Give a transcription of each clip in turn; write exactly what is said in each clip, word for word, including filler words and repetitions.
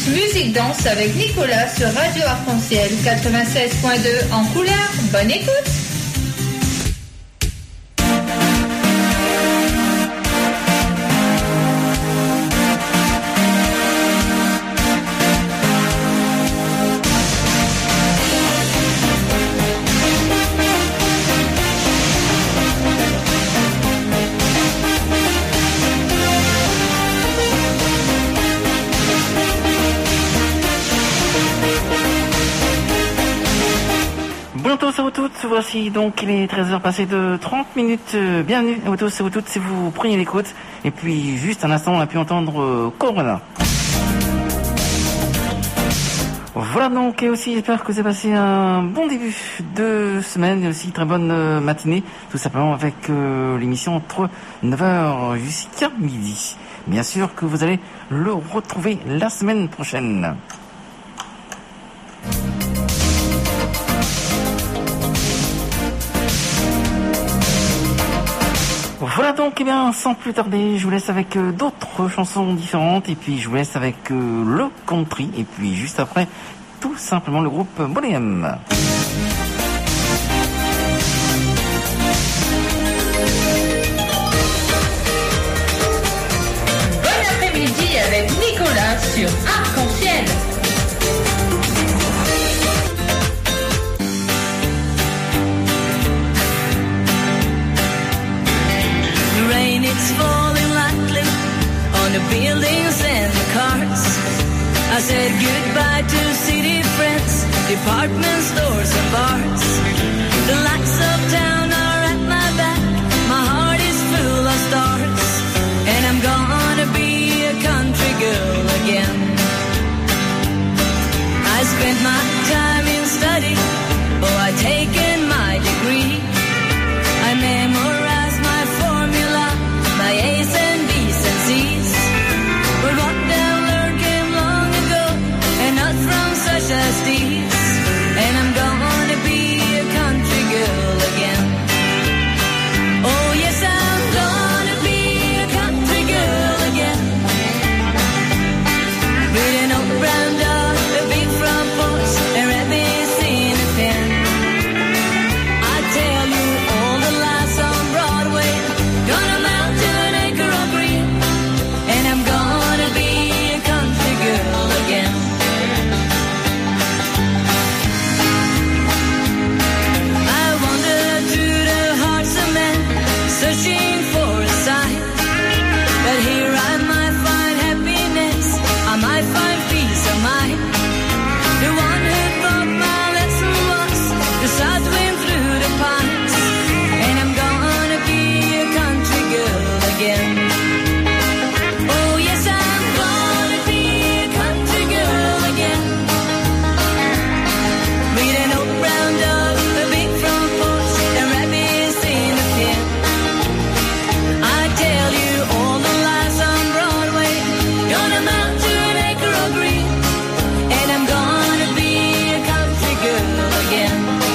plus, musique danse avec Nicolas sur Radio Arc-en-Ciel quatre-vingt-seize point deux en couleur. Bonne écoute. À vous toutes, voici donc il est treize heures passées de trente minutes. Bienvenue à vous tous et vous toutes si vous prenez l'écoute. Et puis juste un instant on a pu entendre euh, Corona. Voilà donc, et aussi j'espère que vous avez passé un bon début de semaine et aussi très bonne euh, matinée, tout simplement avec euh, l'émission entre neuf heures jusqu'à midi. Bien sûr que vous allez le retrouver la semaine prochaine. Voilà donc, eh bien, sans plus tarder, je vous laisse avec euh, d'autres chansons différentes et puis je vous laisse avec euh, le country et puis juste après, tout simplement le groupe Bonhomme. Bon après-midi avec Nicolas sur Arc-en-Ciel. It's falling lightly on the buildings and the cars. I said goodbye to city friends, department stores and bars. The lights of town are at my back, my heart is full of stars. And I'm gonna be a country girl again. I spent my time in study, oh I taken my degree. I memorized my formula, my A's and B's and C's. But what I learned came long ago, and not from such as these. And I'm gonna be a country girl again. Oh yes, I'm gonna be a country girl again. With an old brown dog, a big front porch, and rabbits in a pen. I tell you all the lies on Broadway, gonna mount to an acre of green, and I'm gonna be a country girl again. I wander through the hearts of men, searching for a sign that here I might find happiness, I might find peace of mind. The one who taught my lesson was the south wind through the pines, and I'm gonna be a country girl again. Oh yes, I'm gonna be a country girl again. With an old brown dog, a big front porch, and rabbits in a pen. I tell you all the lies on Broadway, gonna mount to an acre of green, and I'm gonna be a country girl again.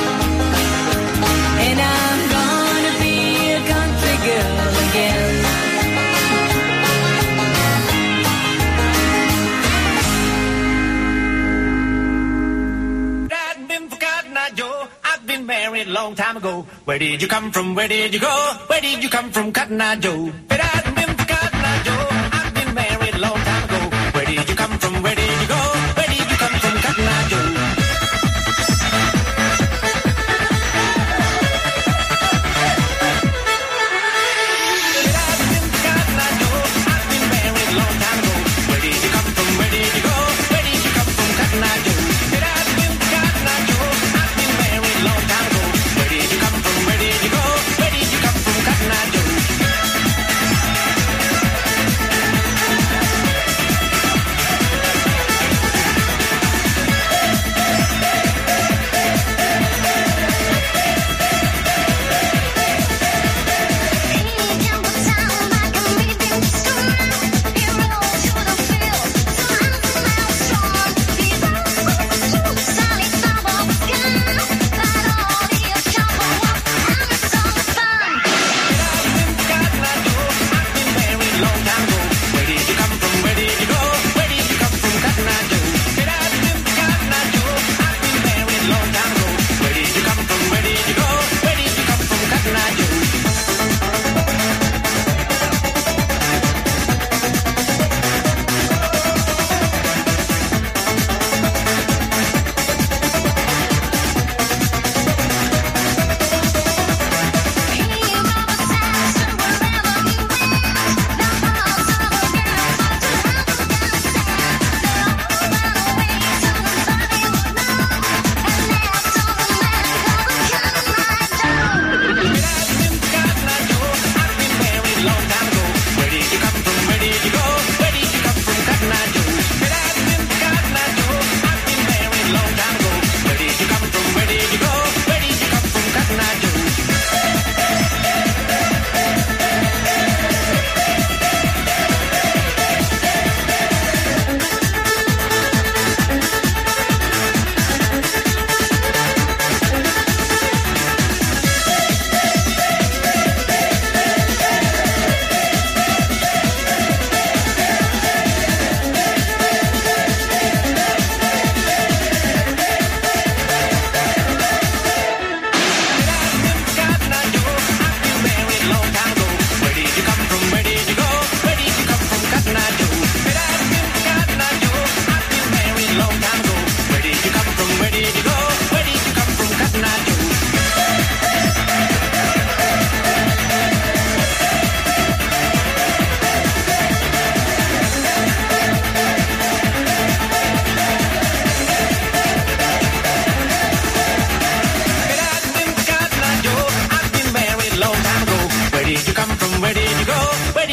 And I'm gonna be a country girl again. I've been for Cotton Eye Joe. I've been married a long time ago. Where did you come from? Where did you go? Where did you come from, Cotton Eye Joe? But I've been for Cotton Eye Joe. I've been married a long time ago. Where did you come from? Where did you go? Where did you come from, Cotton Eye Joe? Where did you come from? Where did you go? Where did you come from, Cotton Eye Joe?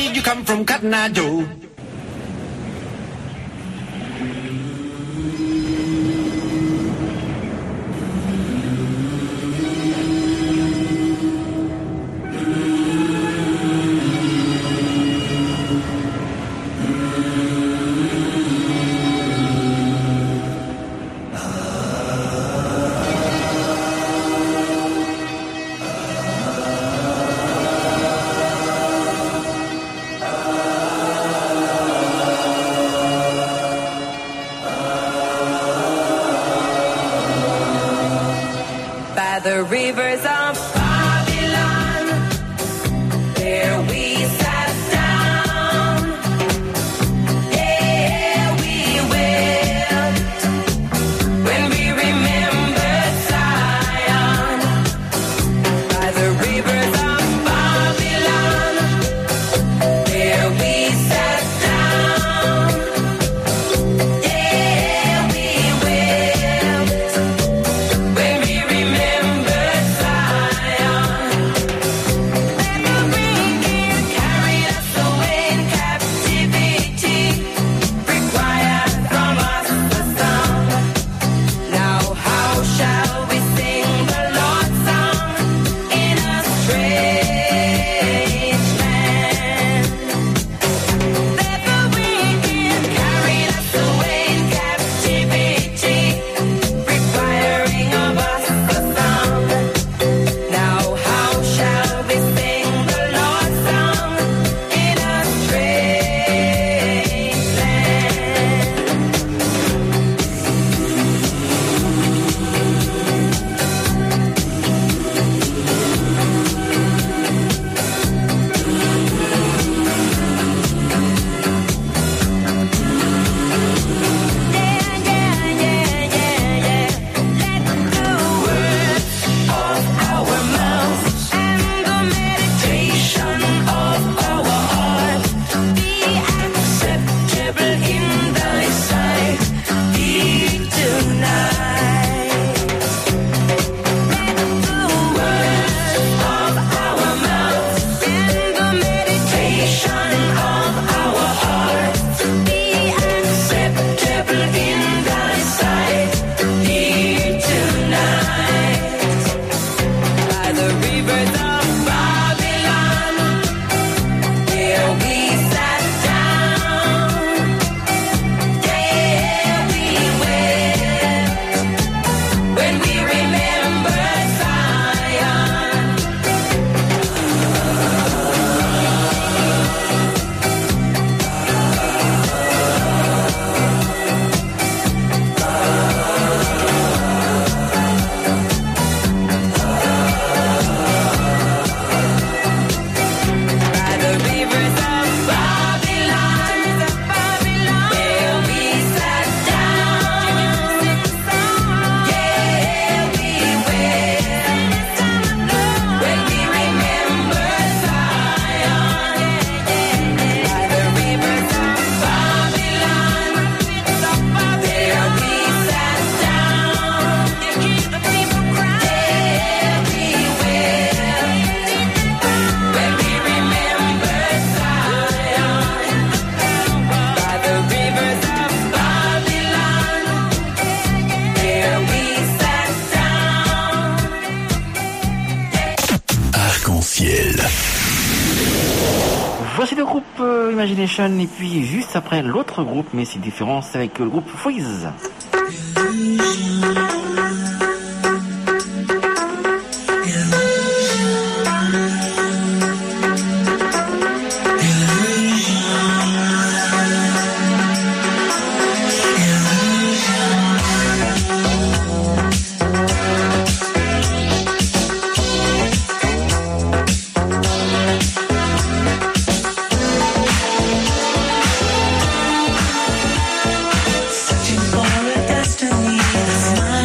did you come from, Cotton Eye Joe? The rivers of Babylon, there we sat down, yeah, we wept when we remembered Zion. By the rivers of Babylon, there we sat down, yeah, we wept when we remembered Zion. Voici le groupe euh, Imagination et puis juste après l'autre groupe, mais c'est différent, c'est avec le groupe Freeze. Searching for a destiny that's mine.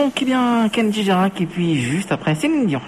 donc eh bien Kenji Girac et puis juste après Céline Dion.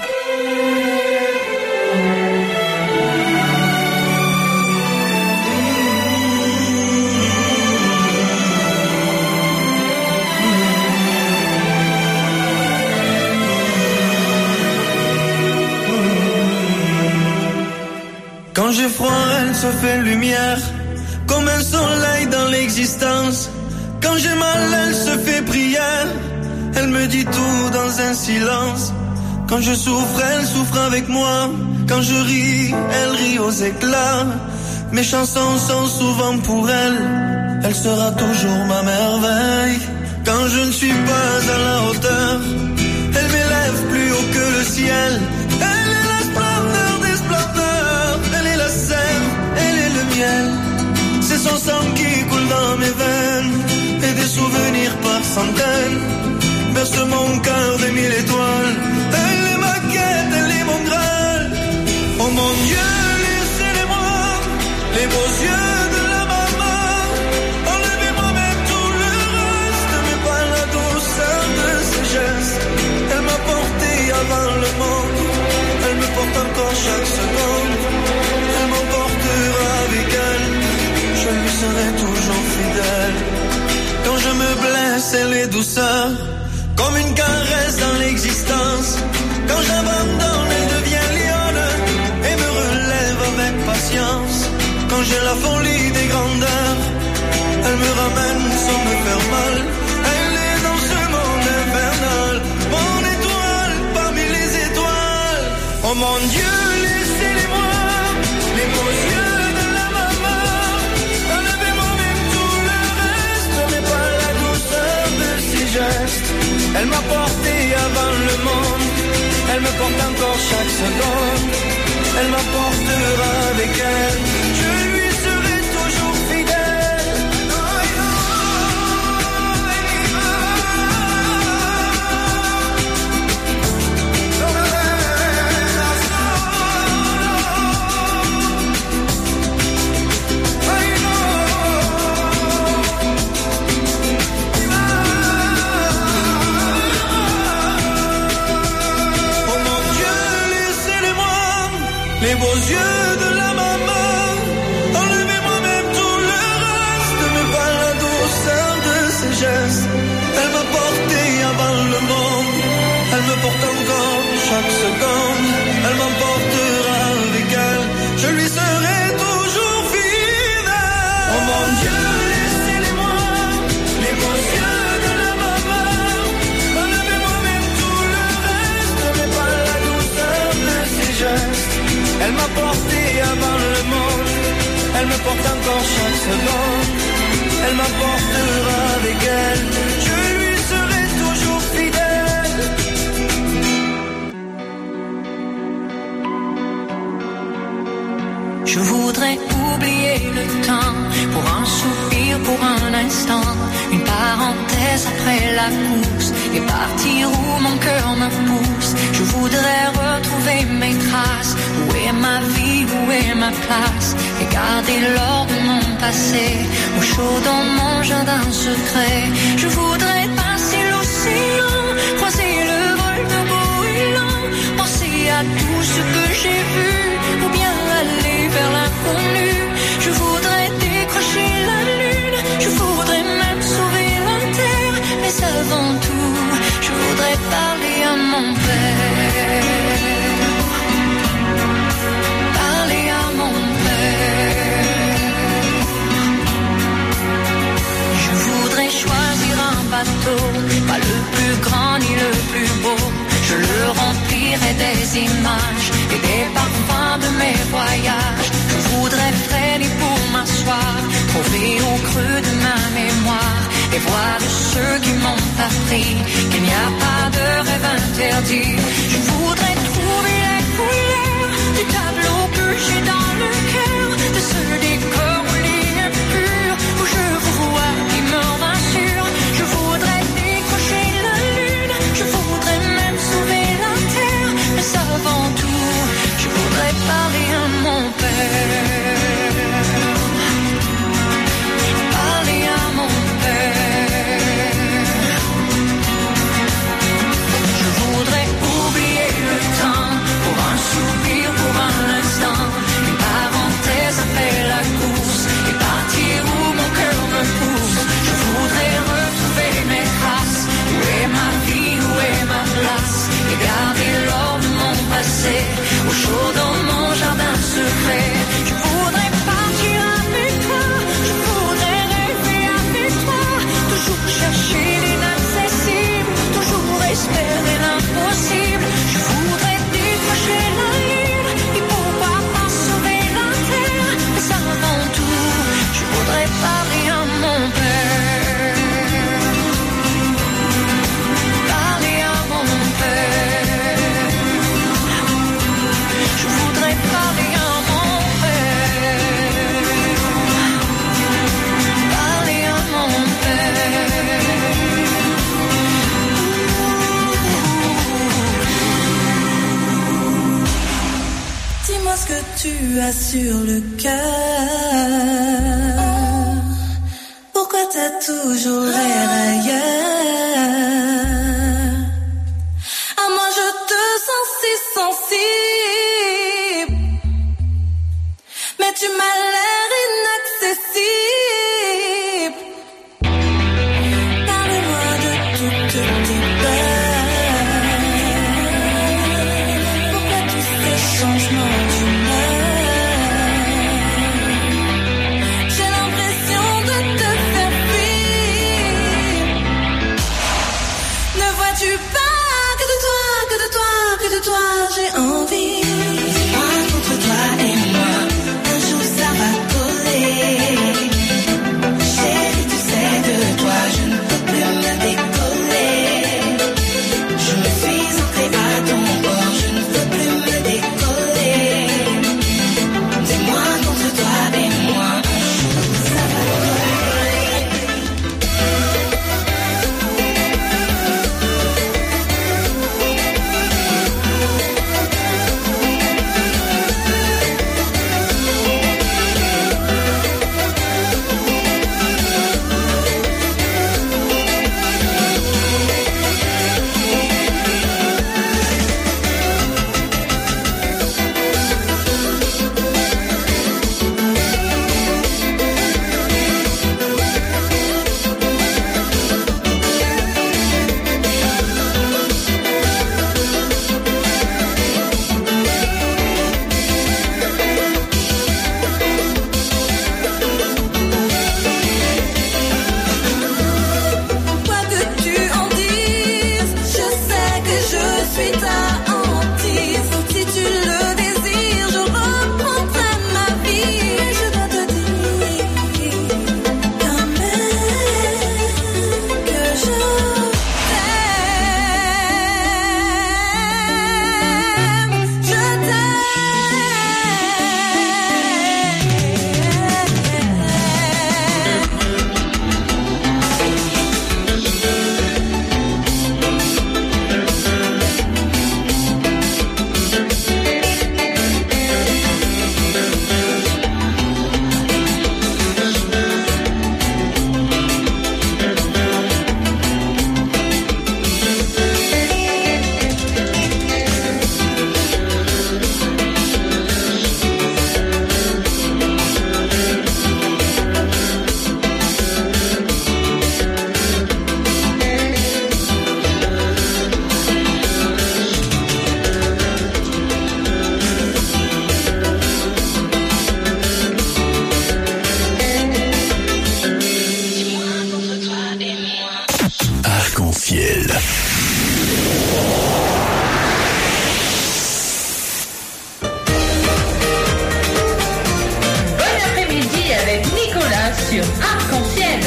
Quand j'ai froid, elle se fait lumière, comme un soleil dans l'existence. Quand j'ai mal, elle se fait prière, elle me dit tout dans un silence. Quand je souffre, elle souffre avec moi. Quand je ris, elle rit aux éclats. Mes chansons sont souvent pour elle, elle sera toujours ma merveille. Quand je ne suis pas à la hauteur, elle m'élève plus haut que le ciel. Elle est la splendeur des splendeurs, elle est la sève, elle est le miel. C'est son sang qui coule dans mes veines, et des souvenirs par centaines berce mon cœur de mille étoiles. Elle est ma quête, elle est mon graal. Oh mon Dieu, laissez-les-moi, les beaux yeux de la maman. Enlevez-moi même tout le reste, mais pas la douceur de ses gestes. Elle m'a porté avant le monde, elle me porte encore chaque seconde. Elle m'emportera avec elle, je lui serai toujours fidèle. Quand je me blesse, elle est douceur, comme une caresse dans l'existence. Quand j'abandonne, elle devient lionne et me relève avec patience. Quand j'ai la folie des grandeurs, elle me ramène sans me faire mal. Elle est dans ce monde infernal, mon étoile parmi les étoiles. Oh mon Dieu, laissez-les-moi, les beaux yeux de la maman. Enlevez-moi même tout le reste, mais pas la douceur de ses gestes. Elle m'a porté avant le monde, elle me porte encore chaque seconde. Elle m'apportera avec elle, je lui serai toujours fidèle. Les beaux yeux de la maman, enlevez-moi même tout le reste, mais pas la douceur de ses gestes. Elle m'a porté avant le monde, elle me porte encore chaque seconde. Elle m'emportera avec elle, je lui serai toujours fidèle. Oh mon Dieu, laissez-les-moi, les beaux yeux de la maman. Enlevez-moi même tout le reste, mais pas la douceur de ses gestes. Elle m'a porté avant le monde, elle me porte encore chaque seconde. Elle m'apportera avec elle, je lui serai toujours fidèle. Je voudrais oublier le temps, pour un soupir, pour un instant, une parenthèse après la course, et partir où mon cœur me pousse. Je voudrais retrouver mes traces, où est ma vie, où est ma place, et garder l'or de mon passé, au chaud dans mon jardin secret. Je voudrais passer l'océan, croiser le vol de goéland, penser à tout ce que j'ai vu, ou bien aller vers l'inconnu. Je voudrais décrocher la lune, je voudrais même sauver la terre, mais avant tout, je voudrais parler à mon père. Parler à mon père. Je voudrais choisir un bateau, pas le plus grand ni le plus beau. Je le remplirai des images et des parfums de mes voyages. Je voudrais freiner pour m'asseoir, trouver au creux de ma mémoire et voir de ceux qui m'ont appris qu'il n'y a pas de rêve interdit. Je voudrais trouver les couleurs du tableau que j'ai dans le cœur, de ce décor aux lignes pures où je vous vois qui me rassure. Je voudrais décrocher la lune, je voudrais même sauver la terre, mais avant tout, je voudrais parler à mon père. Parler à mon père. tu as sur le cœur? Pourquoi t'as toujours l'air ailleurs? Ah, moi je te sens si sensible, mais tu m'as l'air inaccessible. Parle-moi de toutes tes peurs. Pourquoi tous ces changements d'humeur? J'ai l'impression de te faire fuir. Ne vois-tu pas que de toi, que de toi, que de toi j'ai envie? Moi contre toi et moi, un jour ça va coller. Chérie, tu sais que toi je ne peux plus me décoller. Je me suis ancrée à ton corps, je ne peux plus me décoller. Dis-moi contre toi et moi, un jour ça va coller. Quoi que tu en dises, je sais que je suis ta hantise. Si tu le désires, je reprendrai ma vie. Et je dois te dire quand même que je t'aime. Je t'aime. Arc-en-ciel. Bon après-midi avec Nicolas sur Arc-en-Ciel.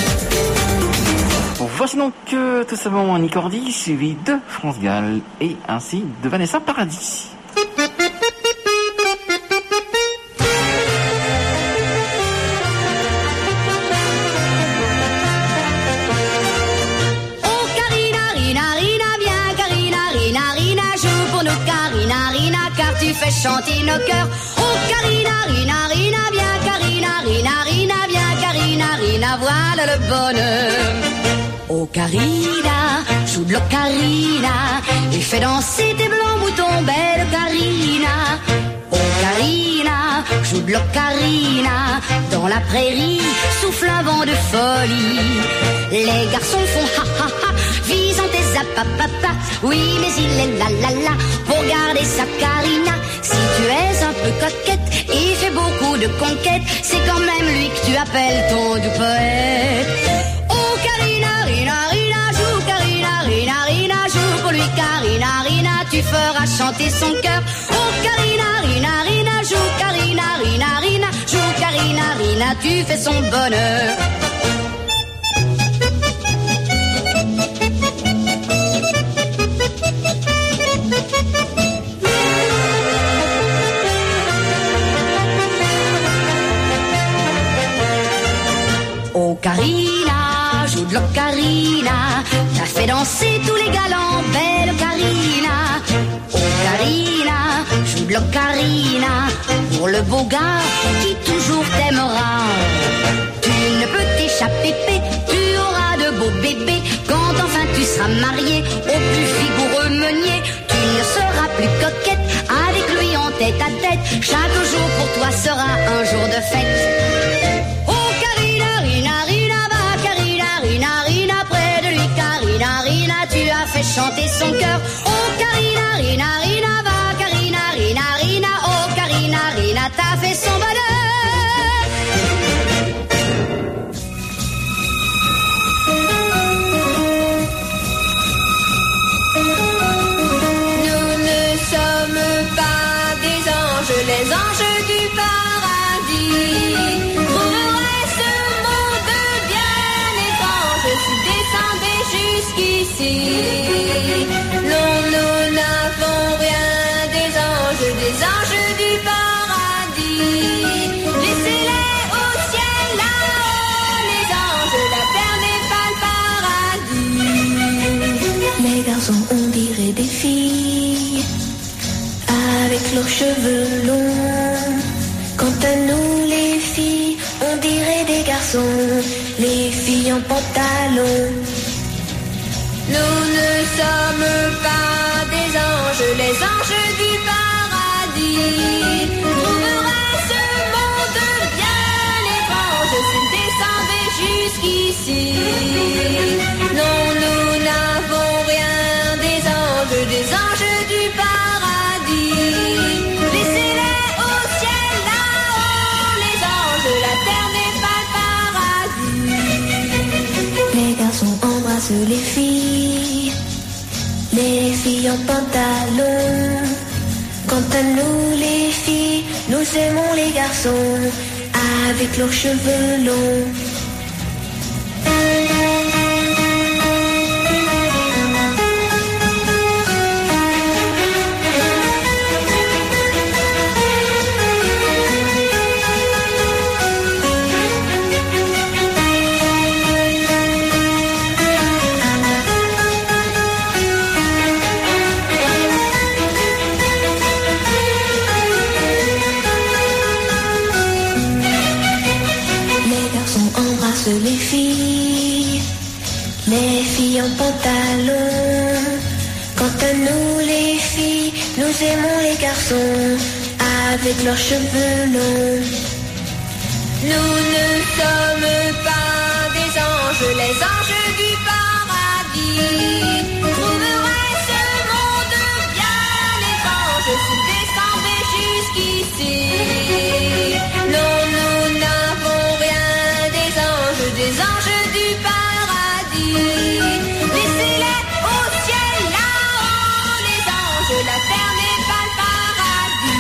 Voici donc euh, tout simplement Nicordi, suivi de France Gall et ainsi de Vanessa Paradis. Oh Karina, Rina, Rina, viens Karina, Rina, Rina, joue pour nous Karina, Rina, car tu fais chanter nos cœurs. Oh Karina, Rina, Rina, viens Karina, Rina, Rina, viens Karina, Rina, voilà le bonheur. Oh Karina, joue de l'ocarina et fais danser tes blancs moutons, belle Karina. Oh Karina, joue de l'ocarina dans la prairie, souffle un vent de folie. Les garçons font ha ha ha, visant tes zapapapa. Oui, mais il est là là là pour garder sa Karina. Si tu es un peu coquette et fais beaucoup de conquêtes, c'est quand même lui que tu appelles ton doux poète. Oh Karina, Rina, Rina, joue Karina, Rina, Rina, joue pour lui Karina, Rina, tu feras chanter son cœur. Oh Karina, Rina, Rina, joue Karina, Rina, Rina, joue Karina, Rina, tu fais son bonheur. Oh Karina, joue de l'ocarina, t'as fait danser tous les galants, belle Karina. Oh Karina, joue de l'ocarina, pour beau gars qui toujours t'aimera. Tu ne peux t'échapper, tu auras de beaux bébés. Quand enfin tu seras marié au plus vigoureux meunier, tu ne seras plus coquette avec lui en tête à tête. Chaque jour pour toi sera un jour de fête. Oh Carina, Rina, Rina, va Carina, Rina, Rina, près de lui Carina, Rina, tu as fait chanter son cœur. Oh Carina, Rina, Rina, va Carina, Rina, Rina, oh Carina, Rina, t'as fait son bonheur. Les anges du paradis trouveraient ce monde bien étrange si descendaient jusqu'ici. Non, nous n'avons rien des anges, des anges du paradis. Laissez-les au ciel là-haut, les anges, la terre n'est pas le paradis. Les garçons, on dirait des filles avec leurs cheveux longs. Quant à nous les filles, on dirait des garçons, les filles en pantalon. Nous ne sommes pas des anges, les anges du paradis trouveraient ce monde bien étrange s'ils descendaient jusqu'ici. Non, nous n'avons rien des anges, des anges du paradis. Les filles, les filles en pantalon. Quant à nous les filles, nous aimons les garçons avec leurs cheveux longs. Les filles, les filles en pantalon. Quant à nous les filles, nous aimons les garçons avec leurs cheveux longs. Nous ne sommes pas des anges, les anges du paradis trouveraient ce monde bien étrange s'ils descendaient jusqu'ici. Non, nous n'avons rien des anges, des anges du paradis. Laissez-les au ciel là-haut, les anges, la terre n'est pas le paradis.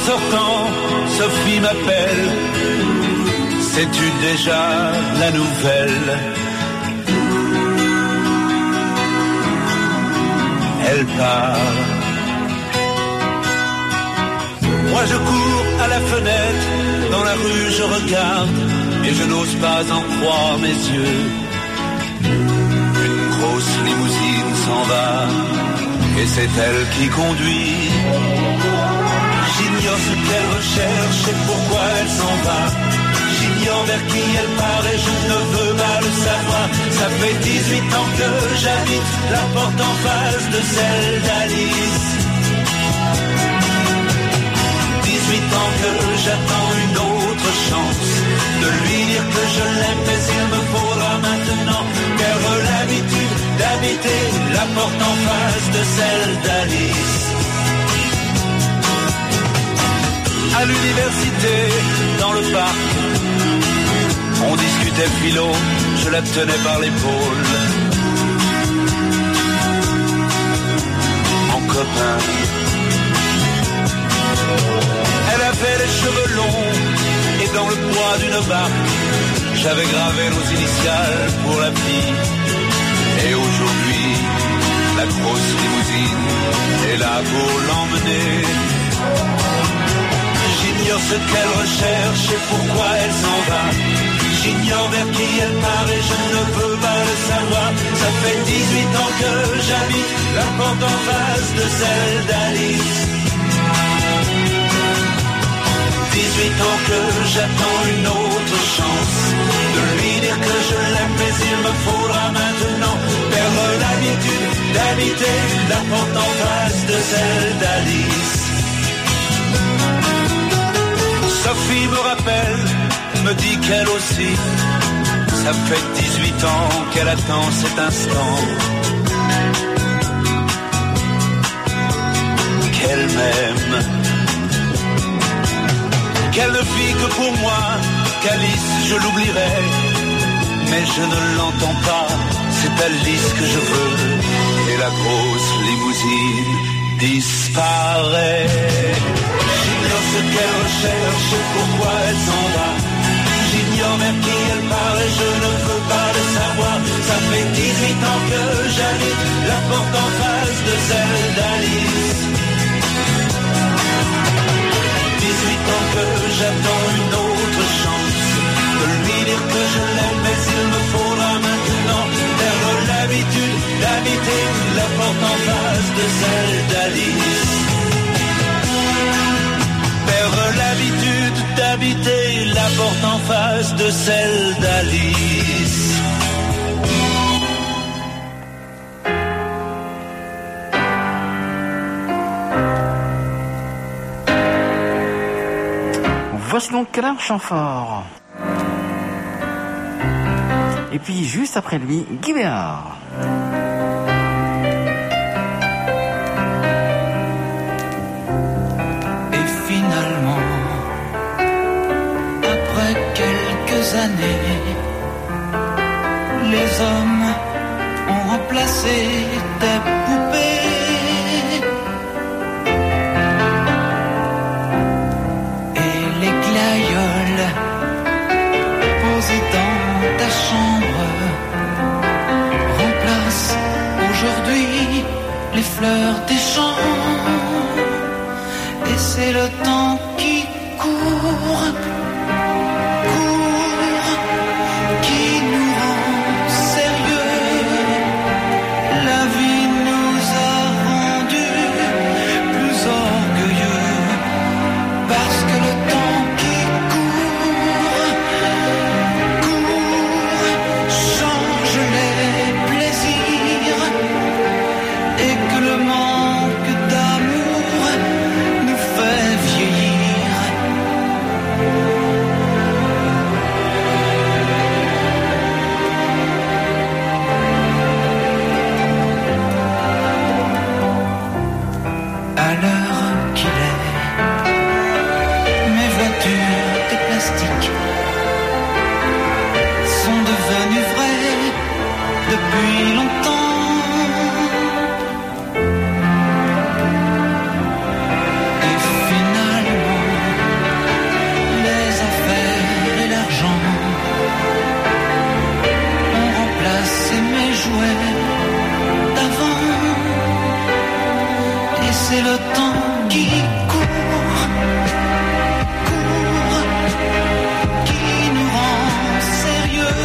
sortant, Sophie m'appelle. Sais-tu déjà la nouvelle? Elle part. Moi je cours à la fenêtre, dans la rue je regarde, et je n'ose pas en croire mes yeux. Une grosse limousine s'en va, et c'est elle qui conduit. J'ignore ce qu'elle recherche et pourquoi elle s'en va. J'ignore vers qui elle part et je ne veux pas le savoir. Ça fait dix-huit ans que j'habite la porte en face de celle d'Alice. dix-huit ans que j'attends une autre chance de lui dire que je l'aime, mais il me faudra maintenant perdre l'habitude d'habiter la porte en face de celle d'Alice. À l'université, dans le parc, on discutait philo, je la tenais par l'épaule. En copain. Elle avait les cheveux longs et dans le bois d'une barque, j'avais gravé nos initiales pour la vie. Et aujourd'hui, la grosse limousine est là pour l'emmener. J'ignore ce qu'elle recherche et pourquoi elle s'en va. J'ignore vers qui elle part et je ne veux pas le savoir. Ça fait dix-huit ans que j'habite la porte en face de celle d'Alice. dix-huit ans que j'attends une autre chance de lui dire que je l'aime, mais il me faudra maintenant perdre l'habitude d'habiter la porte en face de celle d'Alice. Sophie me rappelle, me dit qu'elle aussi, ça fait dix-huit ans qu'elle attend cet instant. Qu'elle m'aime. Qu'elle ne vit que pour moi, qu'Alice je l'oublierai. Mais je ne l'entends pas, c'est Alice que je veux. Et la grosse limousine disparaît. J'ignore ce qu'elle recherche et pourquoi elle s'en va. J'ignore vers qui elle part et je ne veux pas le savoir. Ça fait dix-huit ans que j'habite la porte en face de celle d'Alice. dix-huit ans que j'attends une autre chance de lui dire que je l'aime, mais il me faudra maintenant perdre l'habitude d'habiter la porte en face de celle d'Alice. Perdre l'habitude d'habiter la porte en face de celle d'Alice. Voici donc Alain Chamfort. Et puis juste après lui, Guy Béard. Et finalement, après quelques années, les hommes ont remplacé des poupées. Dans ta chambre remplace aujourd'hui les fleurs des champs. Et c'est le temps qui court, court, qui nous rend sérieux. La vie nous a rendus plus orgueilleux parce que le temps qui court change les plaisirs et que le manque d'amour nous fait vieillir. À l'heure qu'il est, mes voitures de plastique sont devenues vraies depuis longtemps. c'est le temps qui court, court, qui nous rend sérieux.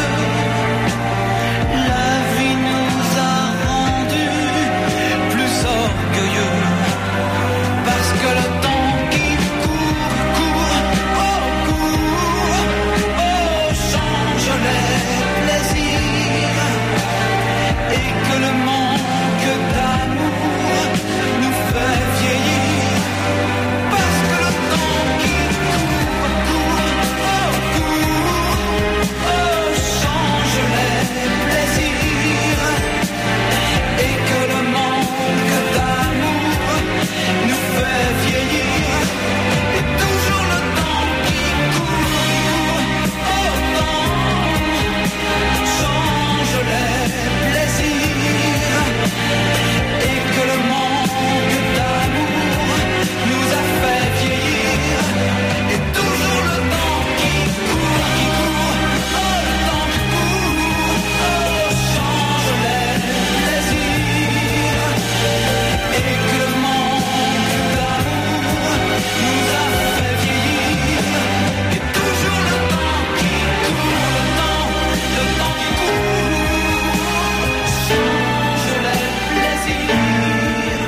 La vie nous a rendus plus orgueilleux, parce que le temps qui court, court, oh court, oh change les plaisirs, et que le manque d'amour nous fait vieillir, parce que le temps qui court, court, oh court, oh change les plaisirs, et que le manque d'amour nous fait vieillir, et toujours le temps qui court, oh temps change les plaisirs, et que le manque d'amour nous a fait vieillir, et toujours le temps qui court, qui court, oh le temps qui court, oh change les plaisirs, et que le manque d'amour nous a fait vieillir, et toujours le temps qui court, le temps, le temps qui court, change les plaisirs.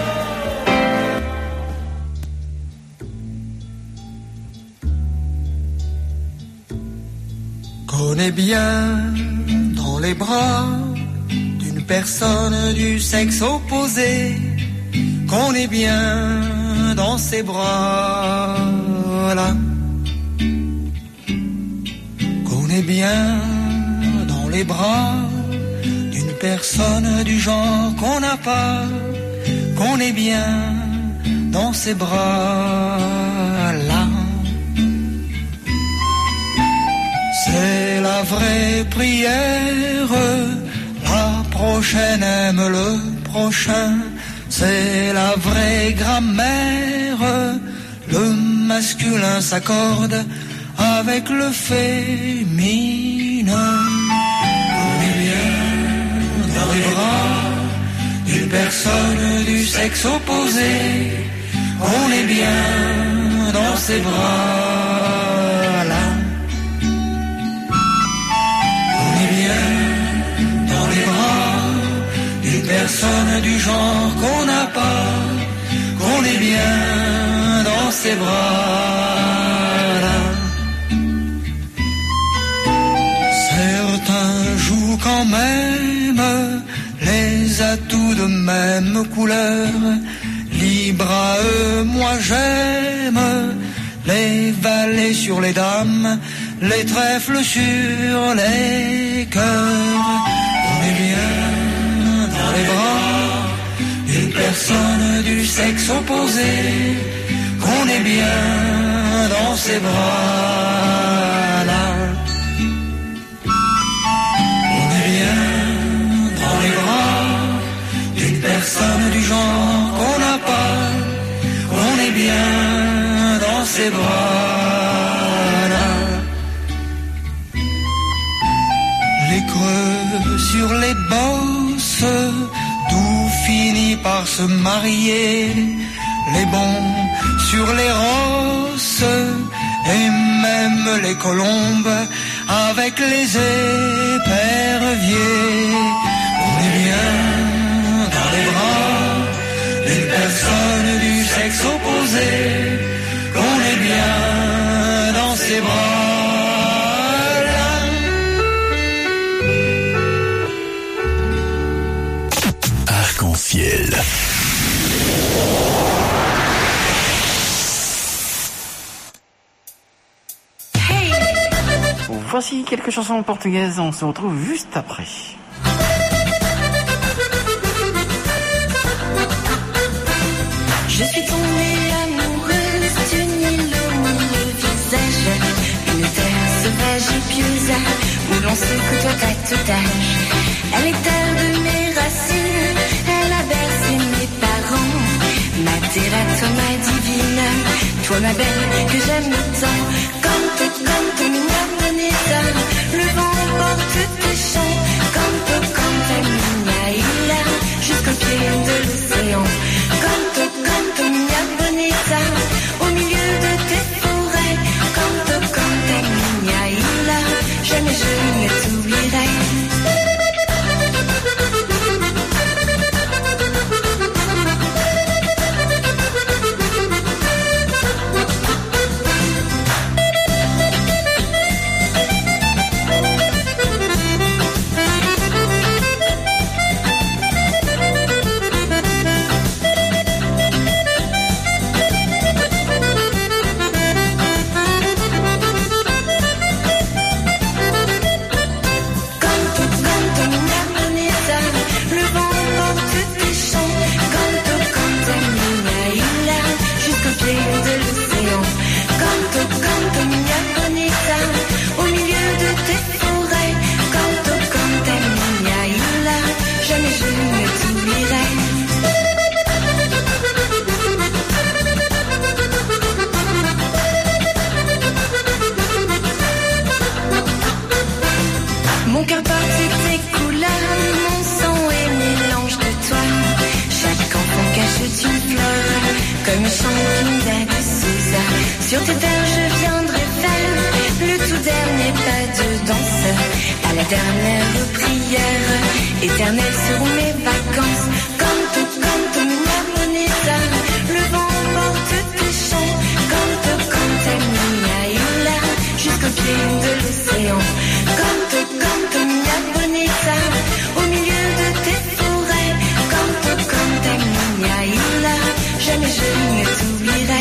Qu'on est bien dans les bras d'une personne du sexe opposé, qu'on est bien dans ses bras, là. Qu'on est bien dans les bras d'une personne du genre qu'on n'a pas, qu'on est bien dans ses bras, là. C'est la vraie prière, la prochaine aime le prochain, c'est la vraie grammaire, le masculin s'accorde avec le féminin. On est bien dans les bras d'une personne du sexe opposé, on est bien dans ses bras, là. Dans les bras d'une personne du genre qu'on n'a pas, qu'on est bien dans ses bras, là. Certains jouent quand même les atouts de même couleur, libre à eux, moi j'aime les valets sur les dames, les trèfles sur les cœurs. On est bien dans les bras d'une personne du sexe opposé, qu'on est bien dans ses bras, là. On est bien dans les bras d'une personne du genre qu'on n'a pas, on est bien dans ses bras, là. Les creux sur les bosses, tout finit par se marier, les bons sur les rosses, et même les colombes avec les éperviers. On est bien dans les bras d'une personne du sexe opposé, qu'on est bien dans ses bras. Arc-en-ciel. Voici quelques chansons portugaises, on se retrouve juste après. Je suis tombée amoureuse d'une île au milieu visage, une terre sauvage et pieuse où l'on se côtoie à tout âge. Elle est terre de mes racines, elle a bercé mes parents. Ma terre, toi ma divine, toi ma belle que j'aime tant. Canto, canto, minha bonita, le vent porte tes chants. Canto, canto, minha île, jusqu'au pied de l'océan. Canto, canto. comme chante Linda de Souza. Sur tes terres je viendrai faire le tout dernier pas de danse. À la dernière prière, éternelles seront mes vacances. Canto, canto, minha bonita, le vent porte tes chants. Canto, canta, minha ilha, jusqu'au pied de l'océan. Canto, canto, minha bonita, au milieu de tes forêts. Canto, canta, minha ilha, jamais je ne t'oublierai.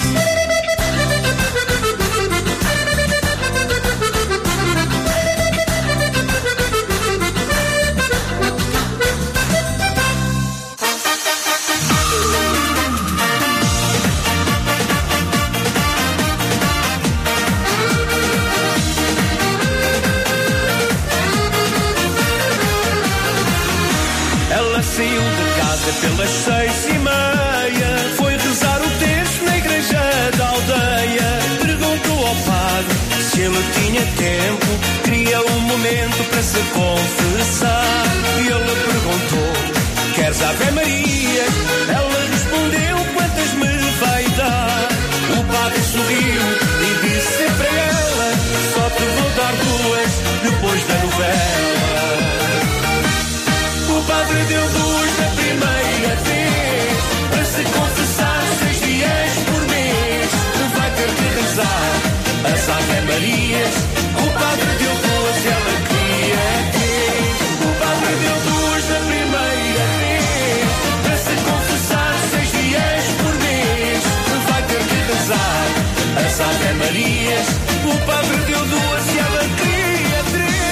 Saiu de casa pelas seis e meia, foi rezar o terço na igreja da aldeia. Perguntou ao padre se ele tinha tempo, queria um momento para se confessar. E ele perguntou, queres Ave Maria? Ela respondeu, quantas me vai dar? O padre sorriu e disse para ela, só te vou dar duas depois da novela. O padre deu duas da primeira vez, para se confessar seis dias por mês. Vai ter que rezar as Ave Marias. O padre deu duas e ela queria três. O padre deu duas da primeira vez, para se confessar seis dias por mês. Vai ter que rezar as Ave Marias. O padre deu duas e ela queria três.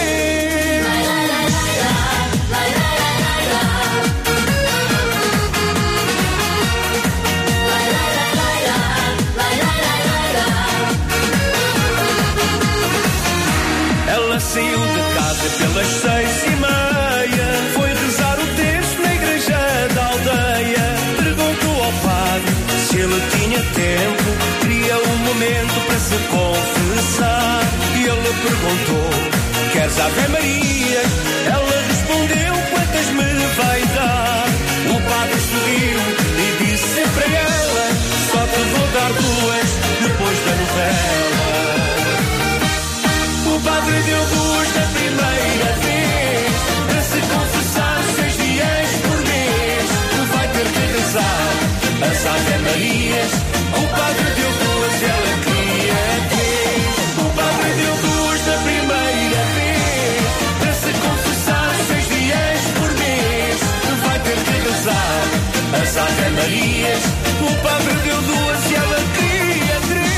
Ela saiu de casa pelas seis e meia, foi rezar o terço na igreja da aldeia. Perguntou ao padre se ele tinha tempo, queria um momento para se confessar. E ele perguntou, queres Ave Maria? Ela respondeu, quantas me vai dar? O padre sorriu e disse para ela, só te vou dar duas depois da novela. O padre deu duas da primeira vez, para se confessar seis dias por mês. Vai ter que rezar as Ave Marias. O padre deu duas e ela queria três. O padre deu duas da primeira vez, para se confessar seis dias por mês. Vai ter que rezar as Ave Marias. O padre deu duas e ela queria três.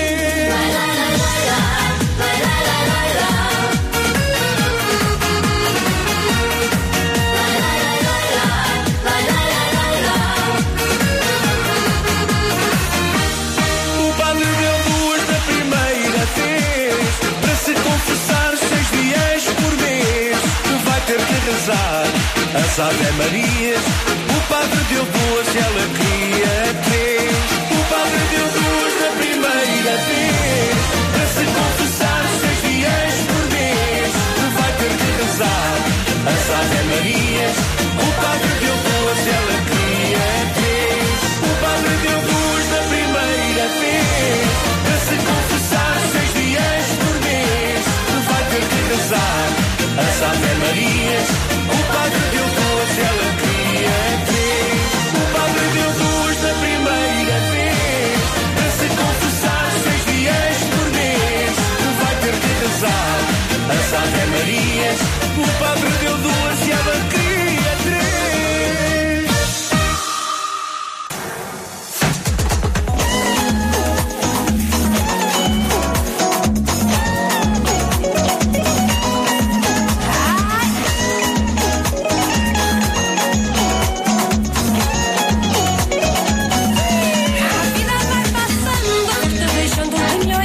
As Ave Marias, o padre deu duas e ela queria três. O padre deu duas da primeira vez, para se confessar seis dias por mês. Vai ter que rezar as Ave Marias. O padre deu duas e ela queria três. O padre deu duas da primeira vez, para se confessar seis dias por mês. Vai ter que rezar as Ave Marias. O padre deu duas e ela queria três. O padre deu duas da primeira vez, para se confessar seis dias por mês. Vai ter que rezar as Ave Marias. O padre deu duas e ela queria três.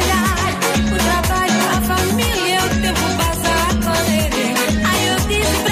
Ai, eu disse pra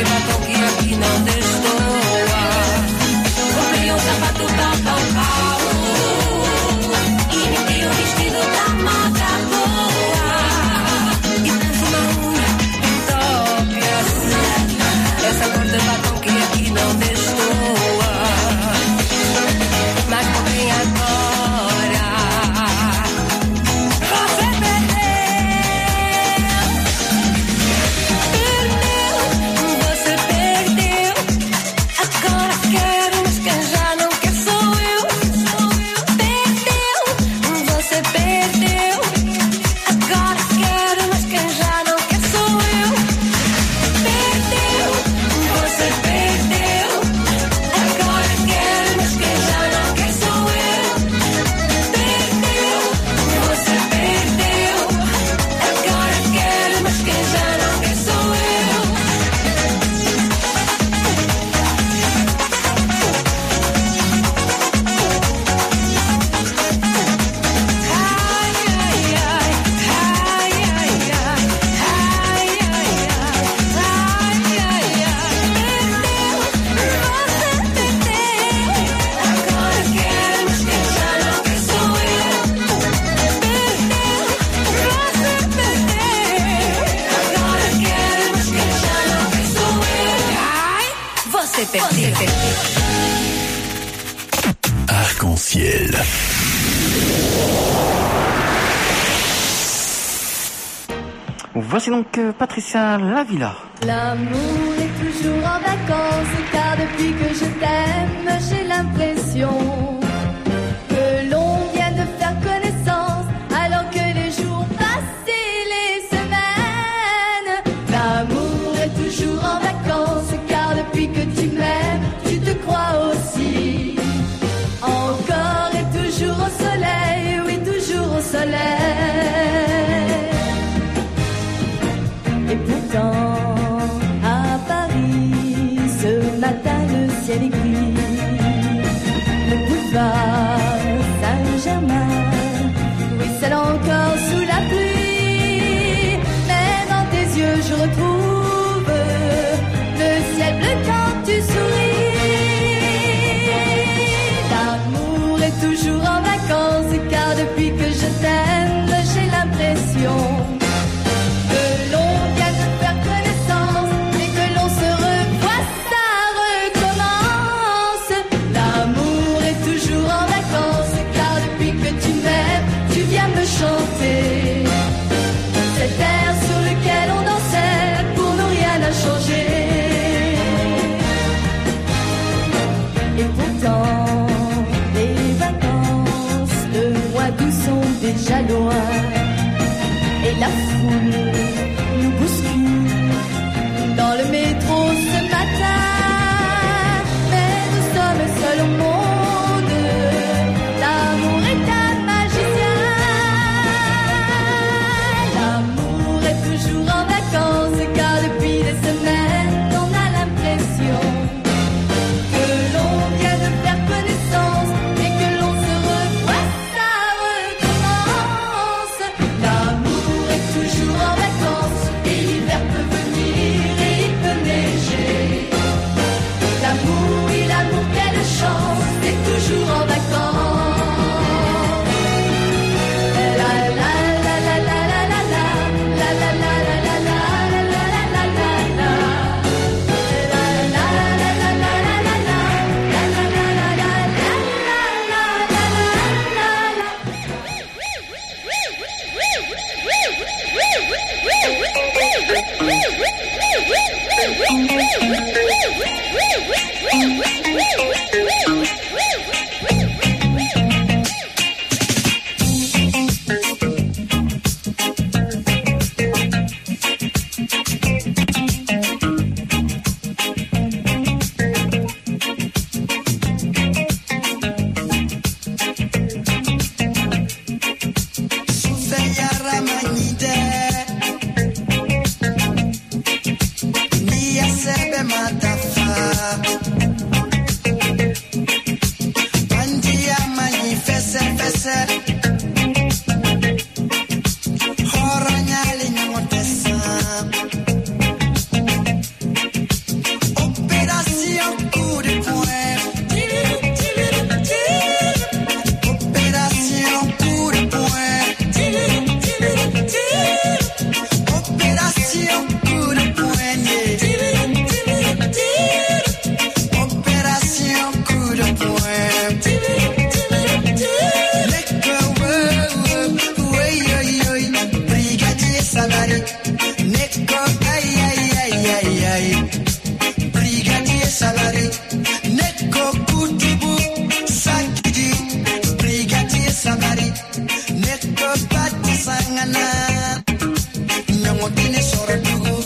batom que aqui não destoa. Comprei um sapato pau, pau, pau. E meti um vestido da marca boa. E pus uma unha top assim. Essa cor de batom que aqui não destoa. Mas comprei agora. Você perdeu. Perdeu. Você perdeu. Agora quero, mas quem já não quer sou eu. Perdeu. Você perdeu. Agora quero, mas quem já não quer sou eu. Perdeu. Você perdeu. Agora quero, mas quem já não quer sou eu. Perdeu. Você perdeu. Agora quero, mas quem já não quer sou eu. Ai, ai, ai, ai, ai, ai, ai, ai, ai, ai, ai, perdeu, você perdeu. Agora quero, mas quem já não quer sou eu. Perdeu, você perdeu. Agora quero, mas quem já não quer sou eu. Ai, você perdeu. Arc-en-ciel. Voici donc euh, Patricia Lavilla. L'amour est toujours en vacances, car depuis que je t'aime, j'ai l'impression que l'on vient de faire connaissance, alors que les jours passent et les semaines. L'amour est toujours en vacances, car depuis que tu m'aimes, tu te crois aussi. Encore et toujours au soleil, oui, toujours au soleil. Et pourtant, à Paris, ce matin le ciel est gris. Le boulevard Saint-Germain ruisselle encore sous la pluie. Mais dans tes yeux je retrouve le ciel bleu quand tu souris. L'amour est toujours en vacances, car depuis que je t'aime, j'ai l'impression que l'on vient de faire connaissance et que l'on se revoit, ça recommence. L'amour est toujours en vacances, car depuis que tu m'aimes, tu viens me chanter cet air sur lequel on dansait, pour nous rien n'a changé. Et pourtant, les vacances, le mois d'août sont déjà loin. Et la foule nous bouscule dans le métro ce matin. Mais nous sommes seuls au monde, l'amour est un magicien. L'amour est toujours en vacances, car depuis des semaines on a l'impression que l'on vient de faire connaissance et que l'on se revoit, ça recommence. L'amour est toujours en vacances, et l'hiver peut venir et il peut neiger. L'amour, oui, l'amour, quelle chance, c'est toujours en vacances. La la la la la la la la, la la la la la la, la la la la la la. La la la la la la la la, la la la la la la, aïe. Brigadier Savary, Neko Kutubu, Sakidi. Brigadier Savary, Neko Pati Sangana, Nyamotine Soratugu.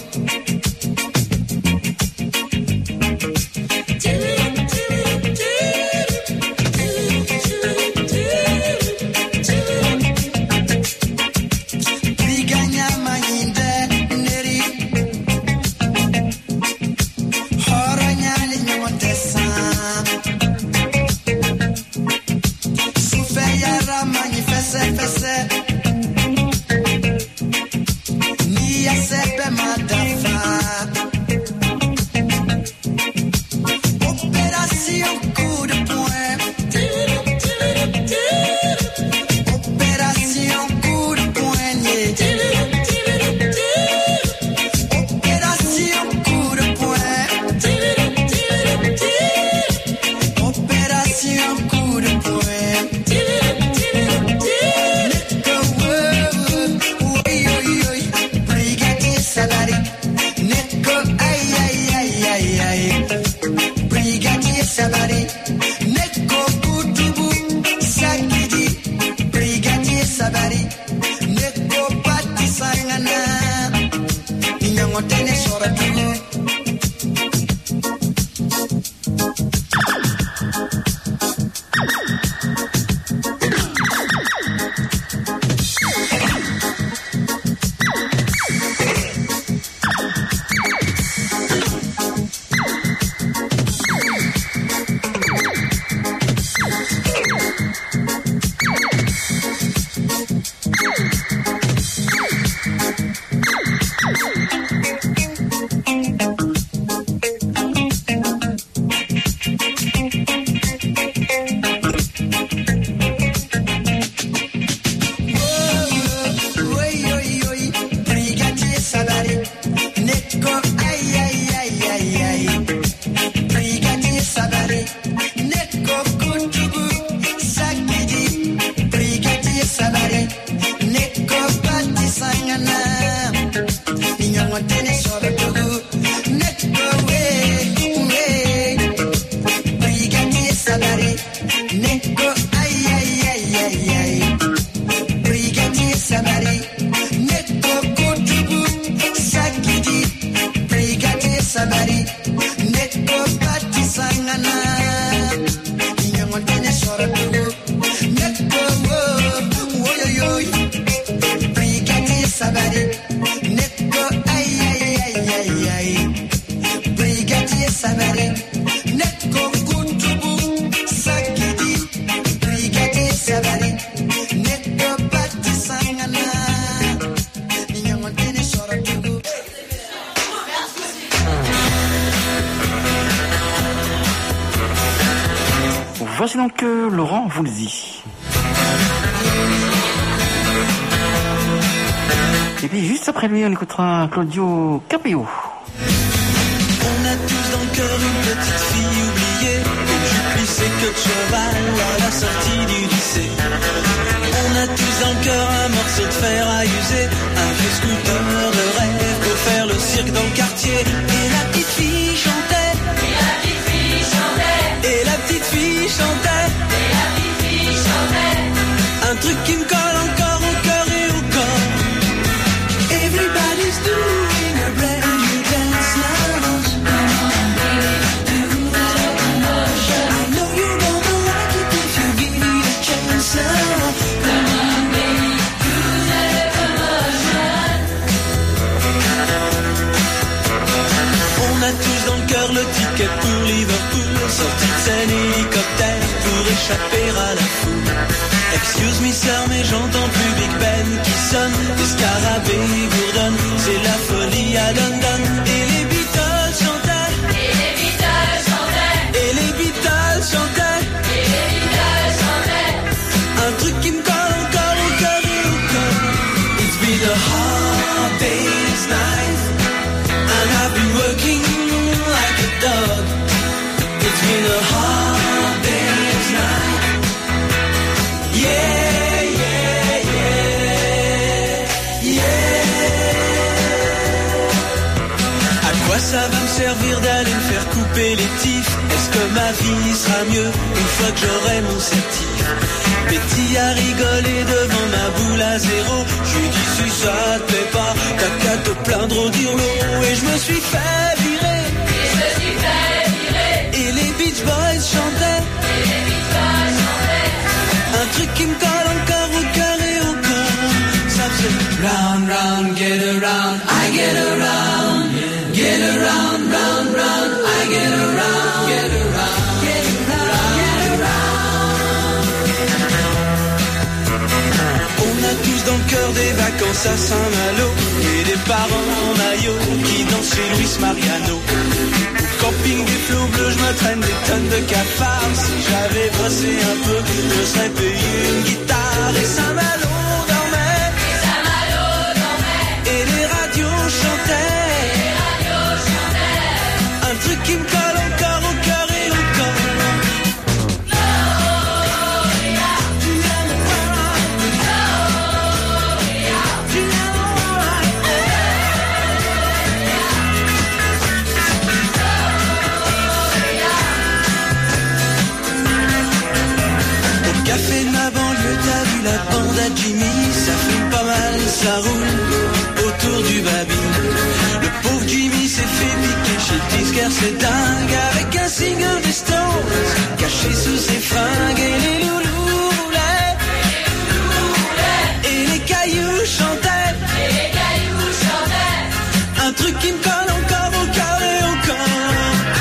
Voici donc euh, Laurent Voulzy. Et puis juste après lui, on écoutera Claudio Capéo. On a tous dans le cœur une petite fille oubliée, une jupe plissée que de cheval à la sortie du lycée. On a tous dans le cœur un morceau de fer à user, un vieux scooter de rêve pour faire le cirque dans le quartier. Et la petite fille chantait, et la petite fille chantait, et la petite fille chantait, et la petite fille chantait. Un truc qui me colle encore au cœur et au corps. Everybody's doing a brand new dance now. I know you're gonna like it if you give it a chance now. Come on, baby, do that commotion. On a tous dans le cœur le ticket pour Liverpool, sortie de scène hélicoptère pour échapper à la foule. Excuse me sir, mais j'entends plus Big Ben qui sonne, des scarabées bourdonnent, c'est la folie à London. Et les Beatles chantaient, et les Beatles chantaient, et les Beatles chantaient, et les Beatles chantaient. Un truc qui me colle encore au cœur et au corps. It's been a hard day's night, and I've been working like a dog. It's been a hard day's night. Yeah, yeah, yeah, yeah. À quoi quoi ça va me servir d'aller me faire couper les tifs? Est-ce que ma vie sera mieux une fois que j'aurai mon certif? Betty a rigolé devant ma boule à zéro. Je lui dis si ça te plaît pas, t'as qu'à te plaindre au dirlo. Et je me suis fait virer. Et je me suis fait virer. Et les Beach Boys chantaient. Et les Beach Boys chantaient. Un truc qui me colle encore au cœur et au corps. Ça faisait round, round, get around, I get around. Get around, round, round, I get around. Get around, get around, get around. On a tous dans le cœur des vacances à Saint-Malo et des parents en maillot qui dansent chez Luis Mariano. Camping des flots bleus, je me traîne des tonnes de cafards. Si j'avais bossé un peu, je serais payé une guitare. Et Saint-Malo dormait, Et Saint-Malo dormait. et les radios chantaient. Et les radios chantaient. Un truc qui me colle encore au cœur et au corps. Café de ma banlieue, t'as vu la bande à Jimmy? Ça fume pas mal, ça roule autour du baby. Le pauvre Jimmy s'est fait piquer chez le disquaire, c'est dingue. Avec un single des Stones caché sous ses fringues. Et les loulous roulaient, et les cailloux chantaient. Et les cailloux chantaient. Un truc qui me colle encore au cœur et au corps.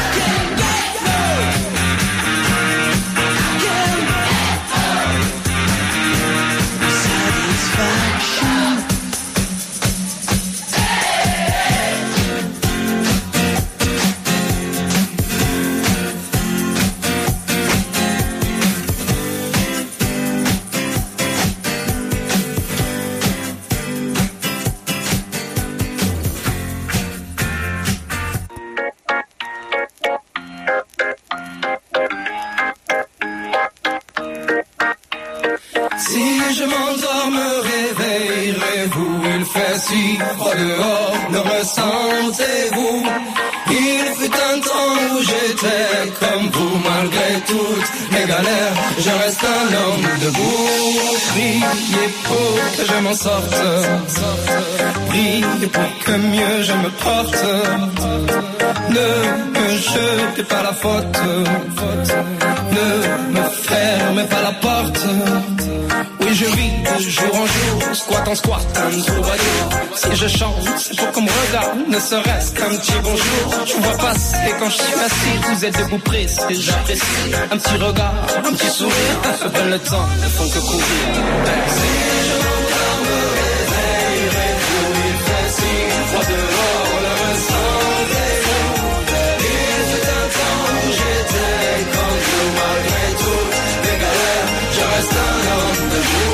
Si froid dehors, le ressentez-vous? Il fut un temps où j'étais comme vous, malgré toutes mes galères, je reste un homme debout. Priez pour que je m'en sorte, priez pour que mieux je me porte. Ne me jetez pas la faute, ne me fermez pas la porte. Oui, je vis de jour en jour, squat en squat, un troubadour. Si je chante, c'est pour qu'on me regarde, ne serait-ce qu'un petit bonjour. Je vous vois passer quand je suis assis, vous êtes debout pressé, j'apprécie. Un petit regard, un petit sourire, à peine le temps ne font que courir. Si je m'endors, me réveillerai, vous il fait si froid dehors, le ressentez-vous? Il fut un temps où j'étais comme vous, malgré toutes mes galères, je reste un homme de jour.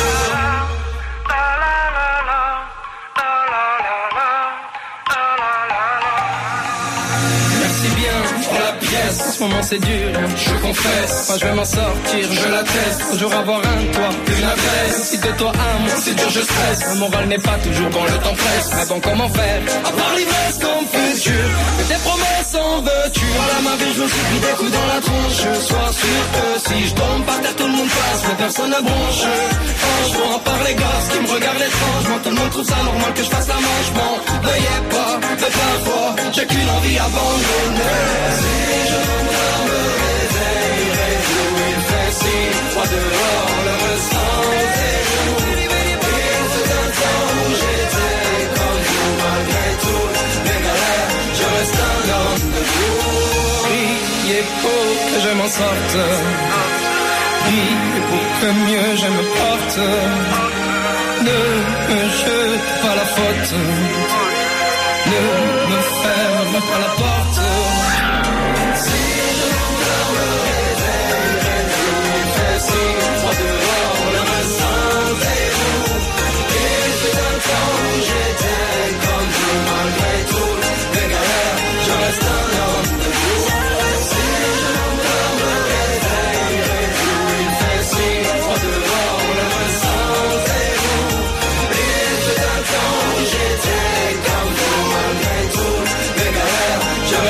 Merci bien pour la pièce, en ce moment c'est dur, je confesse. Moi je vais m'en sortir, je l'atteste. Un jour avoir un toit, une adresse. Si de toi à moi c'est dur, je stresse. Le moral n'est pas toujours quand le temps presse. Mais bon, comment faire? À part l'ivresse comme futur, que tes promesses en veux-tu? Voilà ma vie, je me suis pris des coups dans la tronche. Sois sûr que si je tombe par terre, tout le monde passe, mais personne ne bronche. Franchement, à part les gosses qui me regardent étrangement, tout le monde trouve ça normal que je fasse la manche. M'en veuillez pas, de parfois, j'ai qu'une envie abandonnée. Si je m'endors, me réveillerai, vous il fait si froid dehors, le ressentez-vous? Il fut un temps où j'étais comme vous, malgré toutes mes galères, je reste un homme debout. Priez pour que je m'en sorte, priez pour que mieux je me porte. Ne me jete pas la faute, ne me ferme pas la porte. Si je m'endors, me réveillerai, vous il fait si froid dehors, le ressentez-vous? Il fut un temps où j'étais comme vous, malgré toutes mes galères, je reste un homme debout. Si je m'endors, me réveillerai, vous il fait si froid dehors, le ressentez-vous? Il fut un temps où j'étais comme vous, malgré toutes mes galères.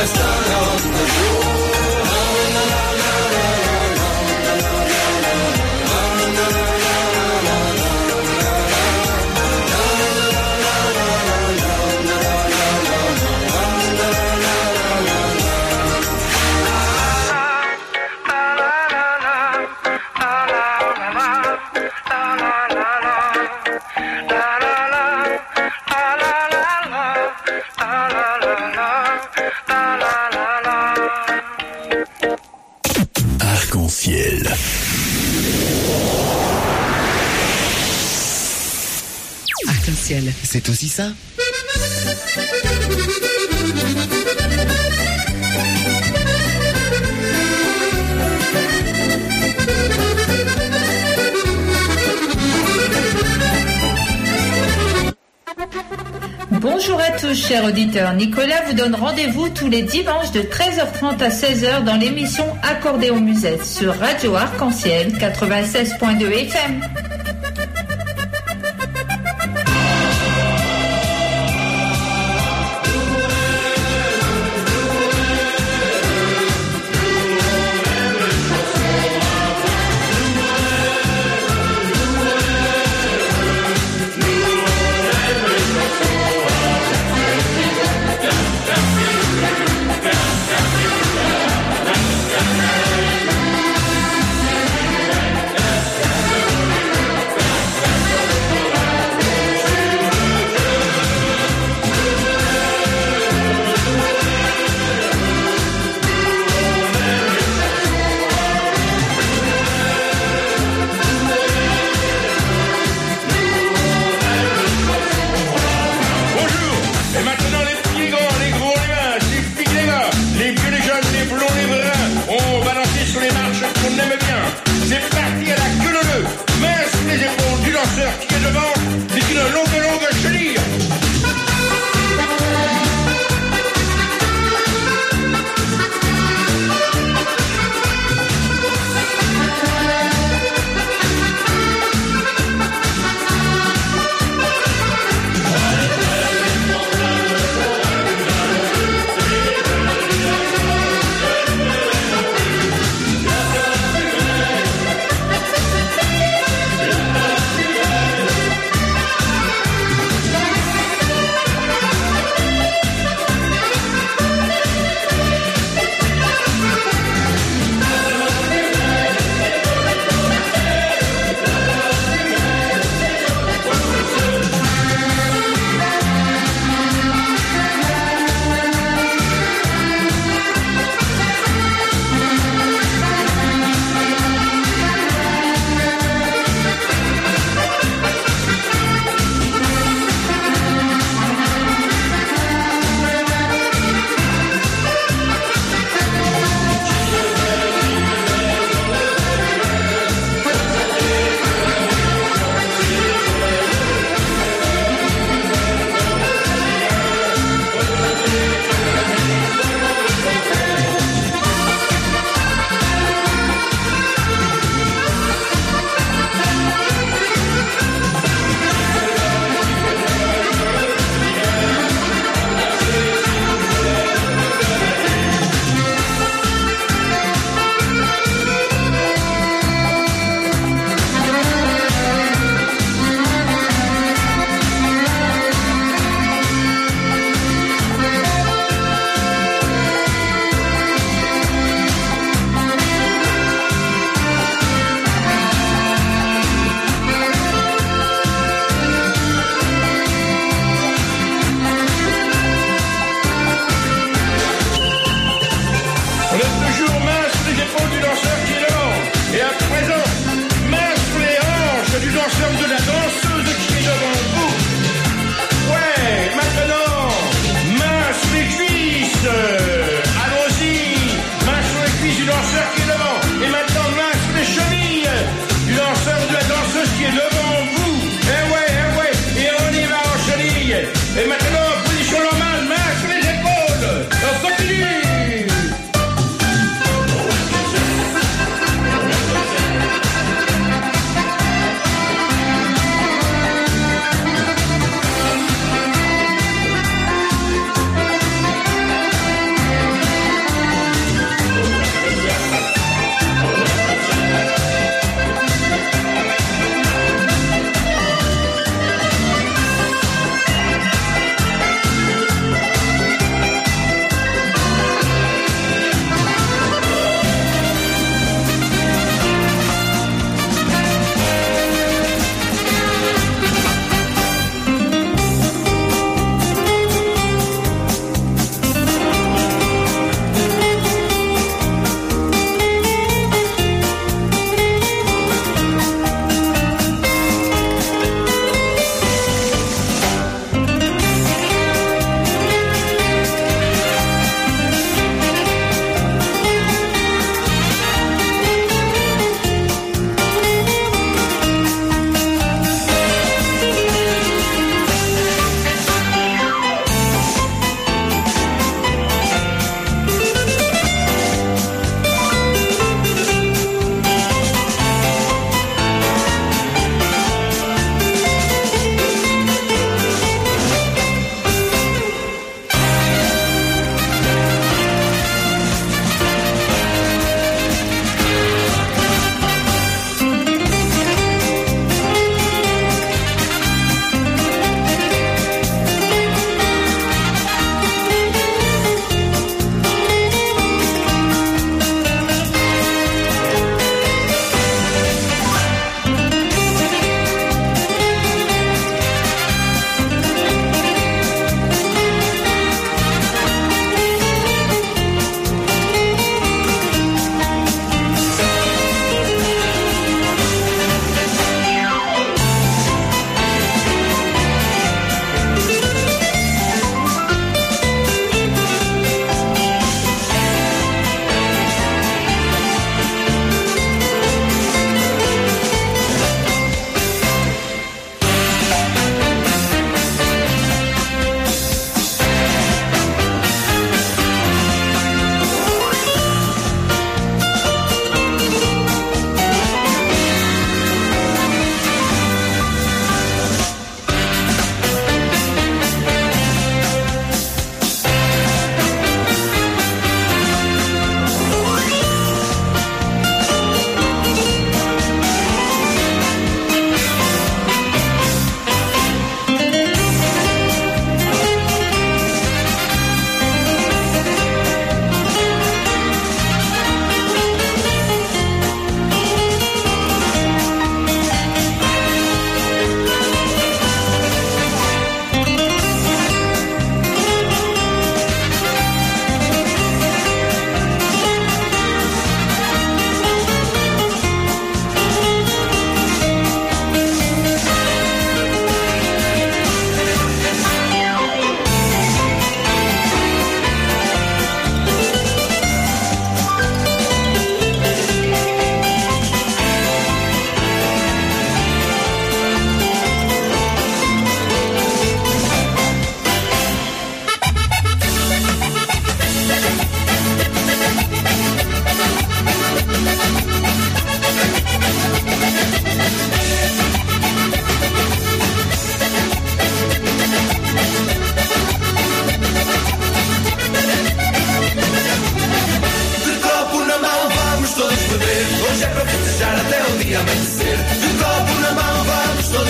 resta l'altre Arc-en-ciel. Arc-en-ciel, c'est aussi ça. Bonjour à tous, chers auditeurs. Nicolas vous donne rendez-vous tous les dimanches de treize heures trente à seize heures dans l'émission Accordéon Musette sur Radio Arc-en-Ciel quatre-vingt-seize point deux F M.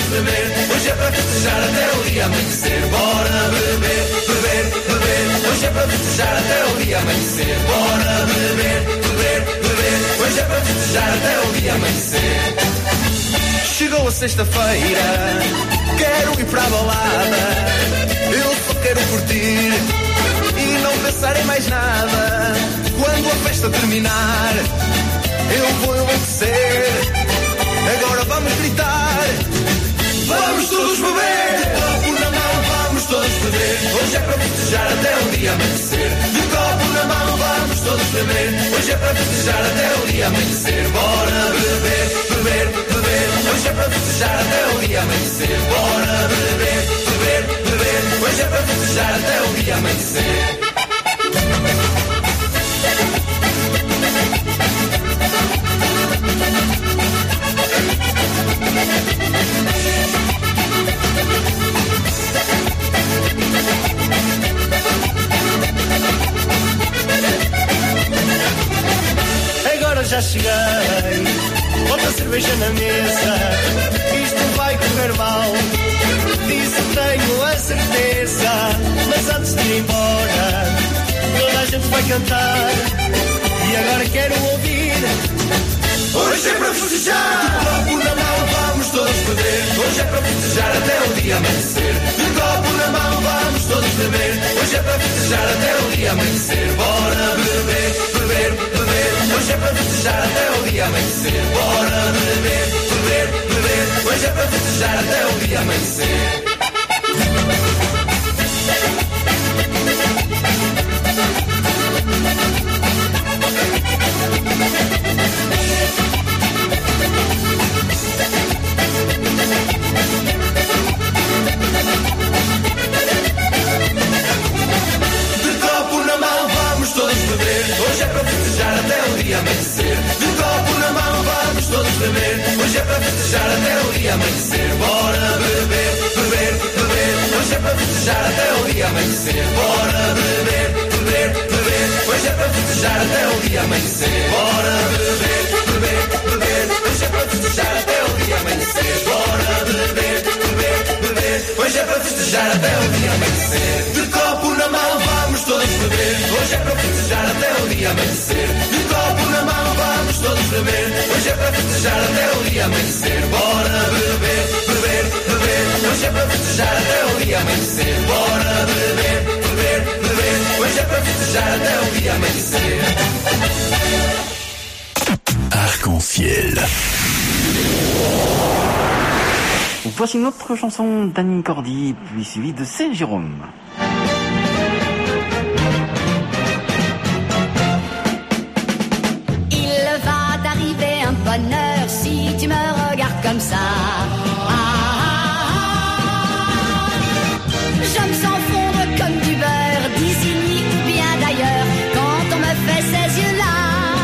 beber. Hoje é para festejar até o dia amanhecer. Bora beber, beber, beber. Hoje é para festejar até o dia amanhecer. Bora beber, beber, beber. Hoje é para festejar até o dia amanhecer. Chegou a sexta-feira, quero ir para a balada. Eu só quero curtir e não pensar em mais nada. Quando a festa terminar, eu vou enlouquecer. Agora vamos gritar, vamos todos beber. De copo na mão, vamos todos beber. Hoje é para festejar até o dia amanhecer. De copo na mão, vamos todos beber. Hoje é para festejar até o dia amanhecer. Bora beber, beber, beber. Hoje é para festejar até o dia amanhecer. Bora beber, beber, beber. Hoje é para festejar até o dia amanhecer. Agora já cheguei, outra cerveja na mesa. Isto vai correr mal, disso tenho a certeza. Mas antes de ir embora, toda a gente vai cantar. E agora quero ouvir. Hoje é para festejar. De copo na mão, vamos todos beber. Hoje é para festejar até o dia amanhecer. De copo na mão, vamos todos beber. Hoje é para festejar até o dia amanhecer. Bora beber, beber, beber. Hoje é para festejar até o dia amanhecer. Bora beber, beber, beber. Hoje é para festejar até o dia amanhecer. Hoje é para festejar até o dia amanhecer. De copo na mão, vamos todos beber. Hoje é para festejar até o dia amanhecer. Bora beber, beber, beber. Hoje é para festejar até o dia amanhecer. Bora beber, beber, beber. Hoje é para festejar até o dia amanhecer. Bora beber, beber, beber. Hoje é para festejar até o dia amanhecer. Bora beber, beber, beber. Hoje é para festejar até o dia amanhecer. De copo na mão, vamos todos beber. Hoje é para festejar até o dia amanhecer. De copo na mão, vamos todos beber. Hoje é para festejar até o dia amanhecer. Bora beber, beber, beber. Hoje é para festejar até o dia amanhecer. Bora beber, beber, beber. Hoje é para festejar até o dia amanhecer. Arc-en-ciel. Voici une autre chanson d'Annie Cordy, puis suivie de Saint-Jérôme. Un bonheur si tu me regardes comme ça. Ah, ah, ah. Je me sens fondre comme du beurre d'ici ou bien d'ailleurs quand on me fait ces yeux-là.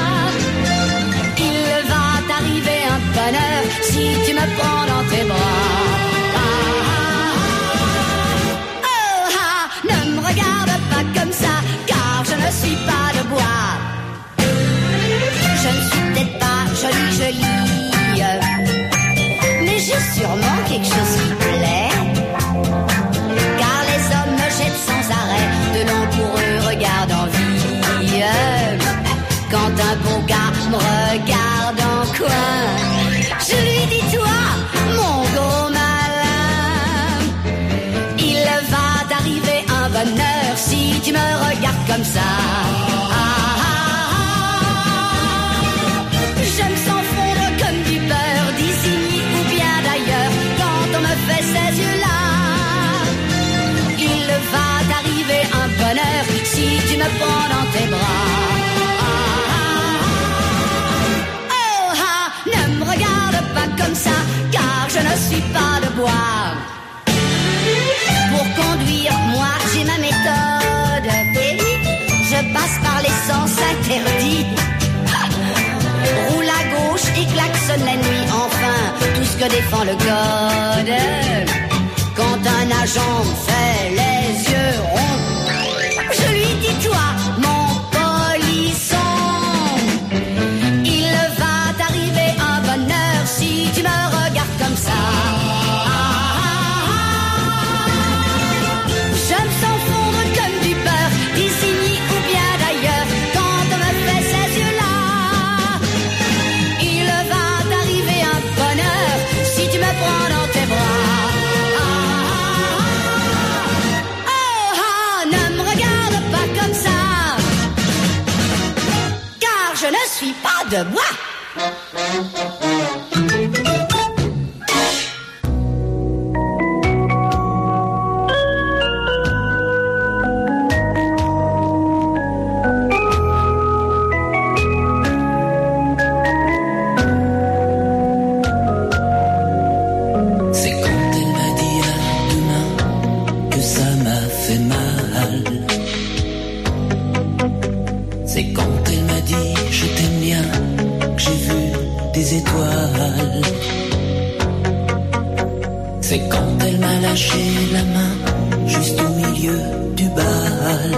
Il va t'arriver un bonheur si tu me prends dans tes bras. Ah, ah, ah. Oh, ah, ne me regarde pas comme ça car je ne suis pas de bois. Je ne suis peut-être pas jolie, jolie, mais j'ai sûrement quelque chose qui plaît. Car les hommes me jettent sans arrêt de longs pour eux regards d'envie. Quand un beau gars me regarde en coin, je lui dis toi, mon gros malin, il va t'arriver un bonheur si tu me regardes comme ça. Je me sens fondre comme du beurre d'ici ou bien d'ailleurs quand on me fait ces yeux-là. Il va t'arriver un bonheur si tu me prends dans tes bras. Oh ah, ne me regarde pas comme ça car je ne suis pas de bois. Pour conduire, moi j'ai ma méthode. Et je passe par les sens interdits. Roule à gauche et klaxonne la nuit, enfin, tout ce que défend le code. Quand un agent me fait les yeux ronds, je lui dis toi, mon polisson, il va t'arriver un bonheur si tu me regardes comme ça. suis pas de bois. C'est quand elle m'a lâché la main juste au milieu du bal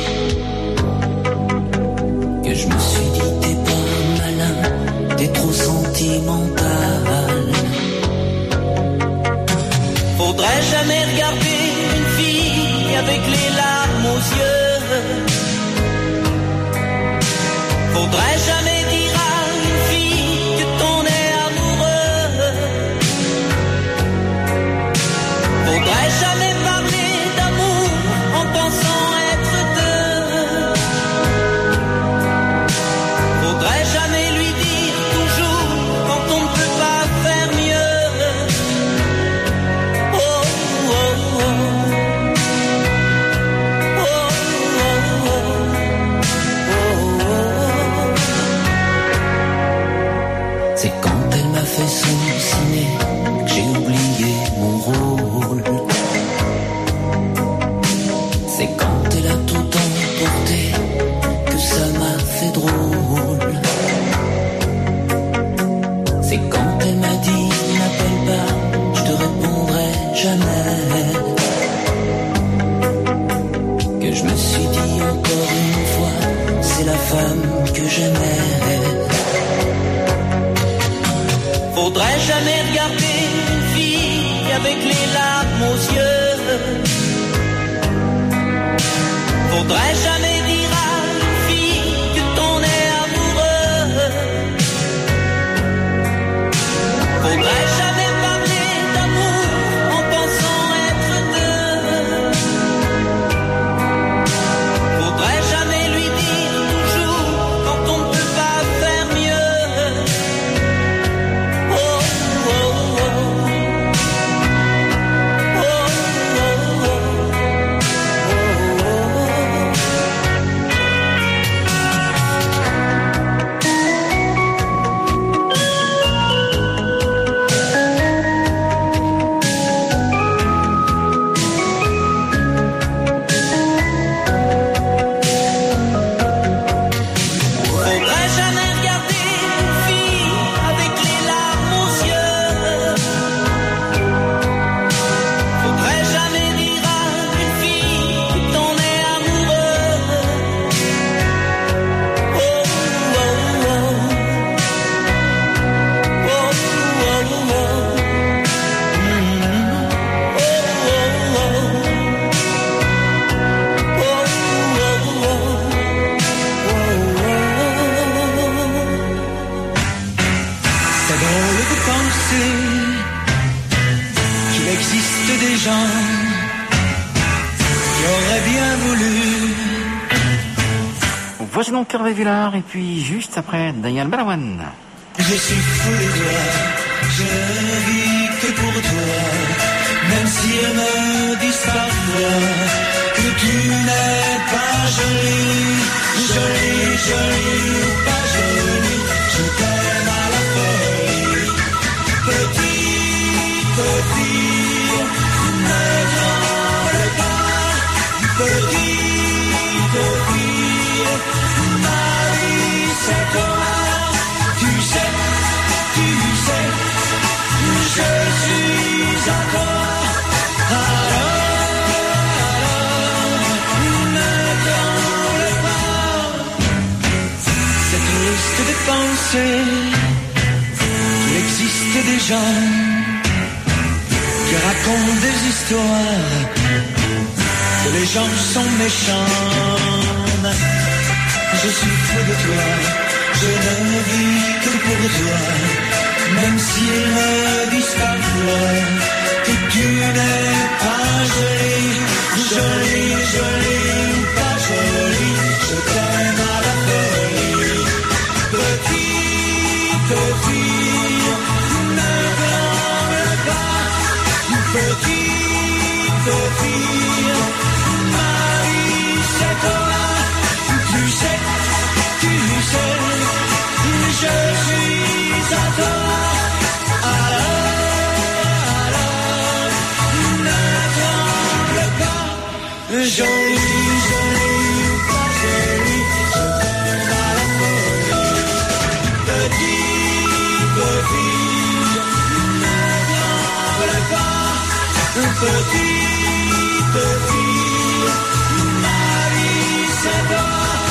que je me suis dit t'es pas malin, t'es trop sentimental. Faudrait jamais regarder une fille avec les larmes aux yeux. Faudrait jamais dire à une fille que t'en es amoureux. Faudrait jamais parler d'amour en pensant être deux. Faudrait jamais lui dire toujours quand on ne peut pas faire mieux. Oh, oh, oh. Oh, oh, oh. C'est quand elle m'a fait son ciné que j'ai oublié mon rôle. C'est quand elle a tout emporté que ça m'a fait drôle. C'est quand elle m'a dit n'appelle pas, je te répondrai jamais. Que je me suis dit encore une fois, c'est la femme que j'aimais. Faudrait jamais regarder une fille avec les larmes aux yeux. Faudrait jamais dire à une fille que t'en es amoureux. Faudrait jamais parler d'amour en pensant être deux. Faudrait jamais lui dire toujours quand on ne peut pas faire mieux. Voici donc Hervé Villard et puis juste après Daniel Balavoine. Je suis fou de toi, je ne vis que pour toi, même si elles me disent parfois que tu n'es pas jolie, jolie, jolie ou pas jolie, je t'aime à la folie. Petit, petit, ne tremble pas, petit, petit, ma vie c'est toi. Tu sais, tu sais, je suis à toi. Alors, alors, ne tremble pas. C'est triste de penser qu'il existe des gens qui racontent des histoires que les gens sont méchants. Je suis fou de toi. Je ne vis que pour toi, même si ils me disent parfois que tu n'es pas jolie, jolie, jolie ou pas jolie, je t'aime à la folie. fille, Marie, c'est toi. Tu sais, tu sais, je suis à toi. Alors, alors, ne tremble pas, jolie, jolie, pas jolie, je t'aime à la folie. Petite fille, ne tremble pas, petite fille, Marie, c'est toi.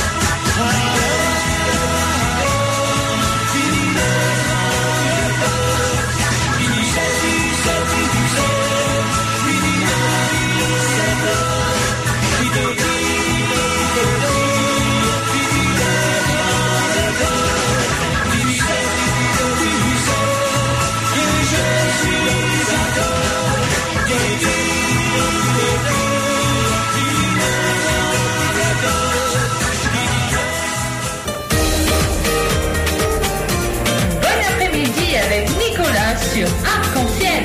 Bon après-midi avec Nicolas sur Arc-en-Ciel.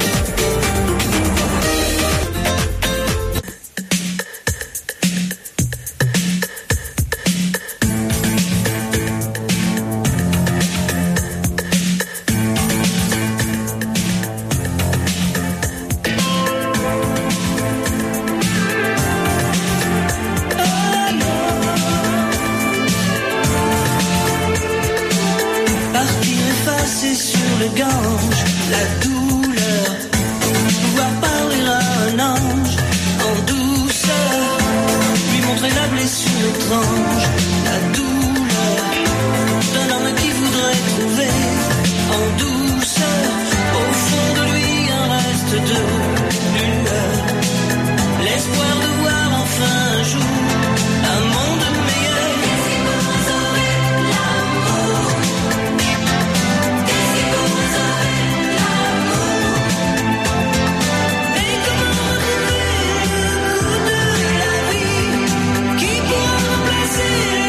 Partir effacer sur le Gange, la douleur, pouvoir parler à un ange en douceur, lui montrer la blessure étrange, la douleur d'un homme qui voudrait trouver en douceur, au fond de lui un reste de lueur, l'espoir de voir enfin un jour un monde meilleur. Qui pourra remplacer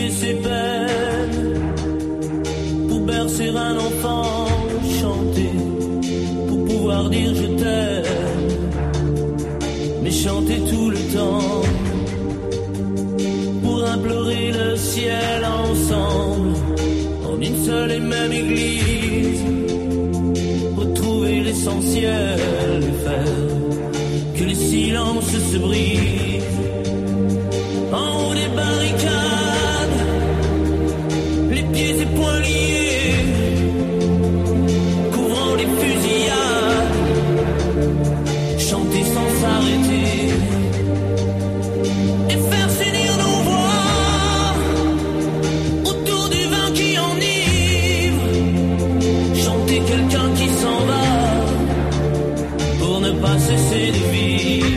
oublier ses peines, pour bercer un enfant, chanter, pour pouvoir dire je t'aime, mais chanter tout le temps, pour implorer le ciel ensemble, en une seule et même église, retrouver l'essentiel et faire que les silences se brisent. En haut des barricades, les pieds et poings liés, couvrant les fusillades, chanter sans s'arrêter et faire s'unir nos voix autour du vin qui enivre, chanter quelqu'un qui s'en va pour ne pas cesser de vivre.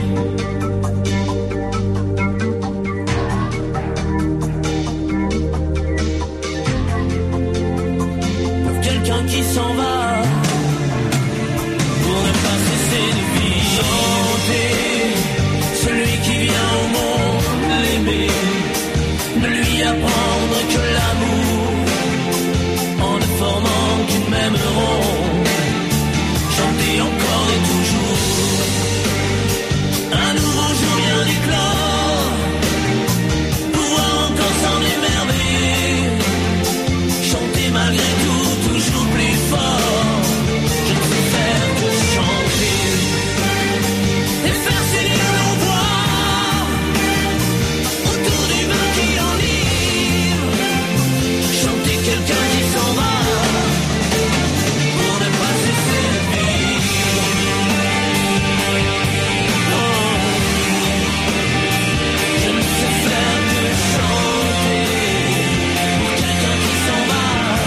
Qui s'en va pour ne pas cesser de vivre. Chanter celui qui vient au monde l'aimer, ne lui apprendre que l'amour en ne formant qu'une même ronde. Chanter encore et toujours, un nouveau jour vient d'éclore, pouvoir encore s'en émerveiller, chanter malgré tout. Toujours plus fort, je ne peux faire que chanter et faire saillir nos voix autour du vin qui enivre, chanter quelqu'un qui s'en va pour ne pas cesser de vivre. Oh, je ne sais faire que chanter pour quelqu'un qui s'en va.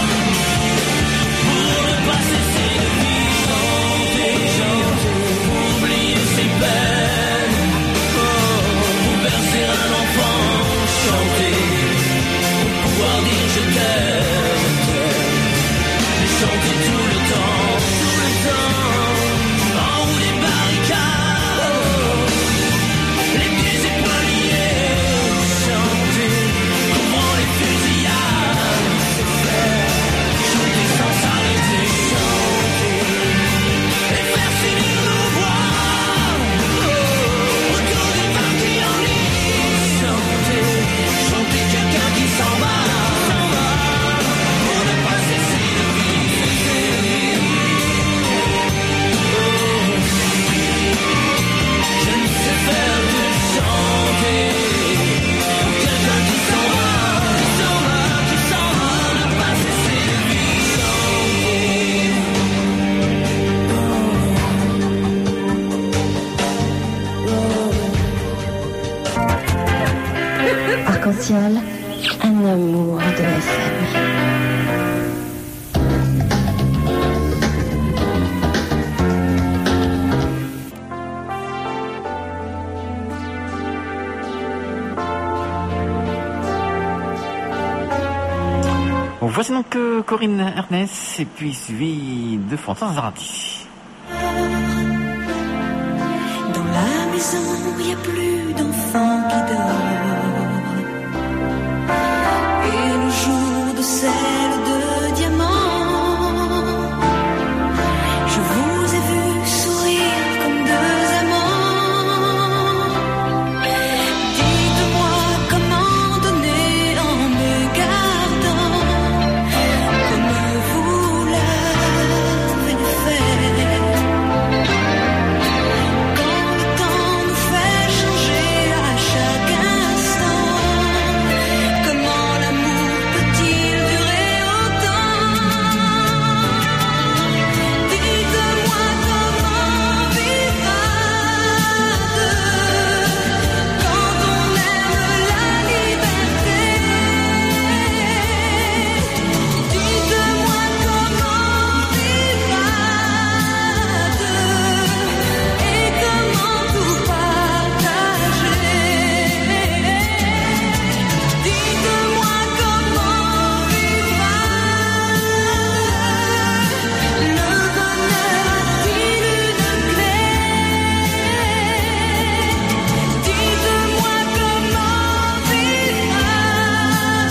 Pas cesser de vivre, chanter, chanter, pour oublier ses peines, oh, pour bercer un enfant, chanter, pour pouvoir dire je t'aime, et chanter tout le temps, tout le temps, en haut des barricades, les pieds et poings liés, chanter, couvrant les fusillades, chanter sans s'arrêter. Arc-en-ciel, un amour de F M. Voici donc euh, Corinne Ernest et puis suivi de François Zarati. Dans la maison, il n'y a plus d'enfants qui dorment. Et le jour de sel de diamant, je vous ai vu sourire comme deux amants. Dites-moi comment donner en me gardant, comme vous l'avez fait. Quand le temps nous fait changer à chaque instant, comment l'amour peut-il durer autant? Dites-moi comment vivre à deux quand on aime la liberté. Dites-moi comment vivre à deux et comment tout partager. Dites-moi comment vivre à deux. Le bonheur a-t-il une clé? Dites-moi comment vivre à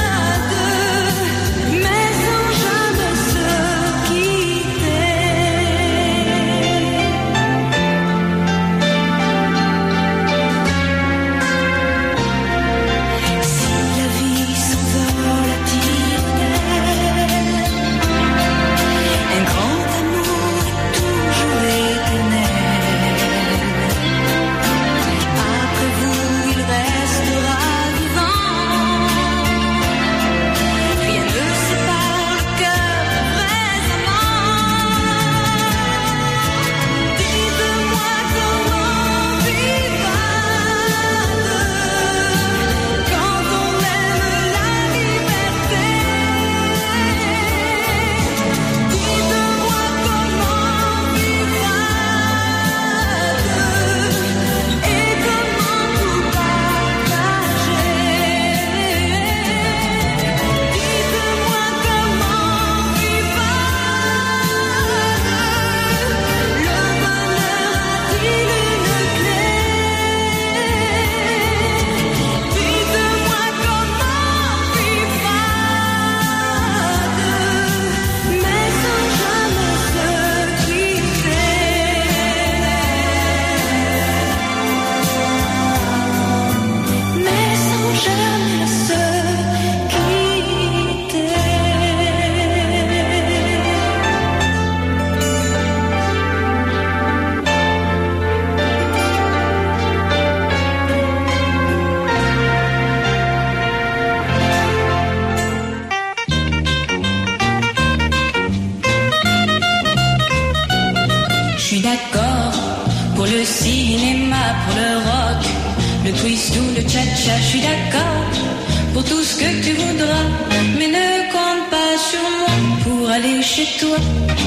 tu voudras, mais ne compte pas sur moi pour aller chez toi.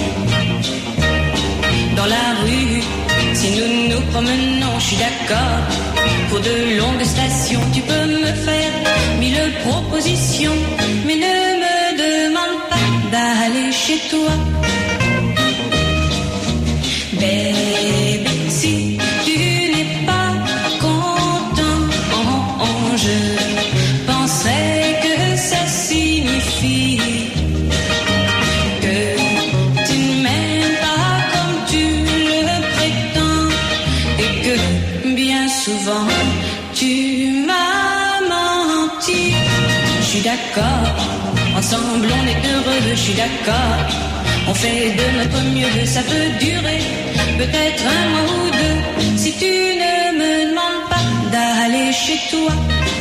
Dans la rue, si nous nous promenons, je suis d'accord. Pour de longues stations, tu peux me faire mille propositions, mais ne me demande pas d'aller chez toi. Baby, si tu n'es pas content, oh, oh, je penserais que ça signifie que tu ne m'aimes pas comme tu le prétends et que bien souvent tu m'as menti. Je suis d'accord, ensemble on est heureux, je suis d'accord. On fait de notre mieux, ça peut durer peut-être un mois ou deux. Si tu ne me demandes pas d'aller chez toi.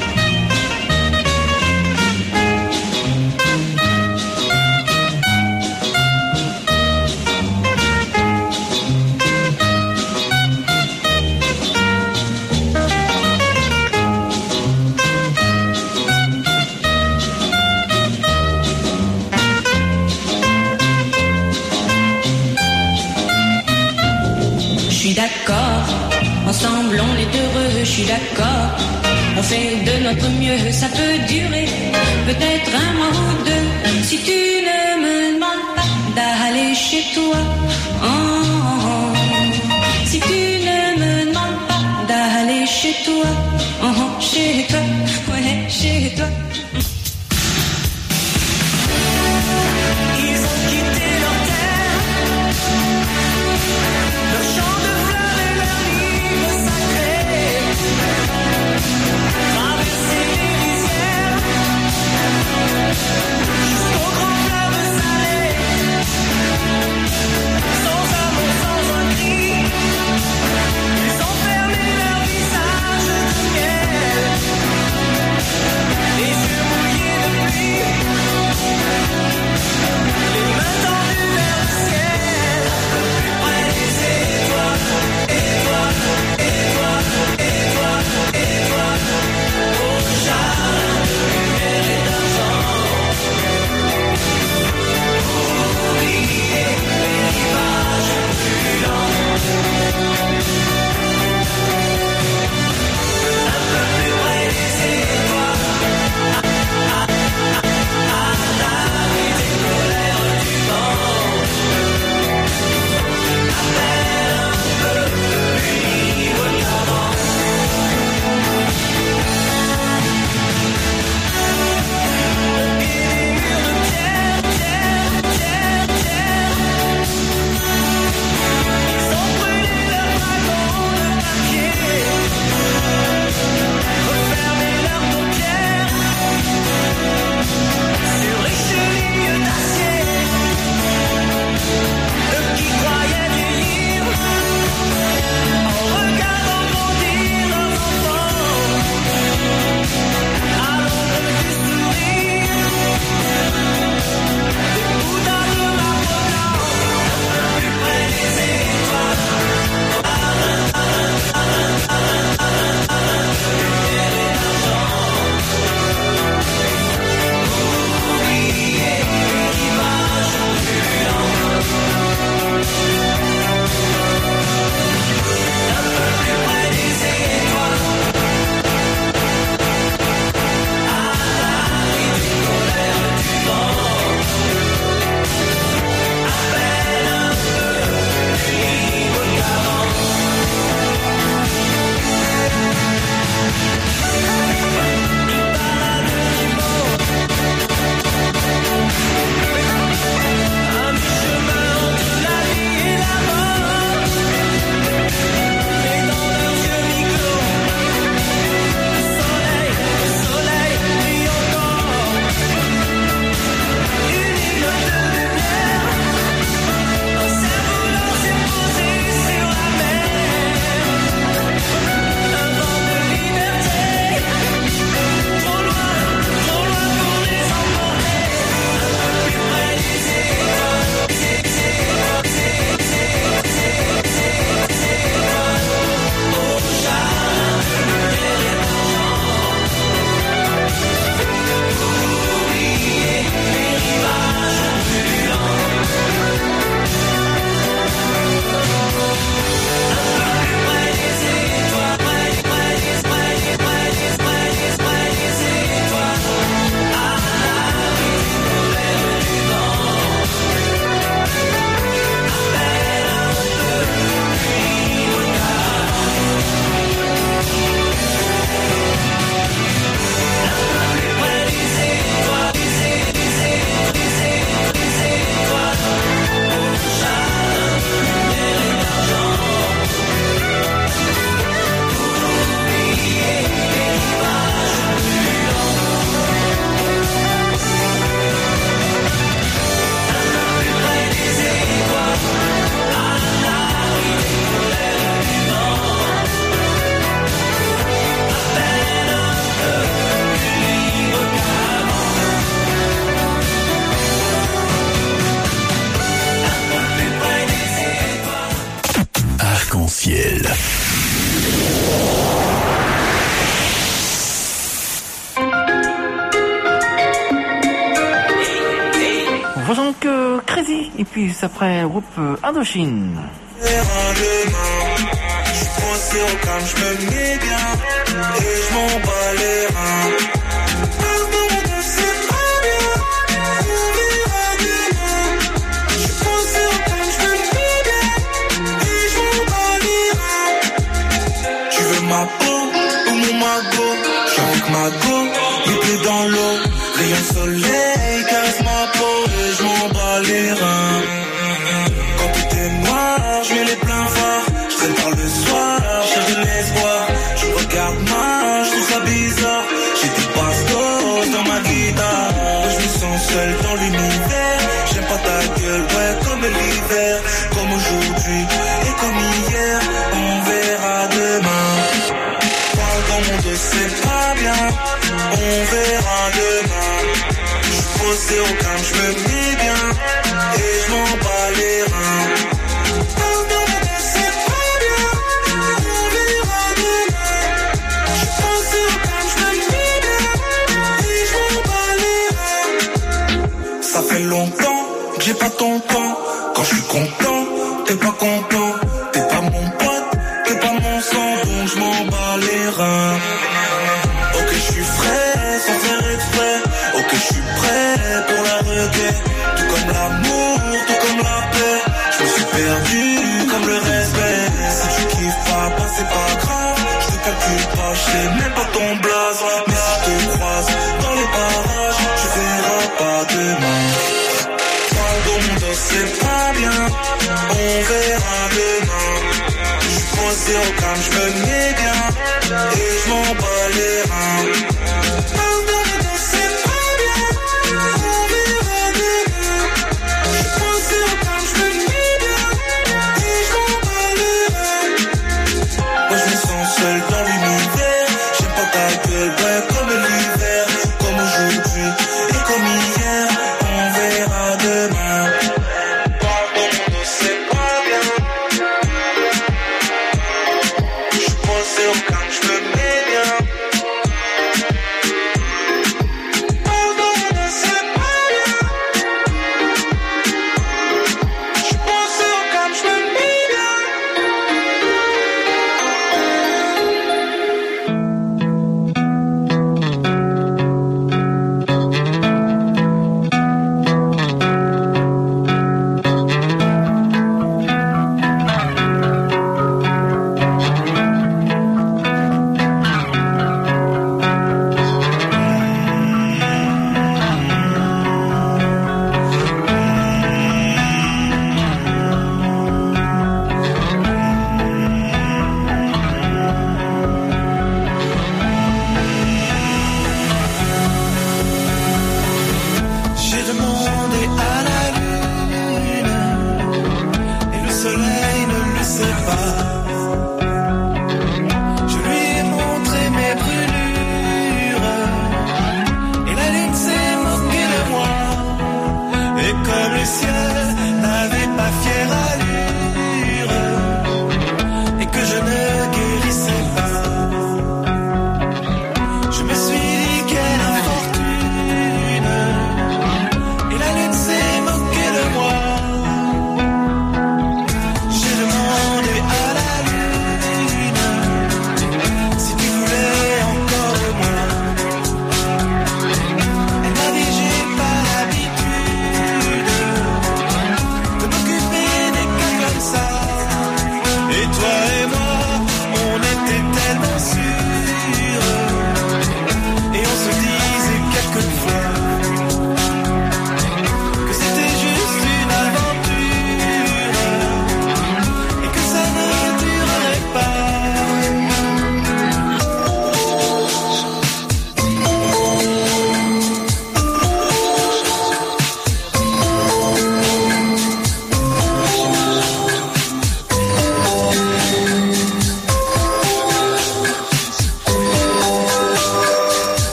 D'accord, ensemble on est heureux, je suis d'accord. On fait de notre mieux, ça peut durer peut-être un mois ou deux. Si tu ne me demandes pas d'aller chez toi, oh, oh, oh. Si tu ne me demandes pas d'aller chez toi, oh, oh, chez toi, ouais, chez toi. Ils ont quitté leur terre, leur champ de fleurs et leur livre sacré, traversé les rizières, jusqu'au grand fleuve salé. Voici donc euh, Crazy, et puis juste après le groupe euh, Indochine. Je suis posé au calme, je me mets bien et je m'en bats les reins. Pardon, c'est pas bien, on verra demain. Je suis posé au calme, je me mets bien et je m'en bats les reins. Tu veux ma peau ou mon magot? J'suis avec ma go, les pieds dans l'eau, rayon soleil, caresse ma peau et je m'en bats les reins. Quand tout est noir, je mets les pleins phares. Je traîne par le soir, cherche de l'espoir. Je regarde mal, je trouve ça bizarre. J'ai des bastos dans ma guitare. Je me sens seul dans l'univers. J'aime pas ta gueule, ouais, comme l'hiver. Comme aujourd'hui et comme hier. On verra demain. Parle dans mon dos, c'est pas bien. On verra demain. Je suis posé au calme, je me mets bien. Et je m'en bats les reins. Ça fait longtemps que j'ai pas ton temps. Quand je suis content, t'es pas content. T'es pas mon pote, t'es pas mon sang. Donc je m'en bats les reins. Ok, je suis frais, sans faire exprès. Ok, je suis prêt pour la requête. Tout comme l'amour, tout comme la paix. Je me suis perdu comme le respect. Si tu kiffes pas, bah c'est pas grave. Je te calcule pas, je sais même pas ton blaze. Mais si je te croise dans les parages, tu verras pas demain. Parle dans mon dos, c'est pas bien. On verra demain. Je suis posé au calme, je me mets bien. Et je m'en bats les reins. Parle dans mon dos, c'est pas bien. On verra demain. Je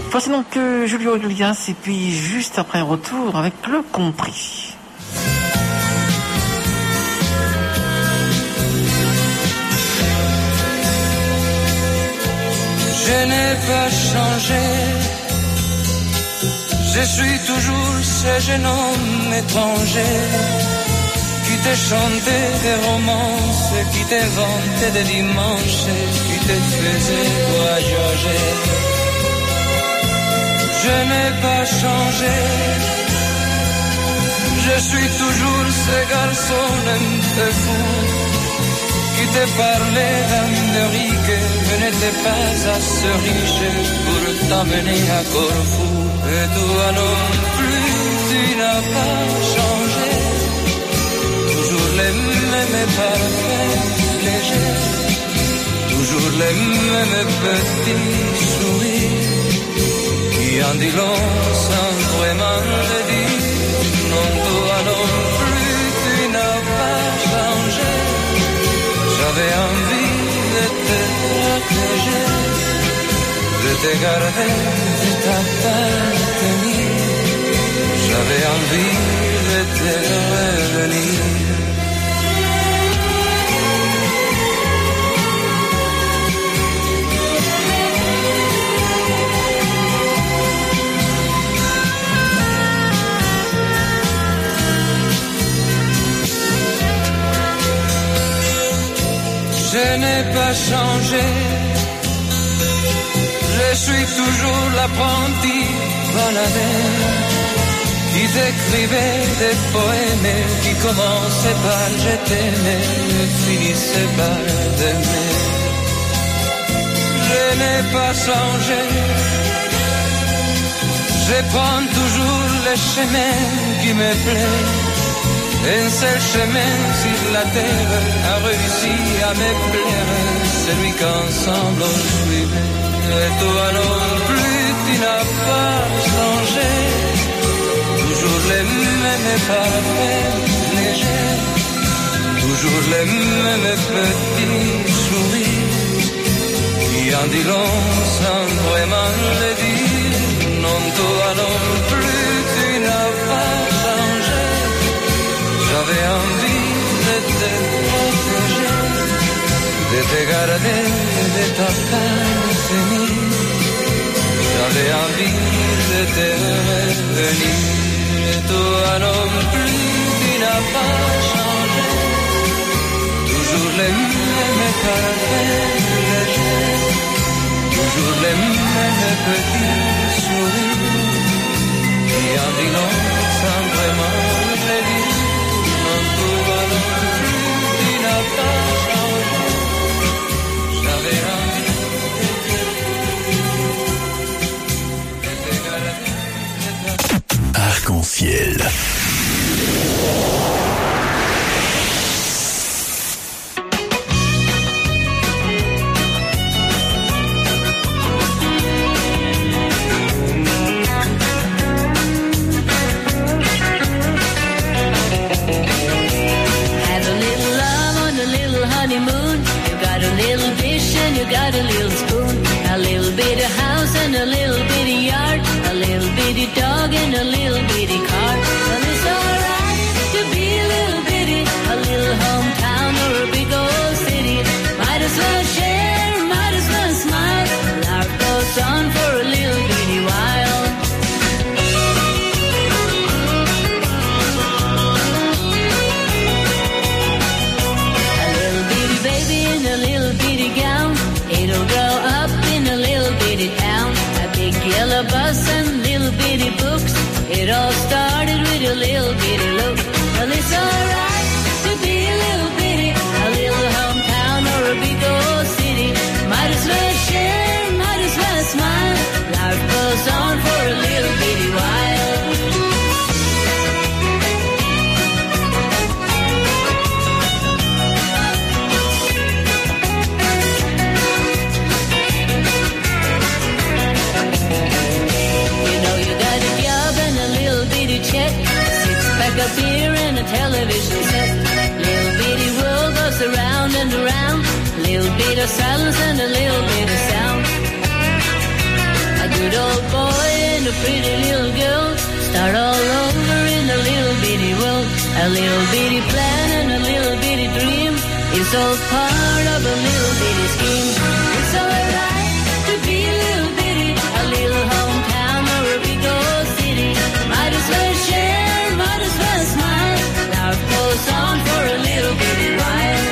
Voici donc euh, Julio Iglesias et puis juste après retour avec le compris. Je n'ai pas changé, je suis toujours ce jeune homme étranger qui te chantait des romances, qui te vantait des dimanches, qui te faisait voyager. Je n'ai pas changé, je suis toujours ce garçon un peu fou qui te parlait d'Amérique, je n'étais pas assez riche pour t'amener à Corfou. Et toi non plus, tu n'as pas changé, toujours les mêmes parfaits légers, toujours les mêmes petits sourires qui en dit long sans vraiment le dire. Non, toi non plus, tu n'as pas changé. J'avais envie de te protéger, de te garder, de t'appartenir. J'avais envie de te revenir. Je n'ai pas changé, je suis toujours l'apprenti baladeur qui t'écrivait des poèmes qui commençaient par je t'aimais et finissaient par t'aimer. Je n'ai pas changé, je prends toujours le chemin qui me plaît. Un seul chemin sur la terre a réussi à me plaire, celui qu'ensemble on suivait. Et toi non plus, tu n'as pas changé, toujours les mêmes parfaits légers, toujours les mêmes petits sourires qui en dit long sans vraiment le dire. Non, toi non plus, tu n'as pas changé. J'avais envie de te protéger, de te garder, de t'appartenir. J'avais envie de te revenir. Et toi non plus, tu n'as pas changé. Toujours les mêmes parfaits légers, toujours les mêmes petits sourires qui en dit long sans vraiment le dire. Arc-en-ciel. You got a little spoon, a little bitty house and a little bitty yard, a little bitty dog and a little bitty car. Well, it's alright to be a little bitty, a little hometown or a big old city. Might as well share, might as well smile. Life goes on for a little bitty while. A little bitty baby in a little bitty gown, it'll grow up in a little bitty town. A big yellow bus and little bitty books. It all started with a little bitty look. Well, it's alright to be a little bitty, a little hometown or a big old city. Might as well share, might as well smile. Life goes on for a little bitty while. Check, six pack of beer and a television set. Little bitty world goes around and around. Little bit of silence and a little bit of sound. A good good old boy and a pretty little girl start all over in a little bitty world. A little bitty plan and a little bitty dream is all part of a little bitty scheme. It's alright to be a little bitty, a little hometown or a big old city. Might as well share, might as well smile. Life goes on for a little bitty while.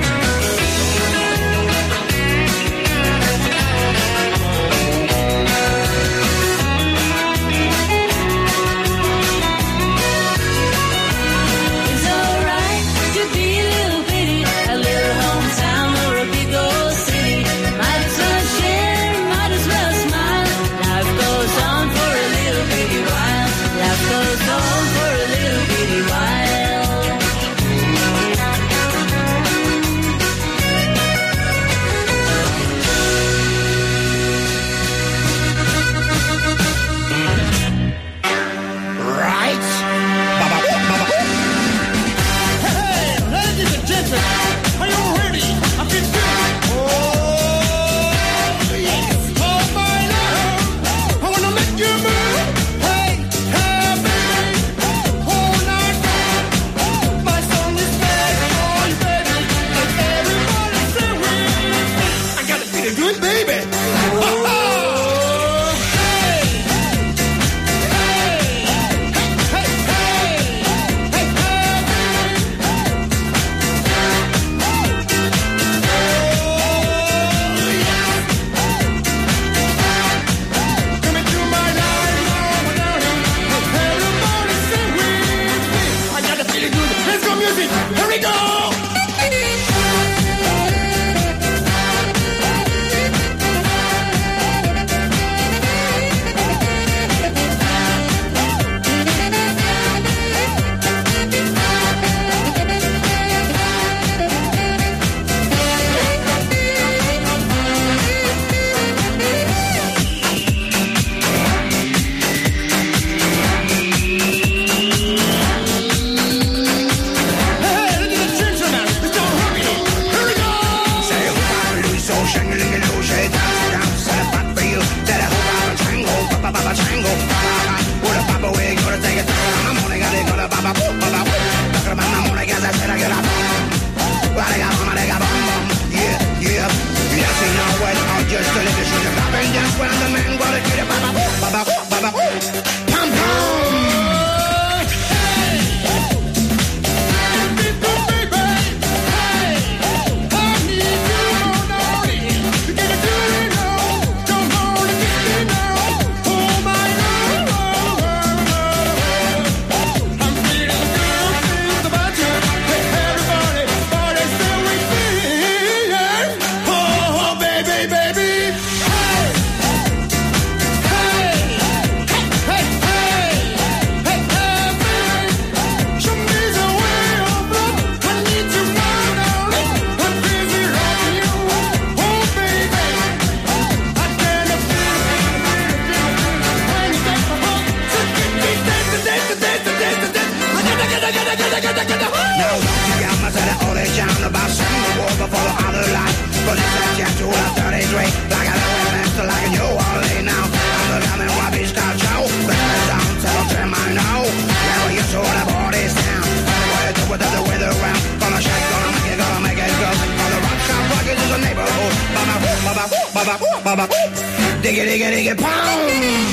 Diggy, diggy, diggy, pound!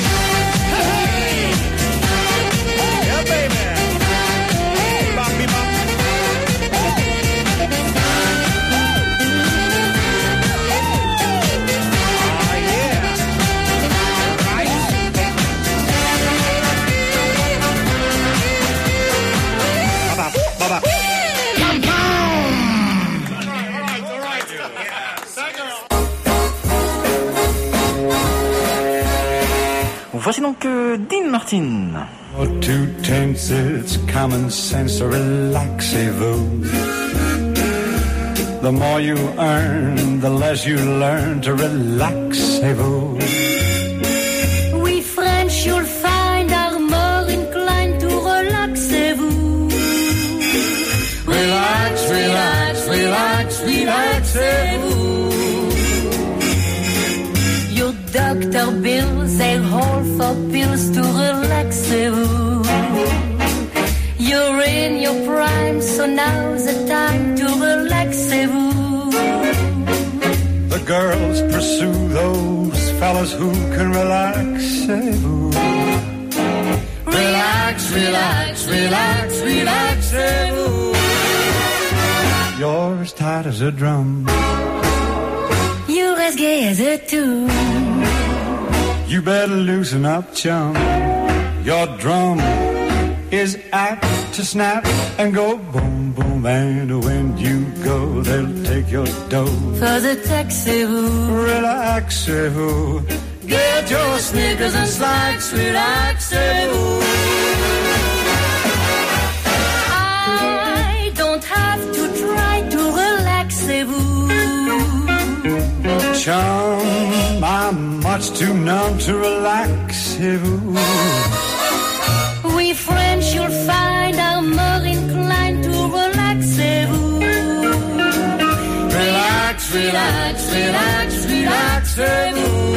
Hey! Yeah, baby! Bop, bop, bop. Oh, yeah! Right? Bop, bop, bop, bop. Pom, pom! All right, all right. Yeah. Voici donc euh, Dean Martin. For two tenths, it's common sense, relaxez-vous. The more you earn, the less you learn to relaxez-vous. We French, you'll find are more inclined to relaxez-vous. Relax, relax, relax, relaxez-vous. Your doctor bills they'll hold for pills to relaxez-vous. You're in your prime, so now's the time to relaxez-vous. The girls pursue those fellas who can relaxez-vous. Relax, relax, relax, relaxez-vous. You're as tight as a drum. You're as gay as a tune. You better loosen up, chum. Your drum is apt to snap and go boom, boom. And when you go, they'll take your dough. For the taxez-vous. Relaxez-vous. Get your sneakers and slacks, relaxez-vous. I don't have to try to relaxez-vous. Chum, I'm much too numb to relaxez-vous. We French, you'll find, are more inclined to relaxez-vous. Relax, relax, relax, relaxez-vous.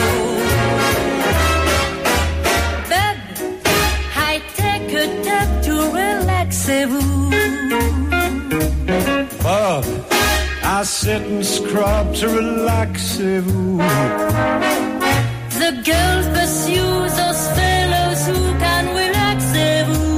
A tub to relaxez-vous. Bub, I sit and scrub to relaxez-vous. The girls pursue those fellows who can relaxez-vous.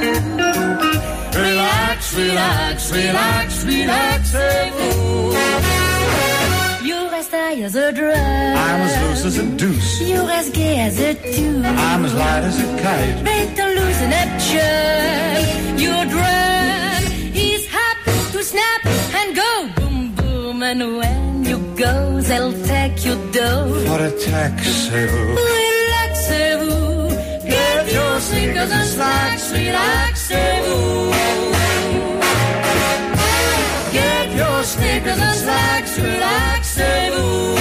Relax, relax, relax, relaxez-vous. You're as tight as a drum. I'm as loose as a deuce. You're as gay as a tune. I'm as light as a kite. Better loosen up, chum. Your drum is happy to snap and go boom, boom. And when you go, they'll take your dough. For a taxez-vous. Relaxez-vous. Get your sneakers and slacks. Relaxez-vous. Get your sneakers and slacks. Relaxez-vous.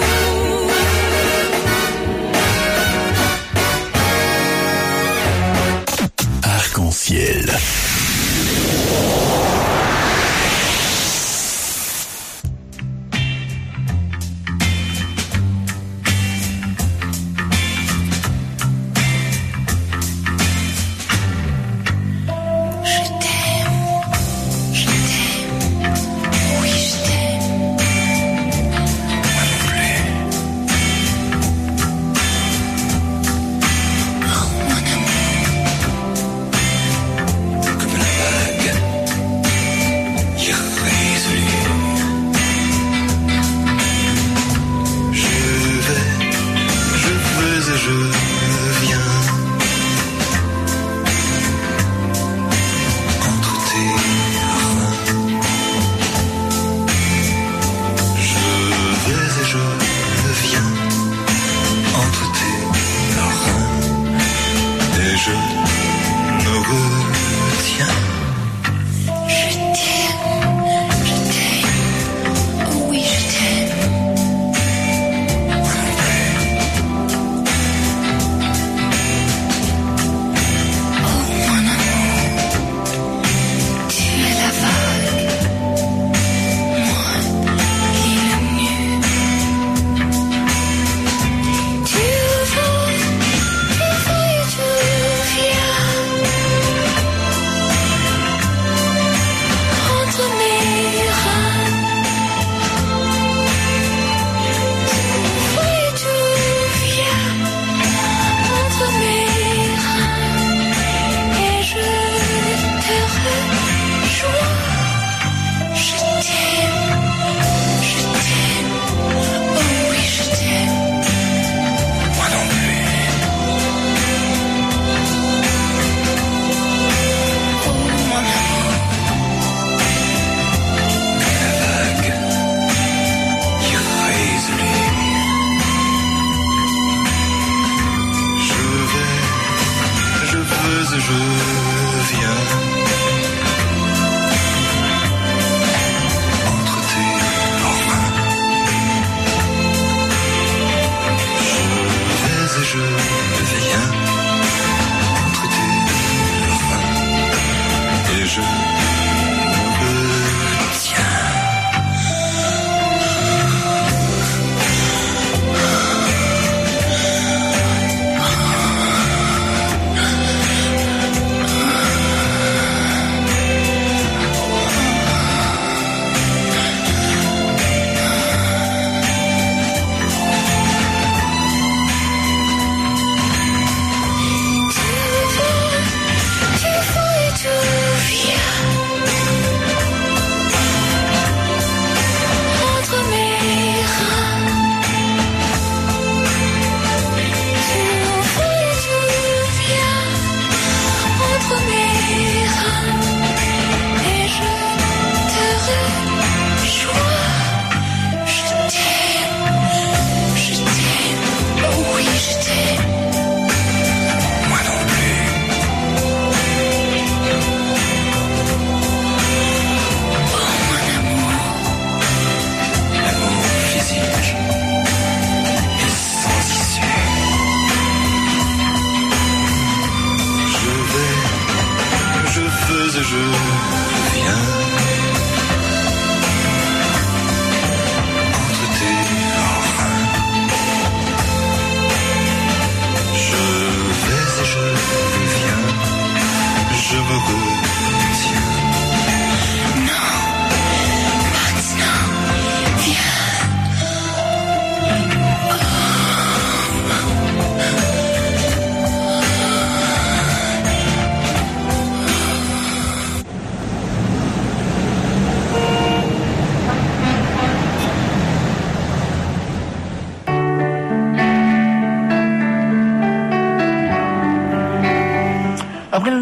Arc-en-ciel.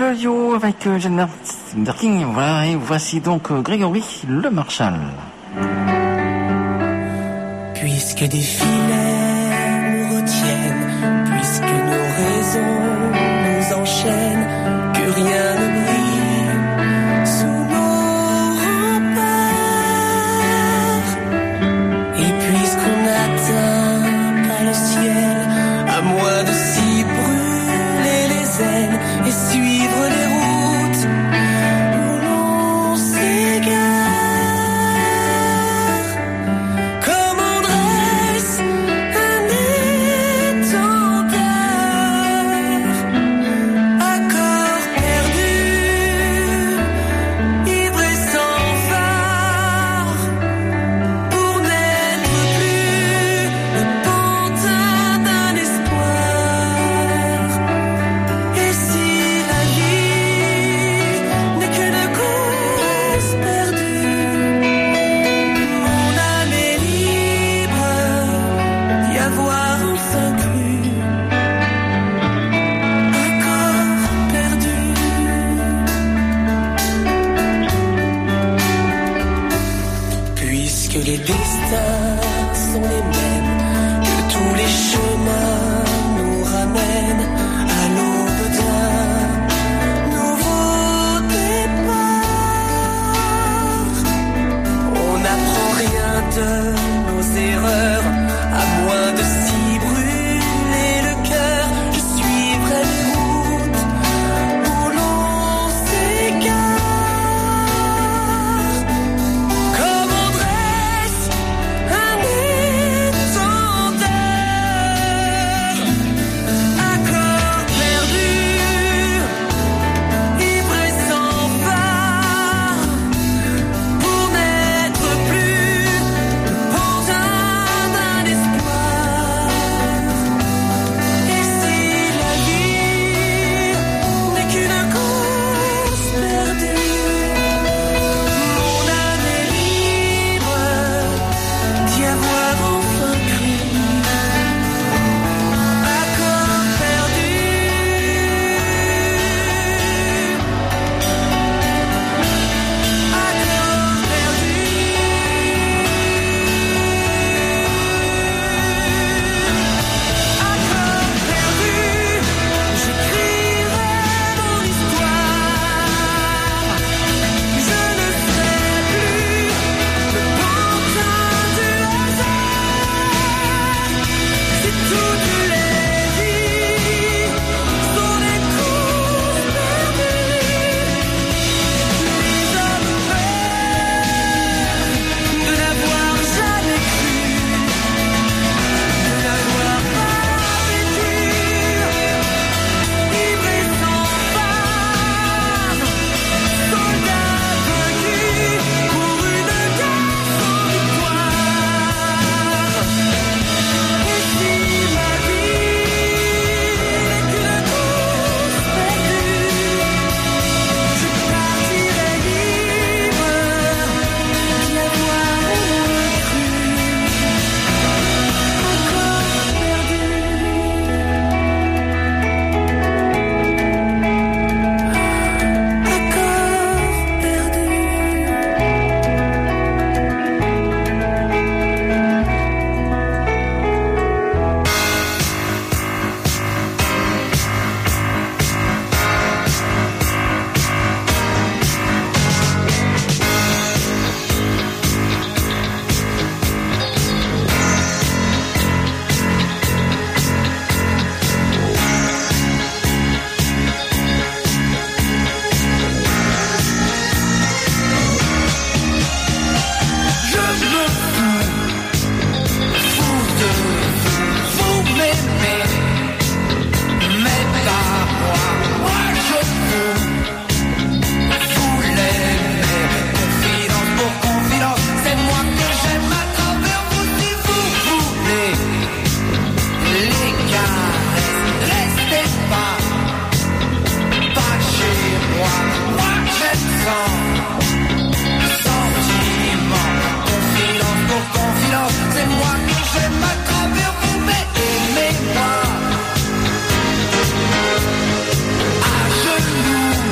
le yo avec euh, Jane Birkin. Voilà, et voici donc euh, Grégory Le Marchal. Puisque des filets nous retiennent, puisque nos raisons nous enchaînent, que rien ne brille sous nos remparts. Et puisqu'on n'atteint pas le ciel, à moins de s'y brûler les ailes et suivre les routes où l'on s'égare. Comme on dresse un étendard à corps perdu, ivre et sans phare, pour n'être plus le pantin d'un espoir. Et si la vie n'est qu'une course perdue, mon âme est libre d'y avoir enfin cru. Un corps perdu. Puisque les destins sont les mêmes, que tous les chemins nous ramènent à l'aube d'un nouveau départ. On n'apprend rien de nos erreurs, à moins de s'y brûler le cœur. Je suivrai les routes où l'on s'égare. Comme on dresse un étendard à corps perdu, ivre et sans phare, pour n'être plus le pantin d'un espoir. Et si la vie n'est qu'une course perdue, mon âme est libre d'y avoir enfin cru. À corps perdu. À corps perdu. À corps perdu, j'écrirai mon histoire. Je ne serai plus le pantin du hasard. Si toutes les vies sont des courses perdues, les hommes meurent de n'avoir jamais cru, de n'avoir pas vécu, ivre et sans phare, soldats vaincus pour une guerre sans victoire. Et si ma vie n'est qu'une course perdue, je partirai libre d'y avoir cru. Encore perdu. Encore perdu. Je me fous, fous de vous, vous m'aimez, mais pas moi, moi je vous, vous l'aimez. Confidence pour confidence, c'est moi que j'aime à travers vous. Si vous voulez les caresses, restez pas, pas chez moi, moi j'aime sans sentiment. Confidence pour confidence, c'est moi que j'aime à travers vous, mais aimez-moi. À genoux,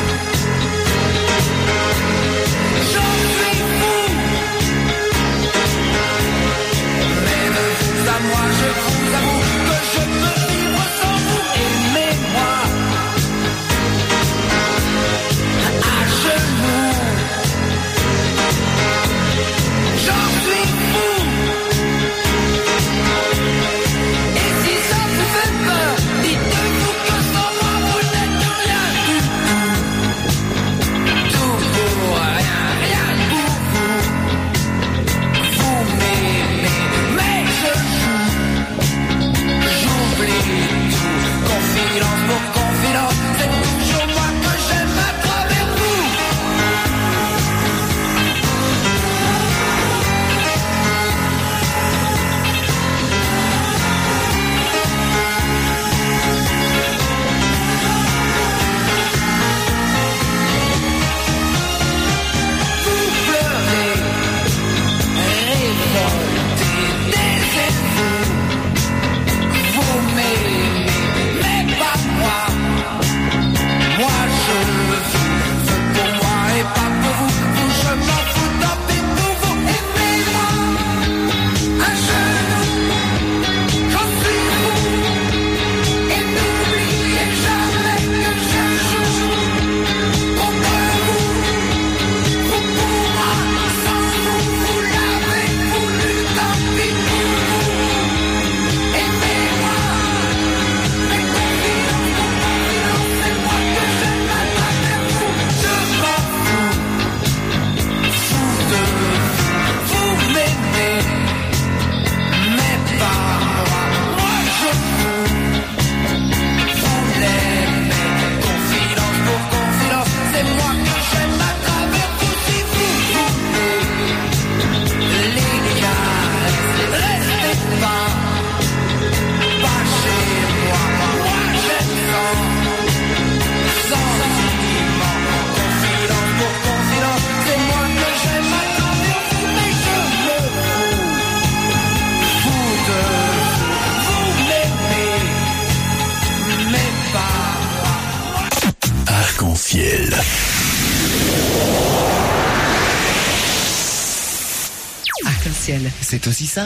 Arc-en-ciel, c'est aussi ça.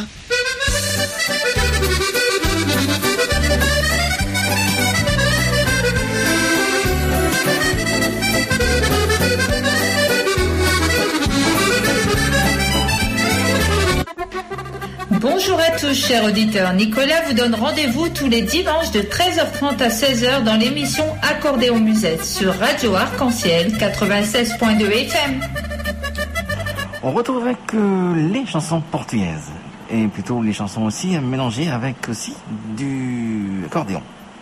Bonjour à tous, chers auditeurs. Nicolas vous donne rendez-vous tous les dimanches de treize heures trente à seize heures dans l'émission Accordéon Musette sur Radio Arc-en-Ciel quatre-vingt-seize virgule deux F M. On retrouve avec euh, les chansons portugaises et plutôt les chansons aussi mélangées avec aussi du accordéon.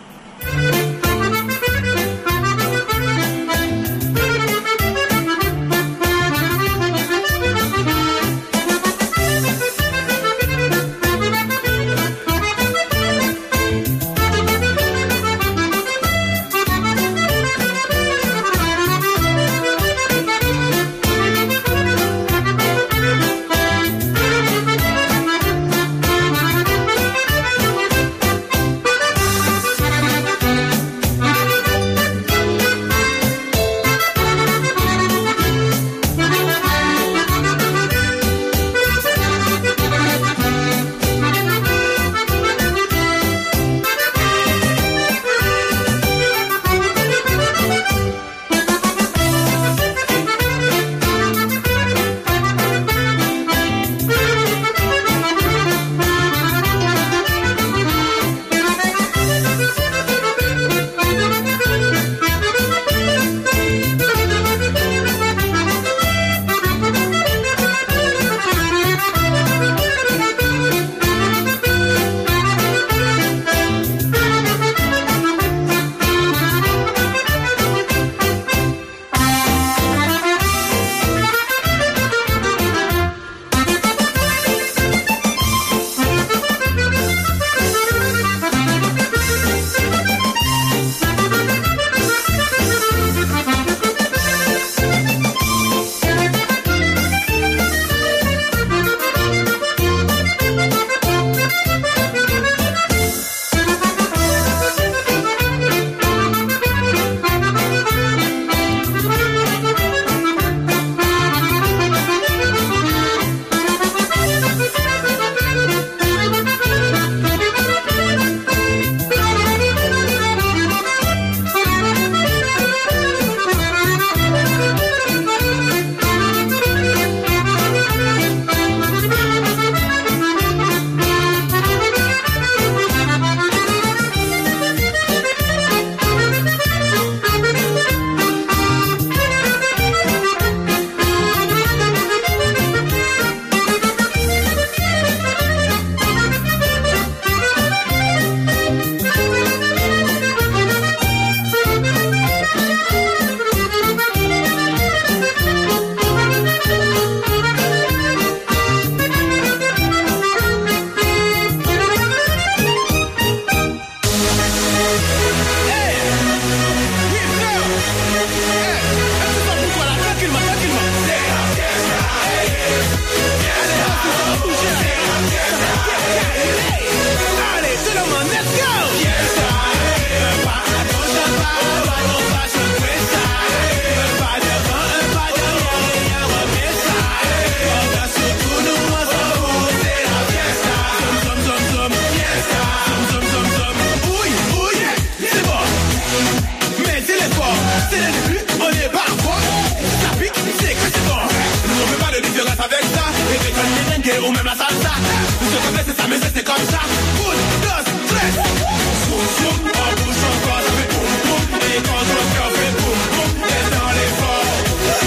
Ou même la salsa. Tout ce qu'on fait c'est s'amuser, c'est comme ça. Une, deux, tres. Zoom, zoom, en bouche encore, ça fait boum, boum. Et quand je cœur fait boum, boum. Laisse dans l'effort.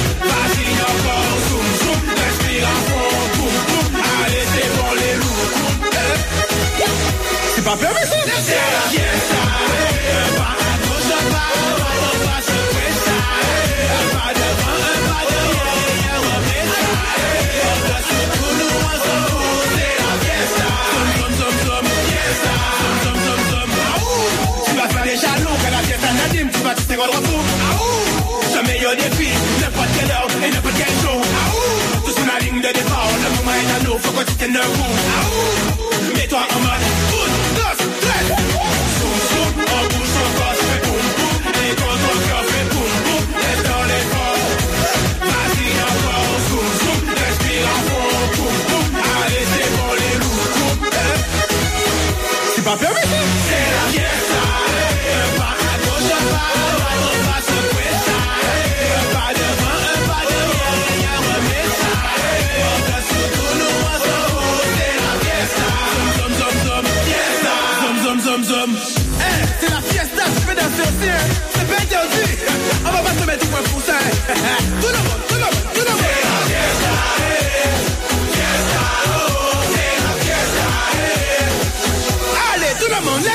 Vas-y encore, zoom, zoom. Respire à fond, boum, boum. Allez, c'est bon les loups. C'est pas permis ça? C'est la fiesta. Pas à gauche, pas à droite, pas se presta. Pas devant, pas derrière, remets ça. Au-dessus de tout nous. Tu vas te rendre fou. Ce meilleur défi, n'importe quelle heure et n'importe quel jour. Tout sur la ligne de départ, le moment est à nous, faut qu'on se tienne debout. Mets-toi en mode une, deux, tres. Zoom, zoom, en bouche encore, ça fait boum, boum. Et quand ton cœur fait boum, boum, laisse dans l'effort. Vas-y encore, zoom, zoom, respire à fond, boum, boum. Allez,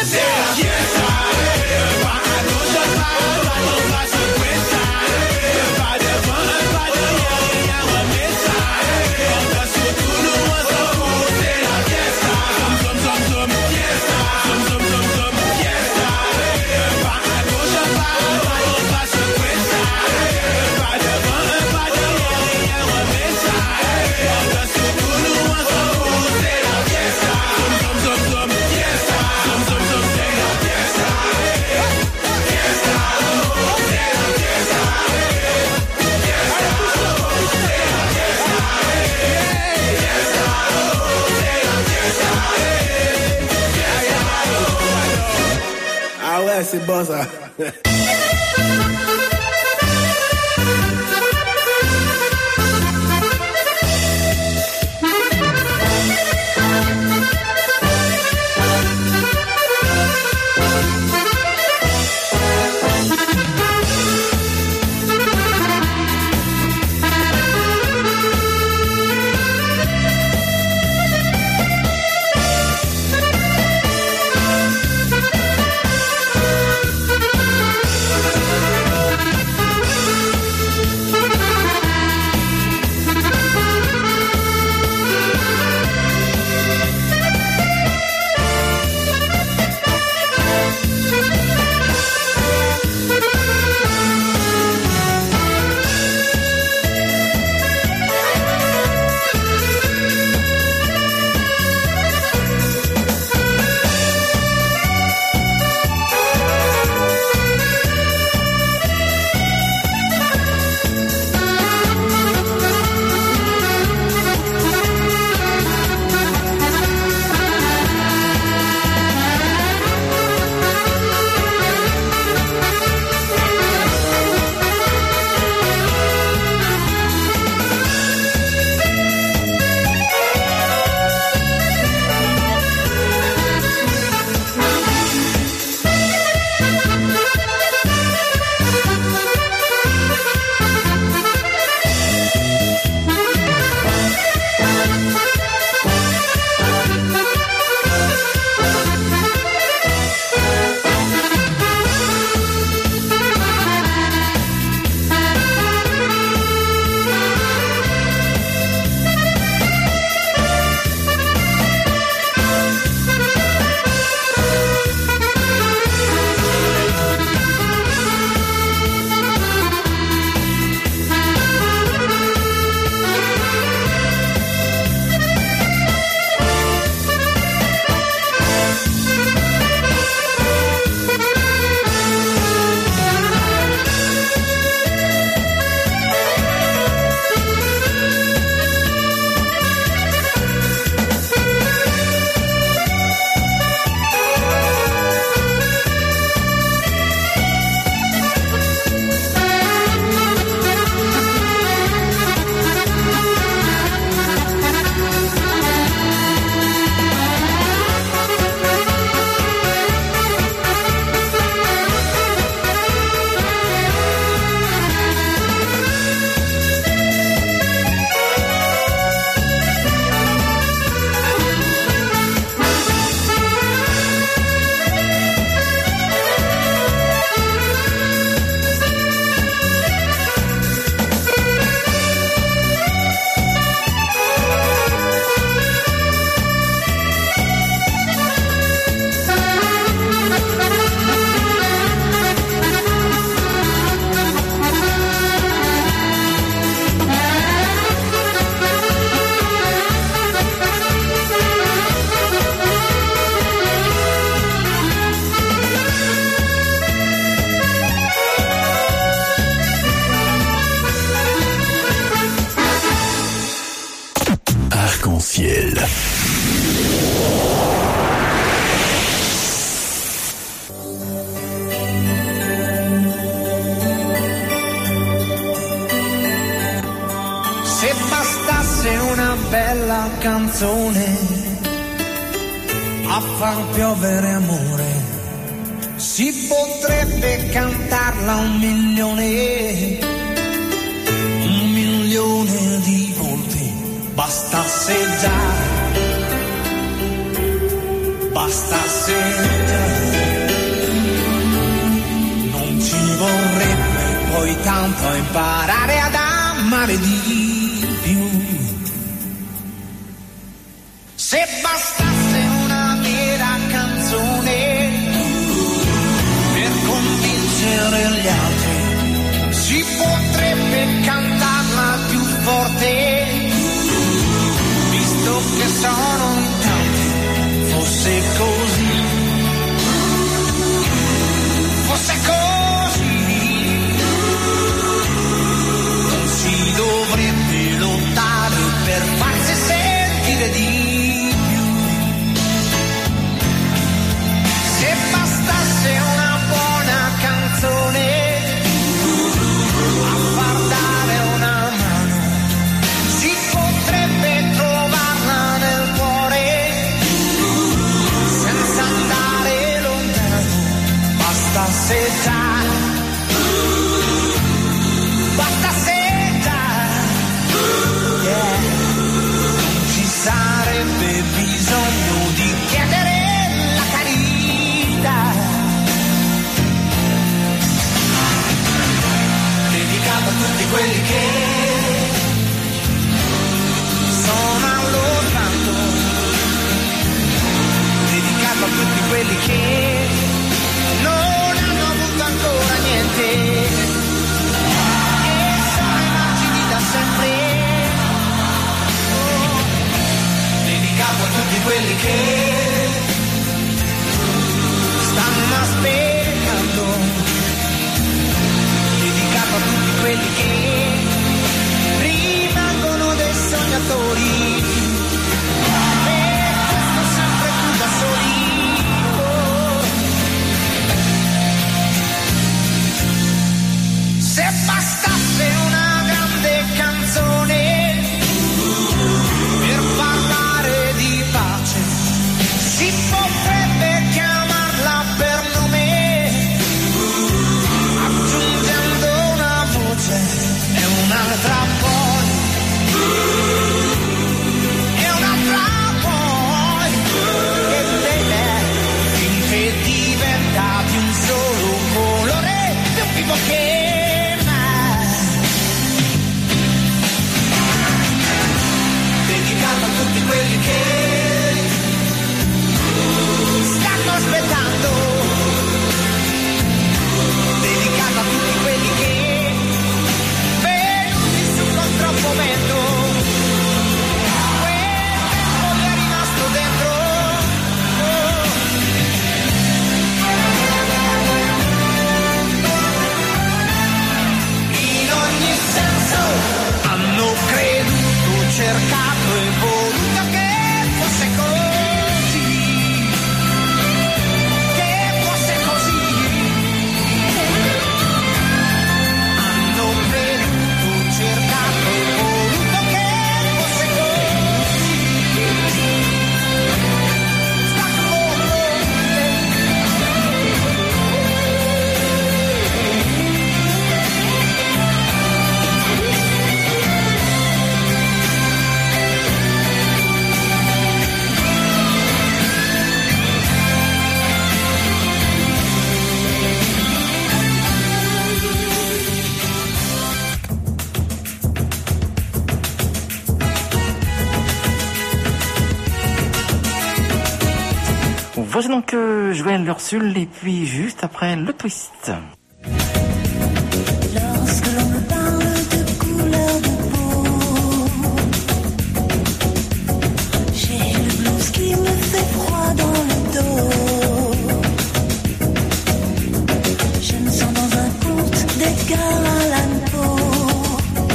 C'est bon ça. Arc-en-ciel. Se bastasse una bella canzone a far piovere amore, si potrebbe cantarla un milione, un milione di volte. Bastasse già, bastasse già. Vorrei tanto imparare ad amare di più. Se bastasse una vera canzone per convincere gli altri, si potrebbe cantarla più forte, visto che sono in tanti. Fosse così, fosse così, non si dovrebbe lottare per farsi sentire di più. Se bastasse una buona canzone a far dare una mano, si potrebbe trovarla nel cuore senza andare lontano. Bastasse già, bastasse già, yeah. Non ci sarebbe bisogno di chiedere la carità. Dedicato a tutti quelli che sono allo sbando, dedicato a tutti quelli che non hanno avuto ancora niente e sono immagini da sempre. Oh, dedicato a tutti quelli che stanno aspettando, dedicato a tutti quelli che rimangono dei sognatori e questo sempre più da soli. Se bastasse una grande canzone per parlare di pace, si potrebbe chiamarla per nome, aggiungendo una voce e un'altra poi, e un'altra poi, e bene, finché diventa di un solo colore, più vivo che a tutti quelli che stanno aspettando, dedicato a tutti quelli che venuti su con troppo vento, quel vento gli è rimasto dentro. Oh. In ogni senso hanno creduto, cercato e voluto che fosse così, che fosse così. Hanno creduto, cercato e voluto che fosse così. Sta con Voici donc euh, Joël Ursule et puis juste après le twist. Lorsque l'on me parle de couleur de peau, j'ai le blues qui me fait froid dans le dos. Je me sens dans un conte d'Edgar Allan Poe.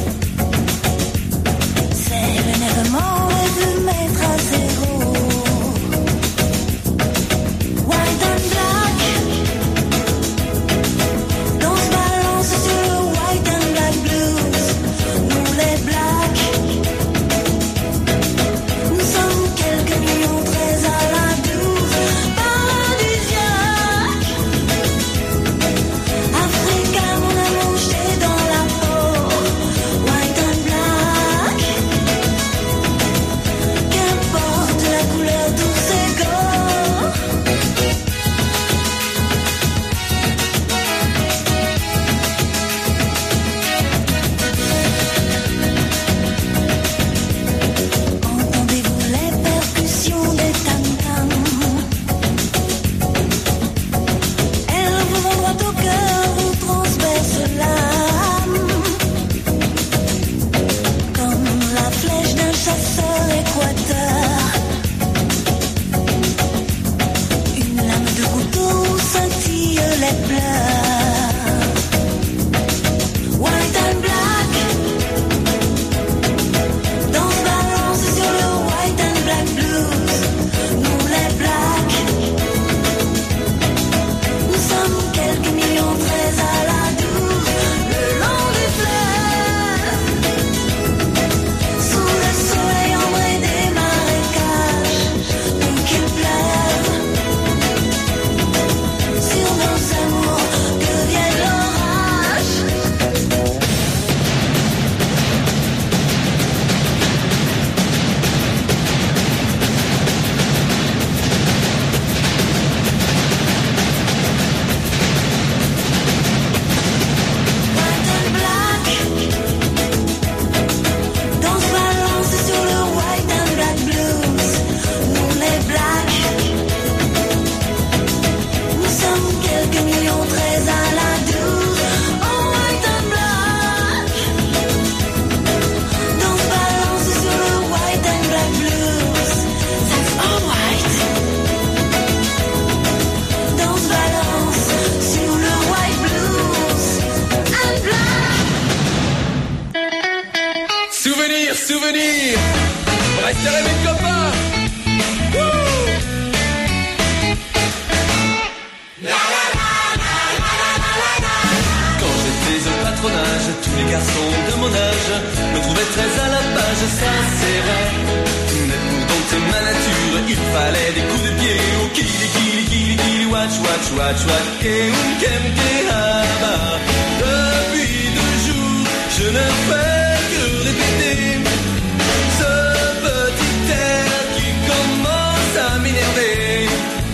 C'est l'énervement et de mettre à zéro. White and black, chouette, chouette, chouette, chouette, keum, kem, kehaba. Depuis deux jours, je ne fais que répéter ce petit air qui commence à m'énerver.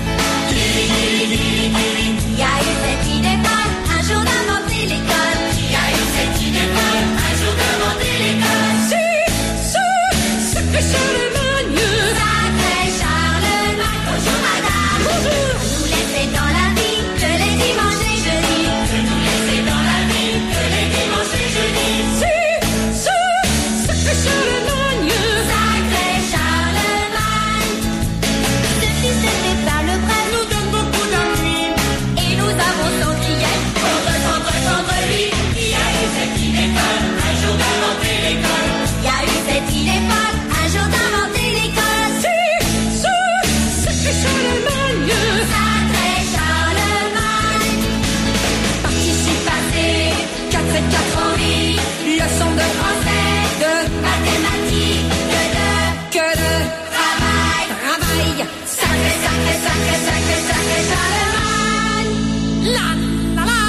Qui a eu cette idée folle un jour d'inventer l'école? Qui a eu cette idée folle un jour d'inventer l'école? Si, si, sacré Charlemagne. Sacré Charlemagne, bonjour madame. Bonjour. Nous laisser dans la vie que les dimanches et jeudis. Nous laisser dans la vie que les dimanches et jeudis. Si, si, sacré Charlemagne. Sacré Charlemagne. Ce fils c'était par le bras nous donne beaucoup d'ennuis. Et nous avons son criette contre, contre, contre lui. Qui a eu cette idée folle un jour d'inventer l'école? Qui a eu cette idée folle un jour d'inventer l'école? Si, si, sacré Charlemagne. Sacré Charlemagne. Participe passé, quatre et quatre en vie. Leçon de français, de Mathématiques, que de que de travail. travail. Sacré, sacré, sacré, sacré, sacré Charlemagne. La la la.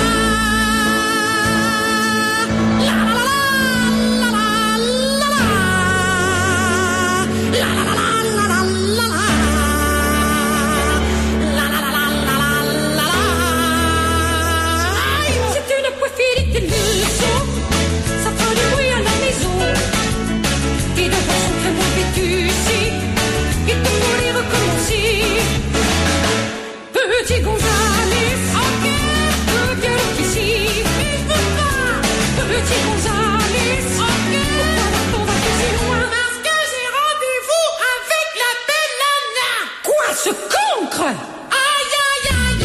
La la la la la la la. La la la la la la la. La la la la la la la. Aïe, c'est une poifilité de leçon. Ça fera du bruit à la maison. Et de façon très bien vêtue ici. Et tout pour les recommencer. Petit Gonzalez, ok, peut bien ici. Petit Gonzalez, ok, pourquoi on va plus si loin? Parce que j'ai rendez-vous avec la belle Nana. Quoi, ce cancre? Aïe, aïe, aïe,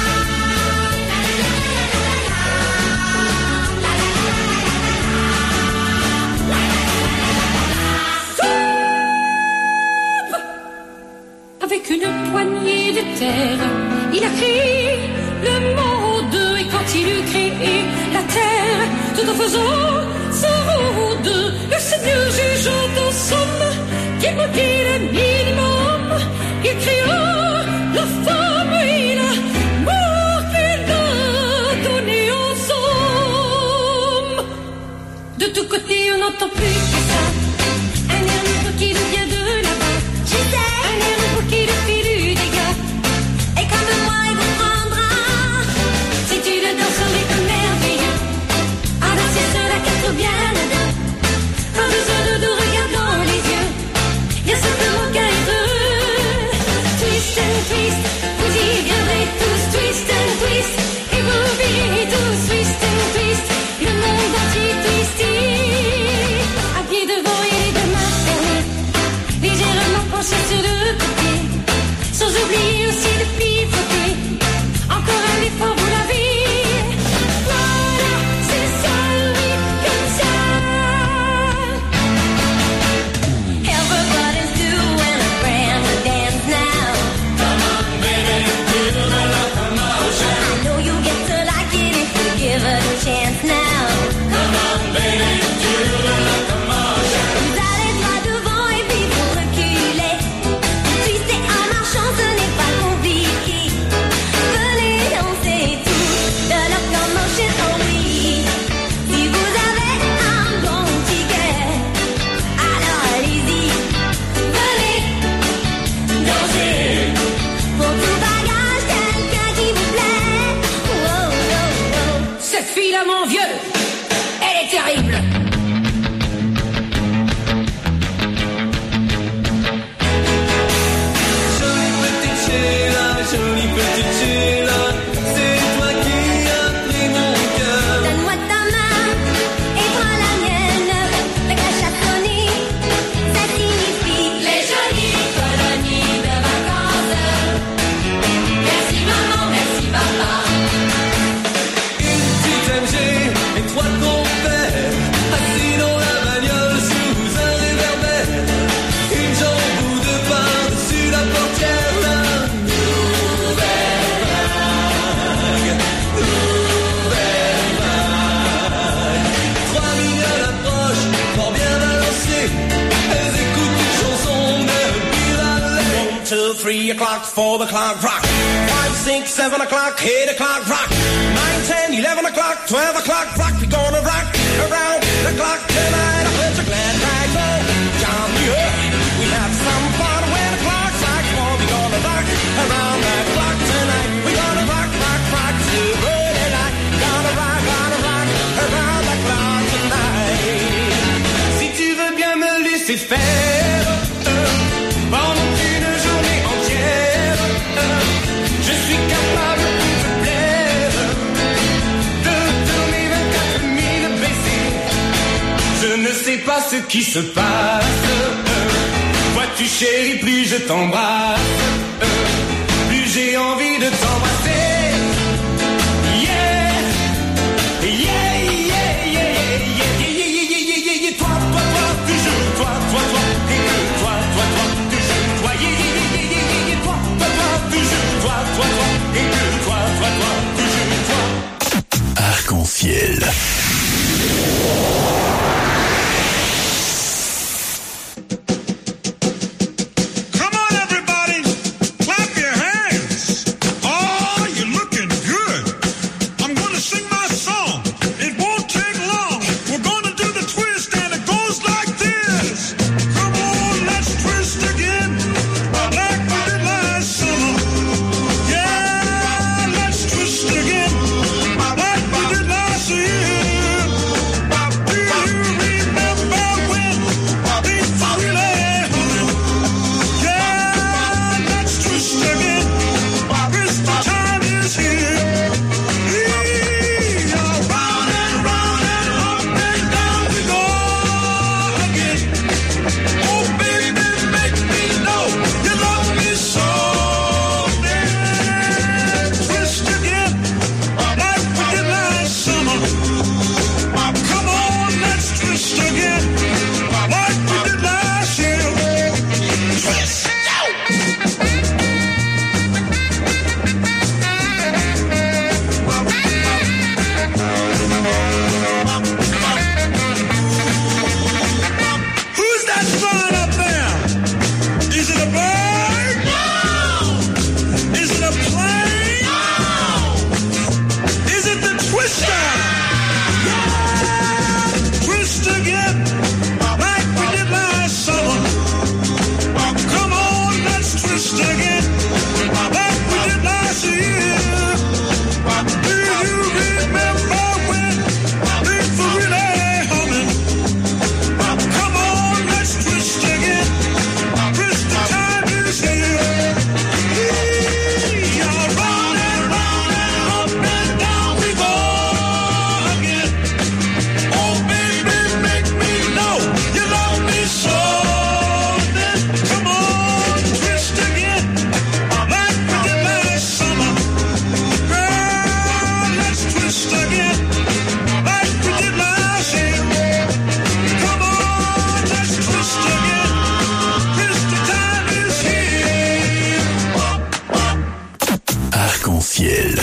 aïe. Avec une poignée de terre, il a créé le monde. Et quand il eut créé la terre, tout en faisant sa ronde, le Seigneur jugeant en somme qu'il manquait le minimum, il créa la femme et l'amour qu'il a donné en somme. De tous côtés, on n'entend plus que ça. Un air nouveau qui nous vient de là-bas. Je sais. Un air nouveau qui nous fait du dégât. Et comme moi, il vous prendra. Si tu le danses au rythme merveilleux, À danser seul à quatre bien le dos. pas besoin de nous regarder dans les yeux. Y'a simplement qu'à être heureux. Twist and twist, vous y viendrez tous. Twist and twist, et vous verrez tous. Twist and twist, le monde entier twisté. À pied devant et les deux mains fermées, légèrement penchés sur le côté, sans oublier aussi de pivoter. Encore un effort, vous l'avez. Voilà, c'est ça, oui, comme ça. Everybody's doing a brand new dance now. Come on, baby, feel the locomotion. I know you get to like it if you give it a chance now. Come on, baby, feel the locomotion. Vous allez droit devant et puis vous reculez. Twister en marchant, ce n'est pas compliqué. Venez danser tout de locomotion, oh oui. Si vous avez un bon ticket, alors allez-y. Venez danser. Pour tout bagage, quelqu'un qui vous plaît. Oh, oh, oh. Cette fille-là, mon vieux, elle est terrible. Jolie petite Sheila, jolie petite Sheila, c'est toi qui as pris mon cœur. Donne-moi ta main et prends la mienne. Le crash a sonné, ça signifie les jolies colonies de vacances. Merci maman, merci papa. Une petite M G et trois compères, assis dans la bagnole sous un réverbère. Une jambe ou deux par-dessus la portière, la nouvelle three o'clock, four o'clock, rock. Five, six, seven o'clock, eight o'clock, rock. Nine, ten, eleven o'clock, twelve o'clock, rock. We're gonna rock around the clock tonight. I put your glad rags on, John Muir. We have some fun when the clock strikes four. We're gonna rock around that clock tonight. We're gonna rock, rock, rock till early night. Gonna rock, gonna rock around the clock tonight. Si tu veux bien me laisser faire euh, pendant une journée entière, euh, je suis capable de te plaire, de tourner vingt-quatre mille baisers. Je ne sais pas ce qui se passe. Euh, vois-tu chérie, plus je t'embrasse, euh, plus j'ai envie de t'embrasser. Yeah, yeah, yeah, yeah, yeah, yeah, yeah, yeah, yeah, yeah, yeah. Toi, toi, toi, toujours, toi, toi, toi, et que toi, toi, toi, toujours, toi, yeah, yeah, yeah, yeah, yeah, yeah, toi, toi, toi, toujours, toi, toi, toi, et que toi, toi, toi, toujours, toi. Arc-en-ciel. Come on, everybody, clap your hands. Oh, you're looking good. I'm gonna sing my song. It won't take long. We're gonna do the twist, and it goes like this. Come on, let's twist again, like we did last summer. Yeah, let's twist again, like we did last year. Do you remember when things really humming? Yeah, let's twist again. Twist the time is here. We are round and round and up and down we go again. Oh baby, make me know you love me so. Let's twist again, like we did last summer. Come on, let's twist again, like we did last year. Twist. Who's that flying up there? Is it a bird? No. Is it a plane? No. Is it the twister? Yeah. Twist again, like we did last summer. Come on, let's twist again, like we did last year. Do you remember when things were really humming? Come on, let's twist again. Twist the time is here. We are round and round and up and down we go again. Oh baby, make me know you love me so. Then come on, twist again, like we did last summer. Girl, let's twist again, like we did last year. Come on, let's twist again. Twist the time is here. Arc-en-ciel.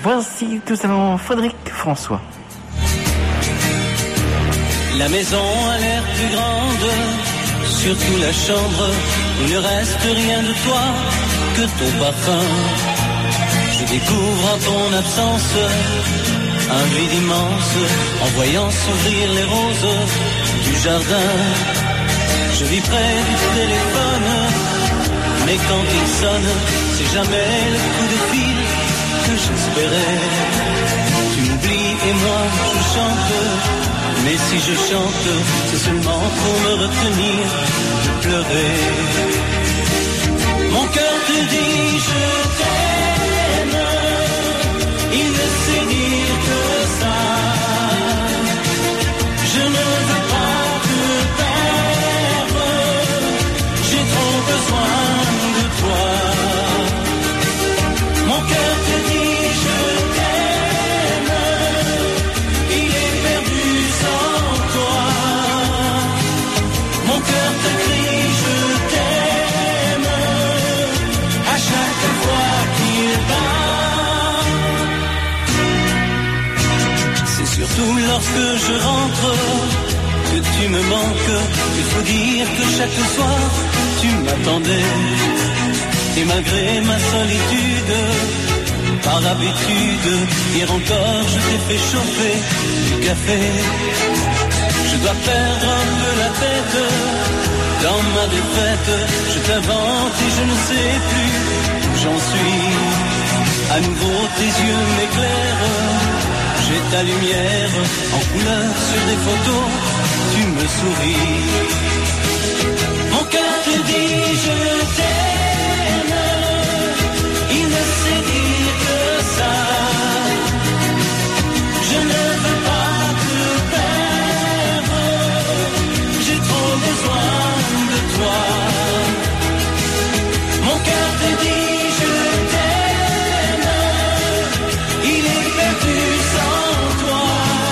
Voici tout simplement Frédéric François. La maison a l'air plus grande, surtout la chambre où il ne reste rien de toi que ton parfum. Je découvre en ton absence un vide immense en voyant s'ouvrir les roses du jardin. Je vis près du téléphone, mais quand il sonne, c'est jamais le coup de fil que j'espérais. Tu m'oublies et moi je chante, mais si je chante, c'est seulement pour me retenir de pleurer. Mon cœur te dit je t'aime, il ne sait dire que ça. Je ne veux pas te perdre, j'ai trop besoin de toi. Mon cœur te dit je t'aime, il est perdu sans toi. Mon cœur te crie je t'aime à chaque fois qu'il bat. C'est surtout lorsque je rentre que tu me manques. Il faut dire que chaque soir tu m'attendais. Et malgré ma solitude, par habitude, hier encore je t'ai fait chauffer du café. Je dois perdre un peu la tête dans ma défaite. Je t'invente et je ne sais plus où j'en suis. À nouveau tes yeux m'éclairent, j'ai ta lumière en couleur sur des photos, tu me souris. Mon cœur te dit je t'aime, il ne sait dire que ça. Je ne veux pas te perdre, j'ai trop besoin de toi. Mon cœur te dit je t'aime, il est perdu sans toi.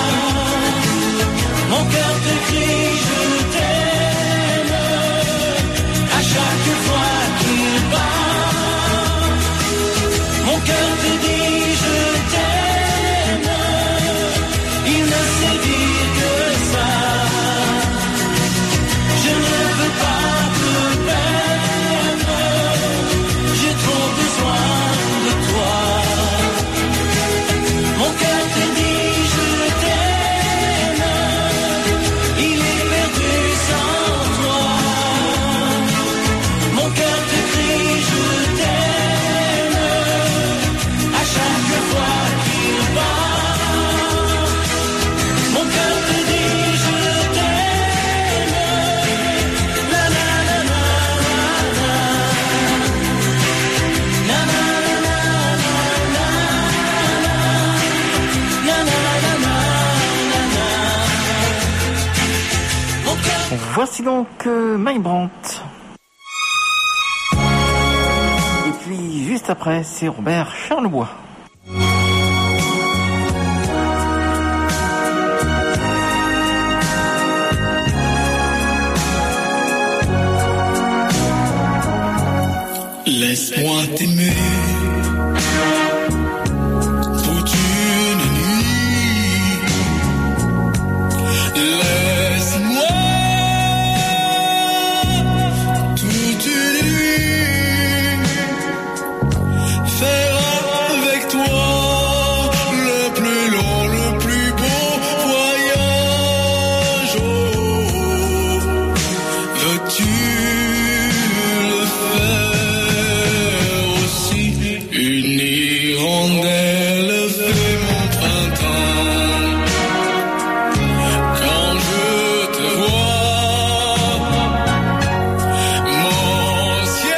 Mon cœur te crie je t'aime à chaque fois qu'il bat. Mon cœur te dit je t'aime, il ne sait dire que ça. Je ne veux pas te perdre, j'ai trop besoin de toi. Mon cœur te dit je t'aime, il est perdu sans toi. Mon cœur te crie je t'aime à chaque fois qu'il bat. Mon cœur te dit je t'aime, na na na na na na na na na na na na. Mon cœur. Voici donc euh, Mike Brandt. Et puis juste après, c'est Robert Charlebois. Laisse-moi t'aimer toute une nuit. Laisse-moi toute une nuit faire avec toi le plus long, le plus beau voyage. Oh, veux-tu le faire aussi? Une hirondelle fait mon printemps. Quand je te vois, mon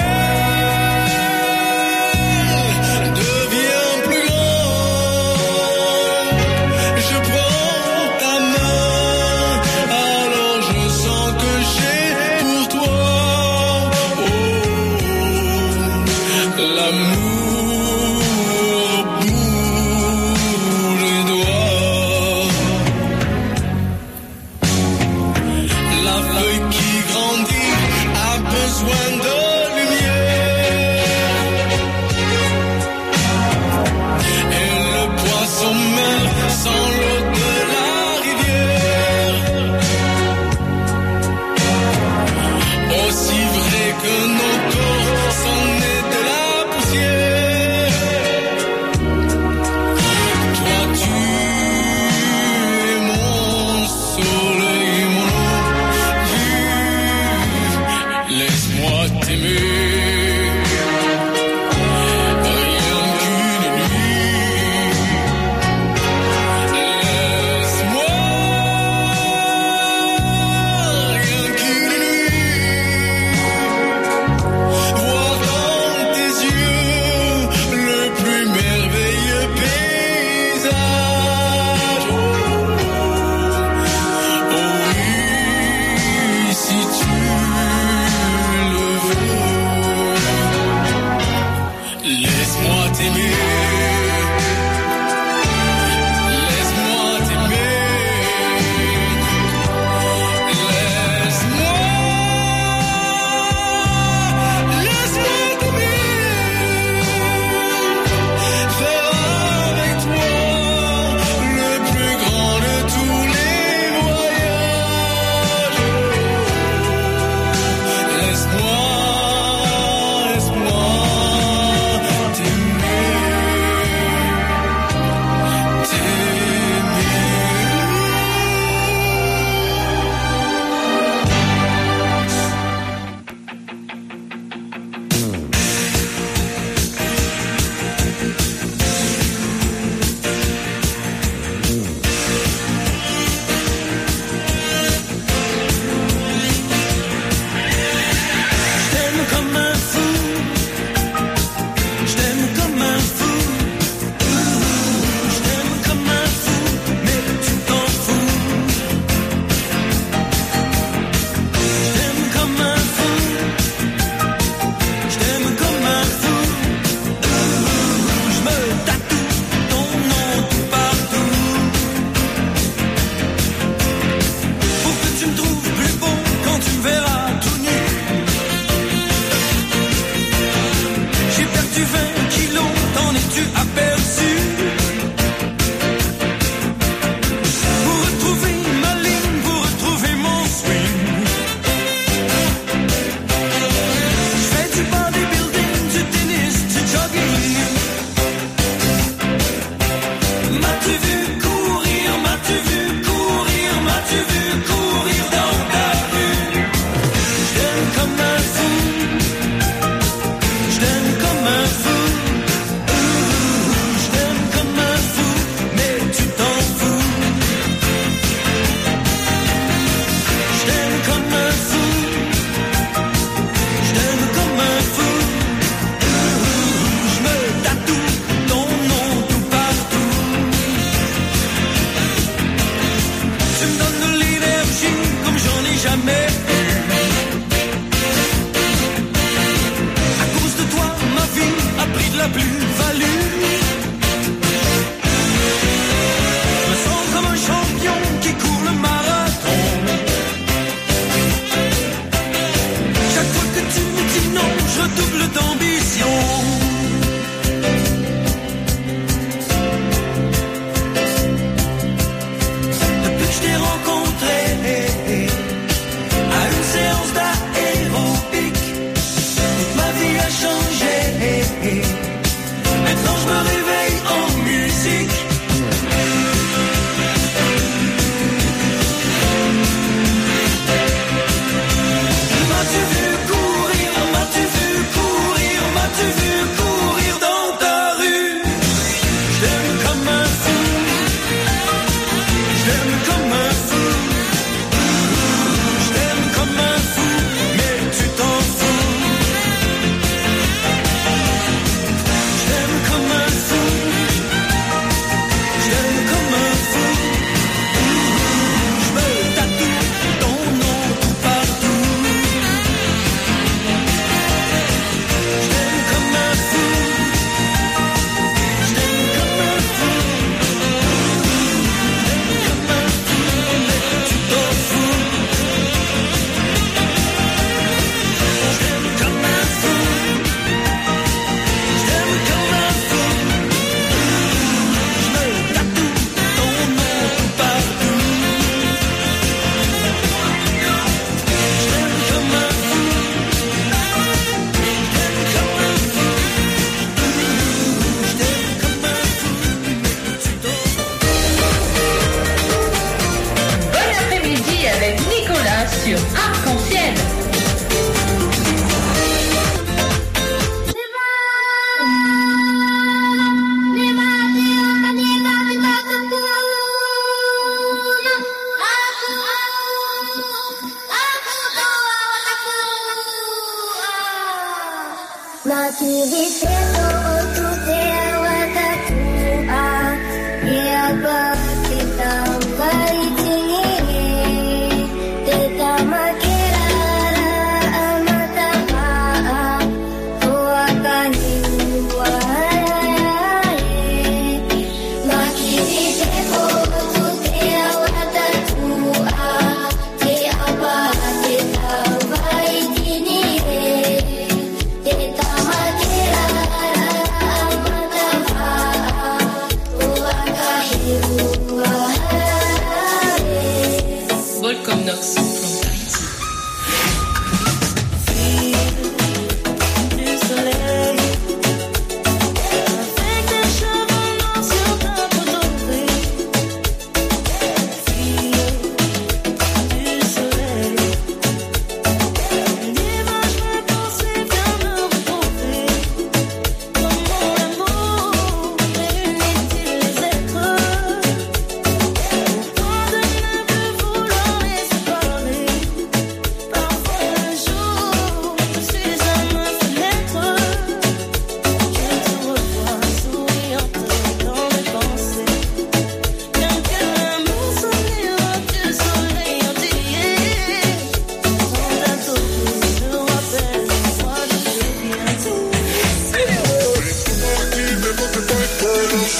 ciel devient plus grand. Je prends ta main, alors je sens que j'ai pour toi, oh, l'amour bouge et doigt. La feuille qui grandit a besoin de lumière, et le Laisse-moi t'aimer. Laisse-moi t'aimer. Laisse-moi. Laisse-moi t'aimer. Faire avec toi le plus grand de tous les voyages. Laisse-moi.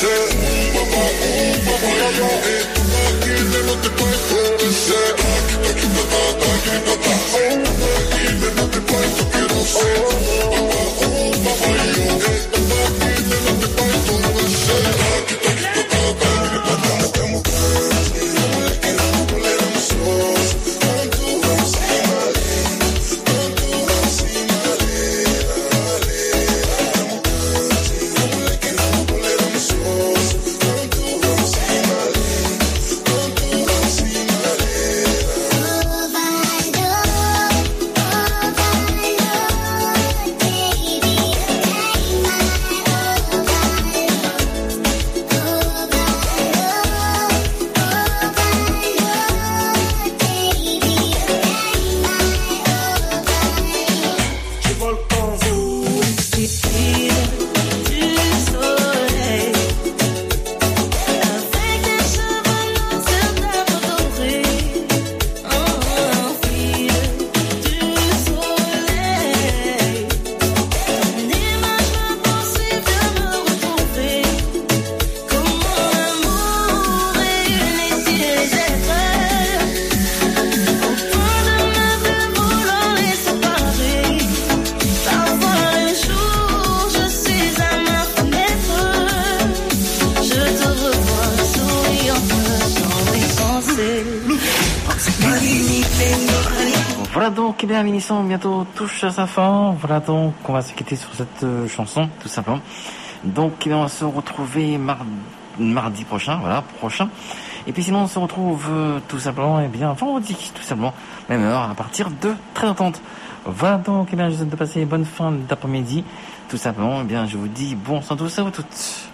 Voilà donc, eh bien, l'émission bientôt touche à sa fin. Voilà donc, on va se quitter sur cette euh, chanson, tout simplement. Donc, eh bien, on va se retrouver mar- mardi prochain, voilà, prochain. Et puis sinon, on se retrouve euh, tout simplement, eh bien, vendredi, tout simplement, même heure, à partir de treize heures trente. Voilà donc, eh bien, je vous souhaite de passer une bonne fin d'après-midi. Tout simplement, eh bien, je vous dis bon sang tous à vous toutes.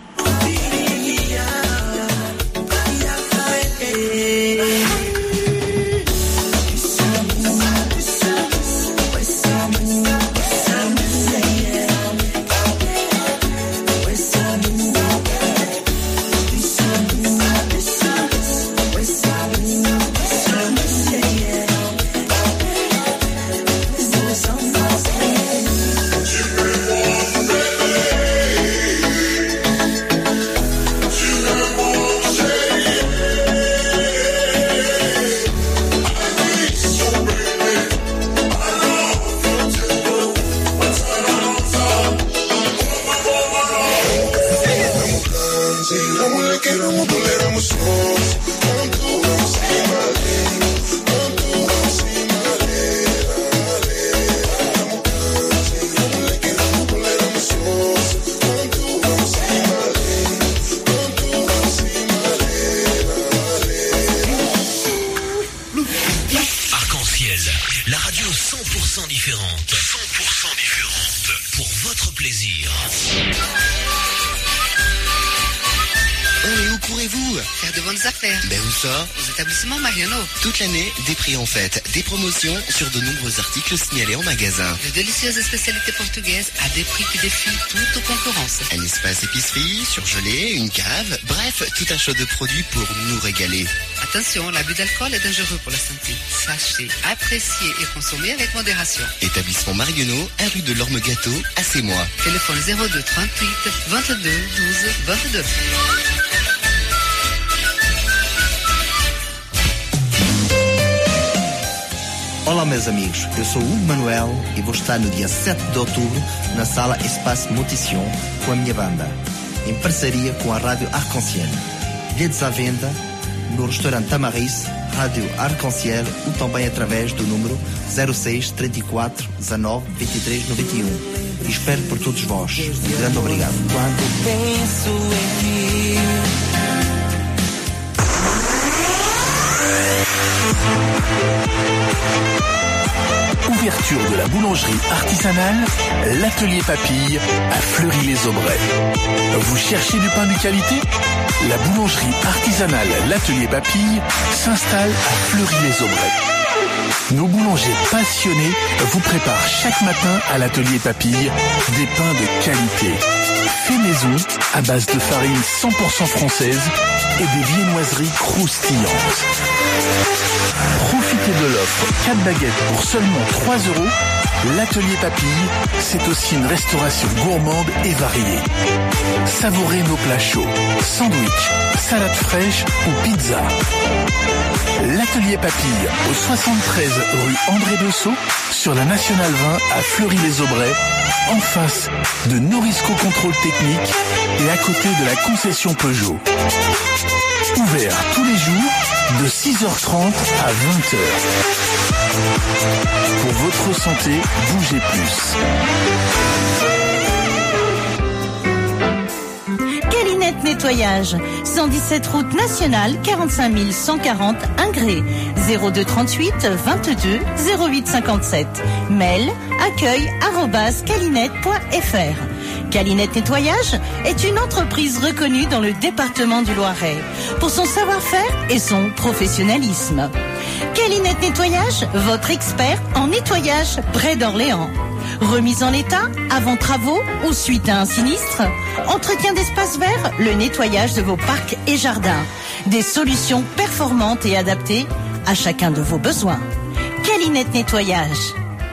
Toute l'année, des prix en fête, des promotions sur de nombreux articles signalés en magasin. De délicieuses spécialités portugaises à des prix qui défient toute concurrence. Un espace épicerie, surgelé, une cave, bref, tout un choix de produits pour nous régaler. Attention, l'abus d'alcool est dangereux pour la santé. Sachez, apprécier et consommer avec modération. Établissement Marionneau, un rue de l'Orme Gâteau, à Sémois. Téléphone zéro deux trente-huit vingt-deux douze vingt-deux. Olá meus amigos, eu sou Hugo Manuel e vou estar no dia sete de outubro na sala Espaço Motition com a minha banda, em parceria com a Rádio Arc-en-Ciel. Bilhetes à venda no restaurante Tamarice, Rádio Arc-en-Ciel ou também através do número zero seis, trinta e quatro, dezanove, vinte e três, noventa e um. E espero por todos vós. Um grande obrigado. Quando penso em ti. Ouverture de la boulangerie artisanale, l'atelier Papille à Fleury-les-Aubrais. Vous cherchez du pain de qualité? La boulangerie artisanale l'atelier Papille s'installe à Fleury-les-Aubrais. Nos boulangers passionnés vous préparent chaque matin à l'atelier Papille des pains de qualité. Fait maison à base de farine cent pour cent française et des viennoiseries croustillantes. Profitez de l'offre quatre baguettes pour seulement trois euros. L'Atelier Papille, c'est aussi une restauration gourmande et variée. Savourez nos plats chauds, sandwich, salade fraîche ou pizza. L'Atelier Papille, au soixante-treize rue André Bessot, sur la Nationale vingt à Fleury-les-Aubrais, en face de Norisco Contrôle Technique et à côté de la concession Peugeot. Ouvert tous les jours de six heures trente à vingt heures. Pour votre santé, bougez plus. Calinette Nettoyage, cent dix-sept route nationale, quarante-cinq mille cent quarante Ingré, zéro deux trente-huit vingt-deux zéro huit cinquante-sept. Mail accueil arobase calinette point fr. Calinette Nettoyage est une entreprise reconnue dans le département du Loiret pour son savoir-faire et son professionnalisme. Calinette Nettoyage, votre expert en nettoyage près d'Orléans. Remise en état, avant travaux ou suite à un sinistre. Entretien d'espaces verts, le nettoyage de vos parcs et jardins. Des solutions performantes et adaptées à chacun de vos besoins. Calinette Nettoyage.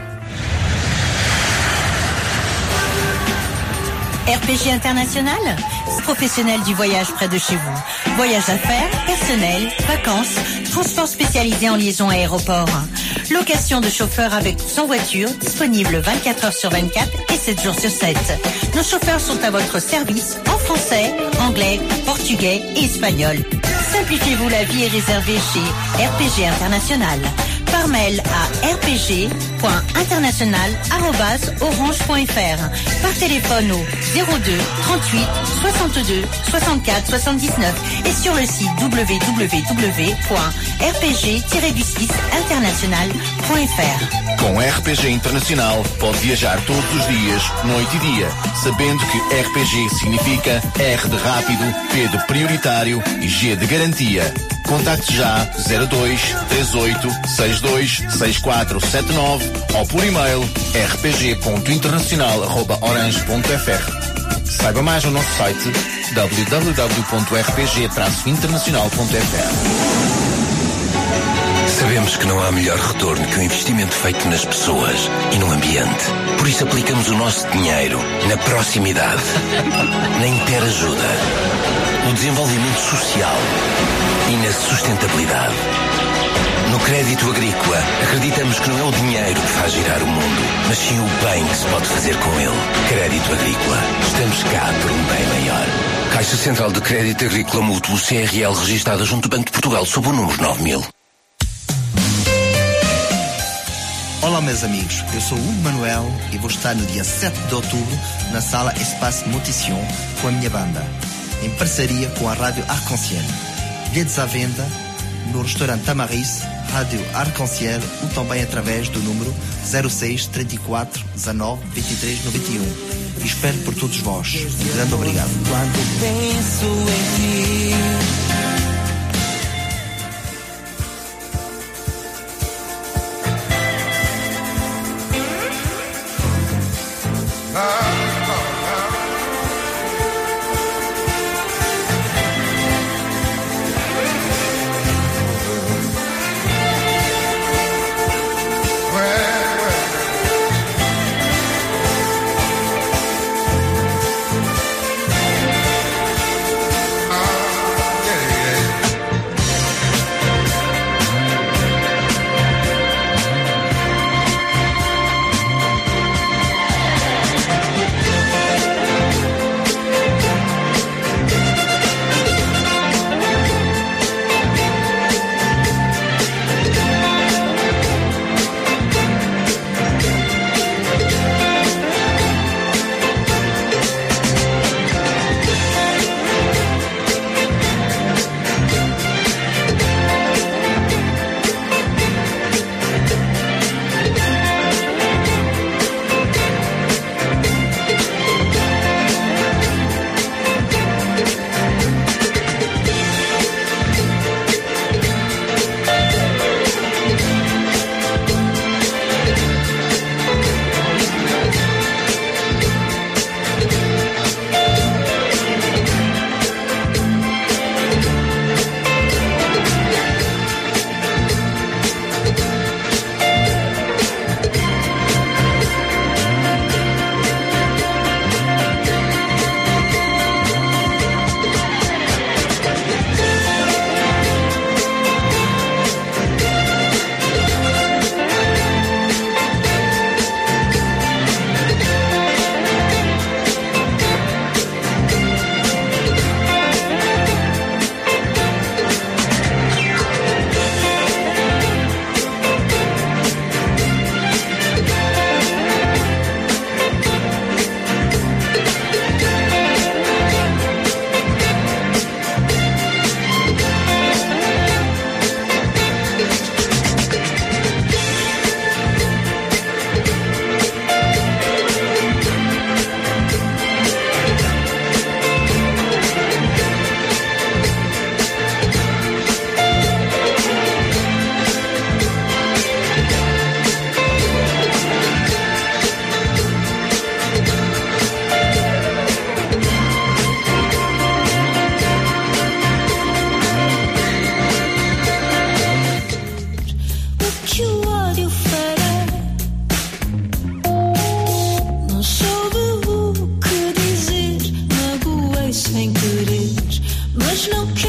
R P G International, professionnel du voyage près de chez vous. Voyage d'affaires, personnel, vacances, transport spécialisé en liaison aéroport. Location de chauffeurs avec ou sans voiture, disponible vingt-quatre heures sur vingt-quatre et sept jours sur sept. Nos chauffeurs sont à votre service en français, anglais, portugais et espagnol. Simplifiez-vous la vie et réservez chez R P G International. Par mail à r p g point international arobase orange point f r. Par téléphone au zéro deux trente-huit soixante-deux soixante-quatre soixante-dix-neuf et sur le site w w w point r p g tiret du six international point f r. Com R P G Internacional pode viajar todos os dias, noite e dia, sabendo que R P G significa R de rápido, P de prioritário e G de garantia. Contacte já zero dois três oito seis dois seis quatro sete nove ou por e-mail r p g ponto internacional arroba orange ponto f r. Saiba mais no nosso site w w w ponto r p g traço internacional ponto f r. Sabemos que não há melhor retorno que o investimento feito nas pessoas e no ambiente. Por isso aplicamos o nosso dinheiro na proximidade, na interajuda, no desenvolvimento social e na sustentabilidade. No crédito agrícola, acreditamos que não é o dinheiro que faz girar o mundo, mas sim o bem que se pode fazer com ele. Crédito agrícola. Estamos cá por um bem maior. Caixa Central de Crédito Agrícola Mútuo C R L, registada junto do Banco de Portugal sob o número nove mil. Olá meus amigos, eu sou Hugo Manuel e vou estar no dia sete de outubro na sala Espaço Motition com a minha banda, em parceria com a Rádio Arc-en-Ciel. Bilhetes à venda no restaurante Tamarice, Rádio Arc-en-Ciel ou também através do número zero seis trinta e quatro dezanove vinte e três noventa e um. E espero por todos vós. Um grande obrigado. Quando penso em ti, Yeah. anchorage, but no